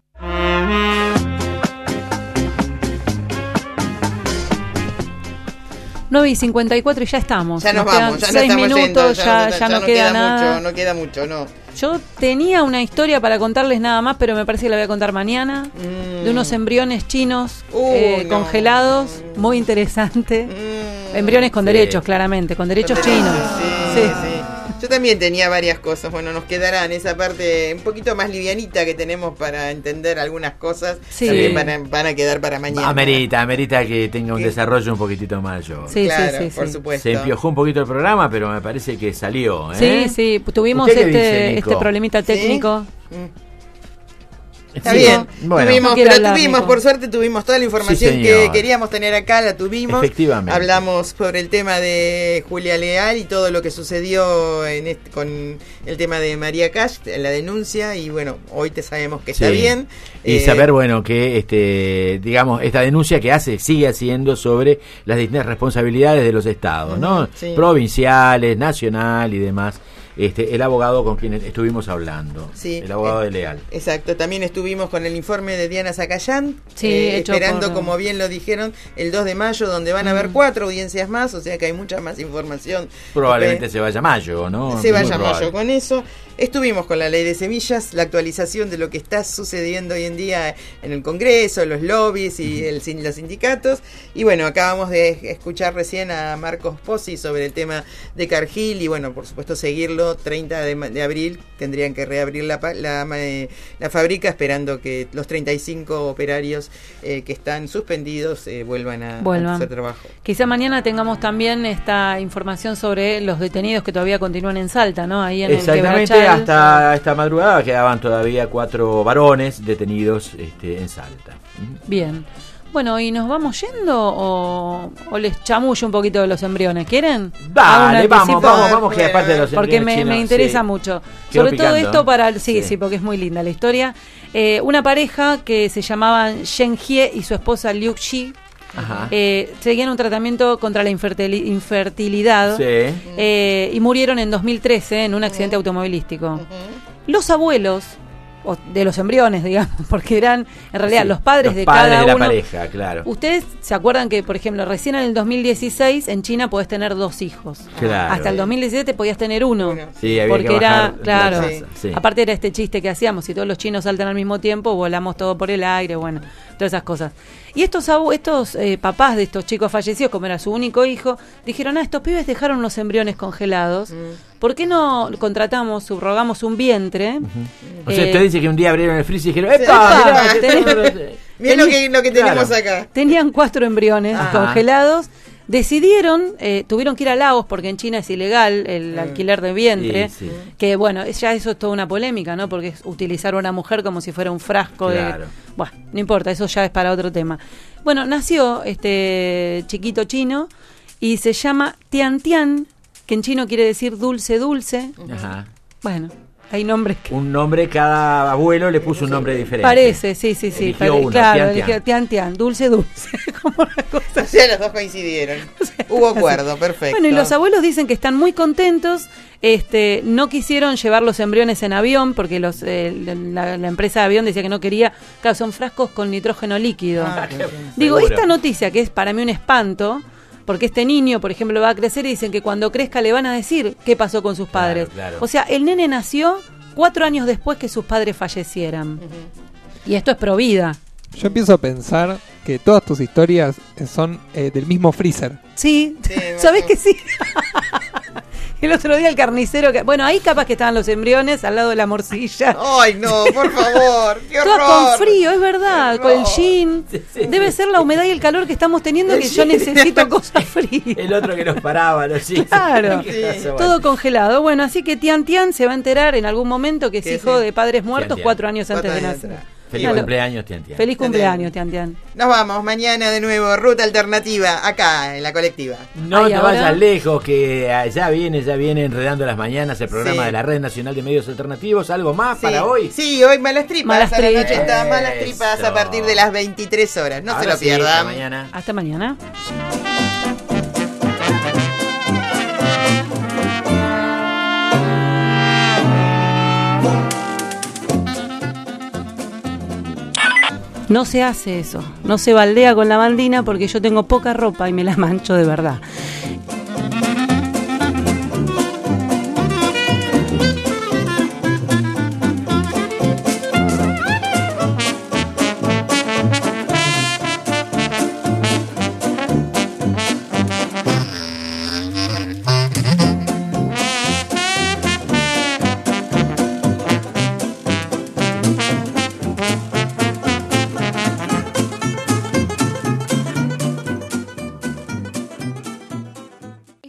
nueve y cincuenta y cuatro y ya estamos. Ya nos, nos vamos, ya seis nos minutos, yendo, ya, ya, ya, ya no, no queda, queda nada. Mucho, no queda mucho, no. Yo tenía una historia para contarles nada más, pero me parece que la voy a contar mañana. Mm. De unos embriones chinos uh, eh, no. congelados, muy interesante. Mm. Embriones con sí. derechos, claramente, con derechos con chinos. Sí, sí. sí. Yo también tenía varias cosas. Bueno, nos quedará en esa parte un poquito más livianita que tenemos para entender algunas cosas. Sí. También van a, van a quedar para mañana. Amerita, amerita que tenga un ¿Qué? desarrollo un poquitito mayor. Sí, claro, sí, sí, por sí. supuesto. Se empiojó un poquito el programa, pero me parece que salió. ¿eh? Sí, sí, tuvimos este, dice, este problemita técnico. ¿Sí? Está Sí, bien, bueno. tuvimos, No quiero pero hablar, tuvimos, Nico. por suerte tuvimos toda la información Sí, que señor. queríamos tener acá, la tuvimos. Efectivamente. Hablamos sobre el tema de Julia Leal y todo lo que sucedió en este- con el tema de María Cash, la denuncia, y bueno, hoy te sabemos que está Sí. bien. Y Eh, saber, bueno, que este, digamos, esta denuncia que hace sigue haciendo sobre las distintas responsabilidades de los estados, ¿no? Ujú, sí. Provinciales, nacional y demás. Este, el abogado con quien estuvimos hablando, Sí, el abogado eh, de Leal. Exacto, también estuvimos con el informe de Diana Zacayán, Sí, eh, hecho esperando, por- como bien lo dijeron, el dos de mayo, donde van a haber Mm. cuatro audiencias más, o sea que hay mucha más información. Probablemente Eh, se vaya a mayo, ¿no? Se Muy vaya probable. mayo con eso. Estuvimos con la ley de semillas, la actualización de lo que está sucediendo hoy en día en el Congreso, los lobbies y el, sin- los sindicatos. Y bueno, acabamos de escuchar recién a Marcos Pozzi sobre el tema de Cargill y bueno, por supuesto seguirlo. treinta de, ma- de abril tendrían que reabrir la, pa- la, ma- eh, la fábrica, esperando que los treinta y cinco operarios eh, que están suspendidos eh, vuelvan a, a Vuelvan. hacer trabajo. Quizá mañana tengamos también esta información sobre los detenidos que todavía continúan en Salta, ¿no? Ahí en el Exactamente, Quebrachal. hasta esta madrugada quedaban todavía cuatro varones detenidos este, en Salta. Bien. Bueno, ¿y nos vamos yendo o, o les chamullo un poquito de los embriones? ¿Quieren? Hago un Dale, vamos, anticipo. vamos, vamos, que aparte de los Porque me, embriones me chinos, interesa sí. mucho. Quedó Sobre todo picando, esto ¿no? para... Sí, Sí. sí, porque es muy linda la historia. Eh, una pareja que se llamaban Shen Hye y su esposa Liu Xi Ajá. eh, seguían un tratamiento contra la infertili- infertilidad Sí. eh, y murieron en dos mil trece en un accidente automovilístico. Los abuelos, o de los embriones, digamos, porque eran en realidad Sí, los padres los de padres cada de la uno. pareja, claro. Ustedes se acuerdan que, por ejemplo, recién en el dos mil dieciséis en China podés tener dos hijos. Claro. Hasta el dos mil diecisiete podías tener uno. Sí, había porque que era, bajar la claro, tasa, sí. aparte era este chiste que hacíamos, si todos los chinos saltan al mismo tiempo, volamos todo por el aire, bueno, todas esas cosas. Y estos abu- estos eh, papás de estos chicos fallecidos, como era su único hijo, dijeron, ah, estos pibes dejaron los embriones congelados, ¿por qué no contratamos, subrogamos un vientre? O sea, Eh, usted dice que un día abrieron el freezer y dijeron, Sí, ¡epa! epa, mirá, que tenés- tenemos- Miren lo que, lo que tenemos acá. Tenían cuatro embriones Ah. congelados. Decidieron, eh, tuvieron que ir a Laos porque en China es ilegal el alquiler de vientre. Sí, sí. Que bueno, ya eso es toda una polémica, ¿no? Porque es utilizar a una mujer como si fuera un frasco Claro. de. Bueno, no importa, eso ya es para otro tema. Bueno, nació este chiquito chino y se llama Tian Tian, que en chino quiere decir dulce, dulce. Ajá. Bueno, hay nombres que. Un nombre, cada abuelo le puso un nombre diferente. Parece, sí, sí, sí. Eligió pare- uno, claro, Tian eligió Tian. Tian Tian, dulce, dulce. O sea, los dos coincidieron. Hubo acuerdo, perfecto. Bueno, y los abuelos dicen que están muy contentos. Este, no quisieron llevar los embriones en avión porque los eh, la, la empresa de avión decía que no quería. Claro, son frascos con nitrógeno líquido. Ah, qué bien. Digo, Seguro. esta noticia que es para mí un espanto, porque este niño, por ejemplo, va a crecer y dicen que cuando crezca le van a decir qué pasó con sus padres. claro. O sea, el nene nació cuatro años después que sus padres fallecieran. Y esto es pro vida. Yo empiezo a pensar que todas tus historias eh, son eh, del mismo freezer. Sí, ¿sabés que sí? El otro día el carnicero, que, bueno, ahí capaz que estaban los embriones al lado de la morcilla. Ay, no, por favor, qué Todo horror. con frío, es verdad, Qué con el horror. jean. Debe ser la humedad y el calor que estamos teniendo El que yo jean. necesito cosas frías. El otro que nos paraba, ¿no? Sí, Claro, sí. Bueno. todo congelado. Bueno, así que Tian Tian se va a enterar en algún momento que es Que hijo sí. de padres muertos Tian. cuatro años Cuatro antes de años nacer. atrás. Feliz Claro. cumpleaños, Tian Tian. Feliz cumpleaños, Tian Tian. Nos vamos mañana de nuevo, Ruta Alternativa, acá en la colectiva. No Ay, te ahora- vayas lejos, que ah, ya viene, ya viene Enredando las Mañanas, el programa Sí. de la Red Nacional de Medios Alternativos. ¿Algo más Sí. para hoy? Sí, hoy Malas Tripas. Malas a la Tripas. noche está Malas Tripas a Eso. partir de las veintitrés horas. No Ahora se lo sí, pierdan. hasta mañana. Hasta mañana. No se hace eso, no se baldea con la bandina porque yo tengo poca ropa y me la mancho de verdad.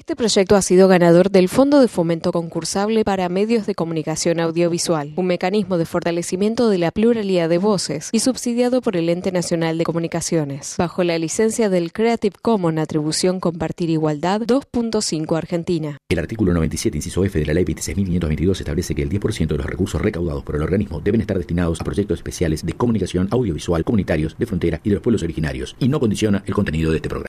Este proyecto ha sido ganador del Fondo de Fomento Concursable para Medios de Comunicación Audiovisual, un mecanismo de fortalecimiento de la pluralidad de voces y subsidiado por el Ente Nacional de Comunicaciones, bajo la licencia del Creative Commons Atribución Compartir Igualdad dos punto cinco Argentina. El artículo noventa y siete, inciso F de la Ley veintiséis mil quinientos veintidós establece que el diez por ciento de los recursos recaudados por el organismo deben estar destinados a proyectos especiales de comunicación audiovisual comunitarios de frontera y de los pueblos originarios, y no condiciona el contenido de este programa.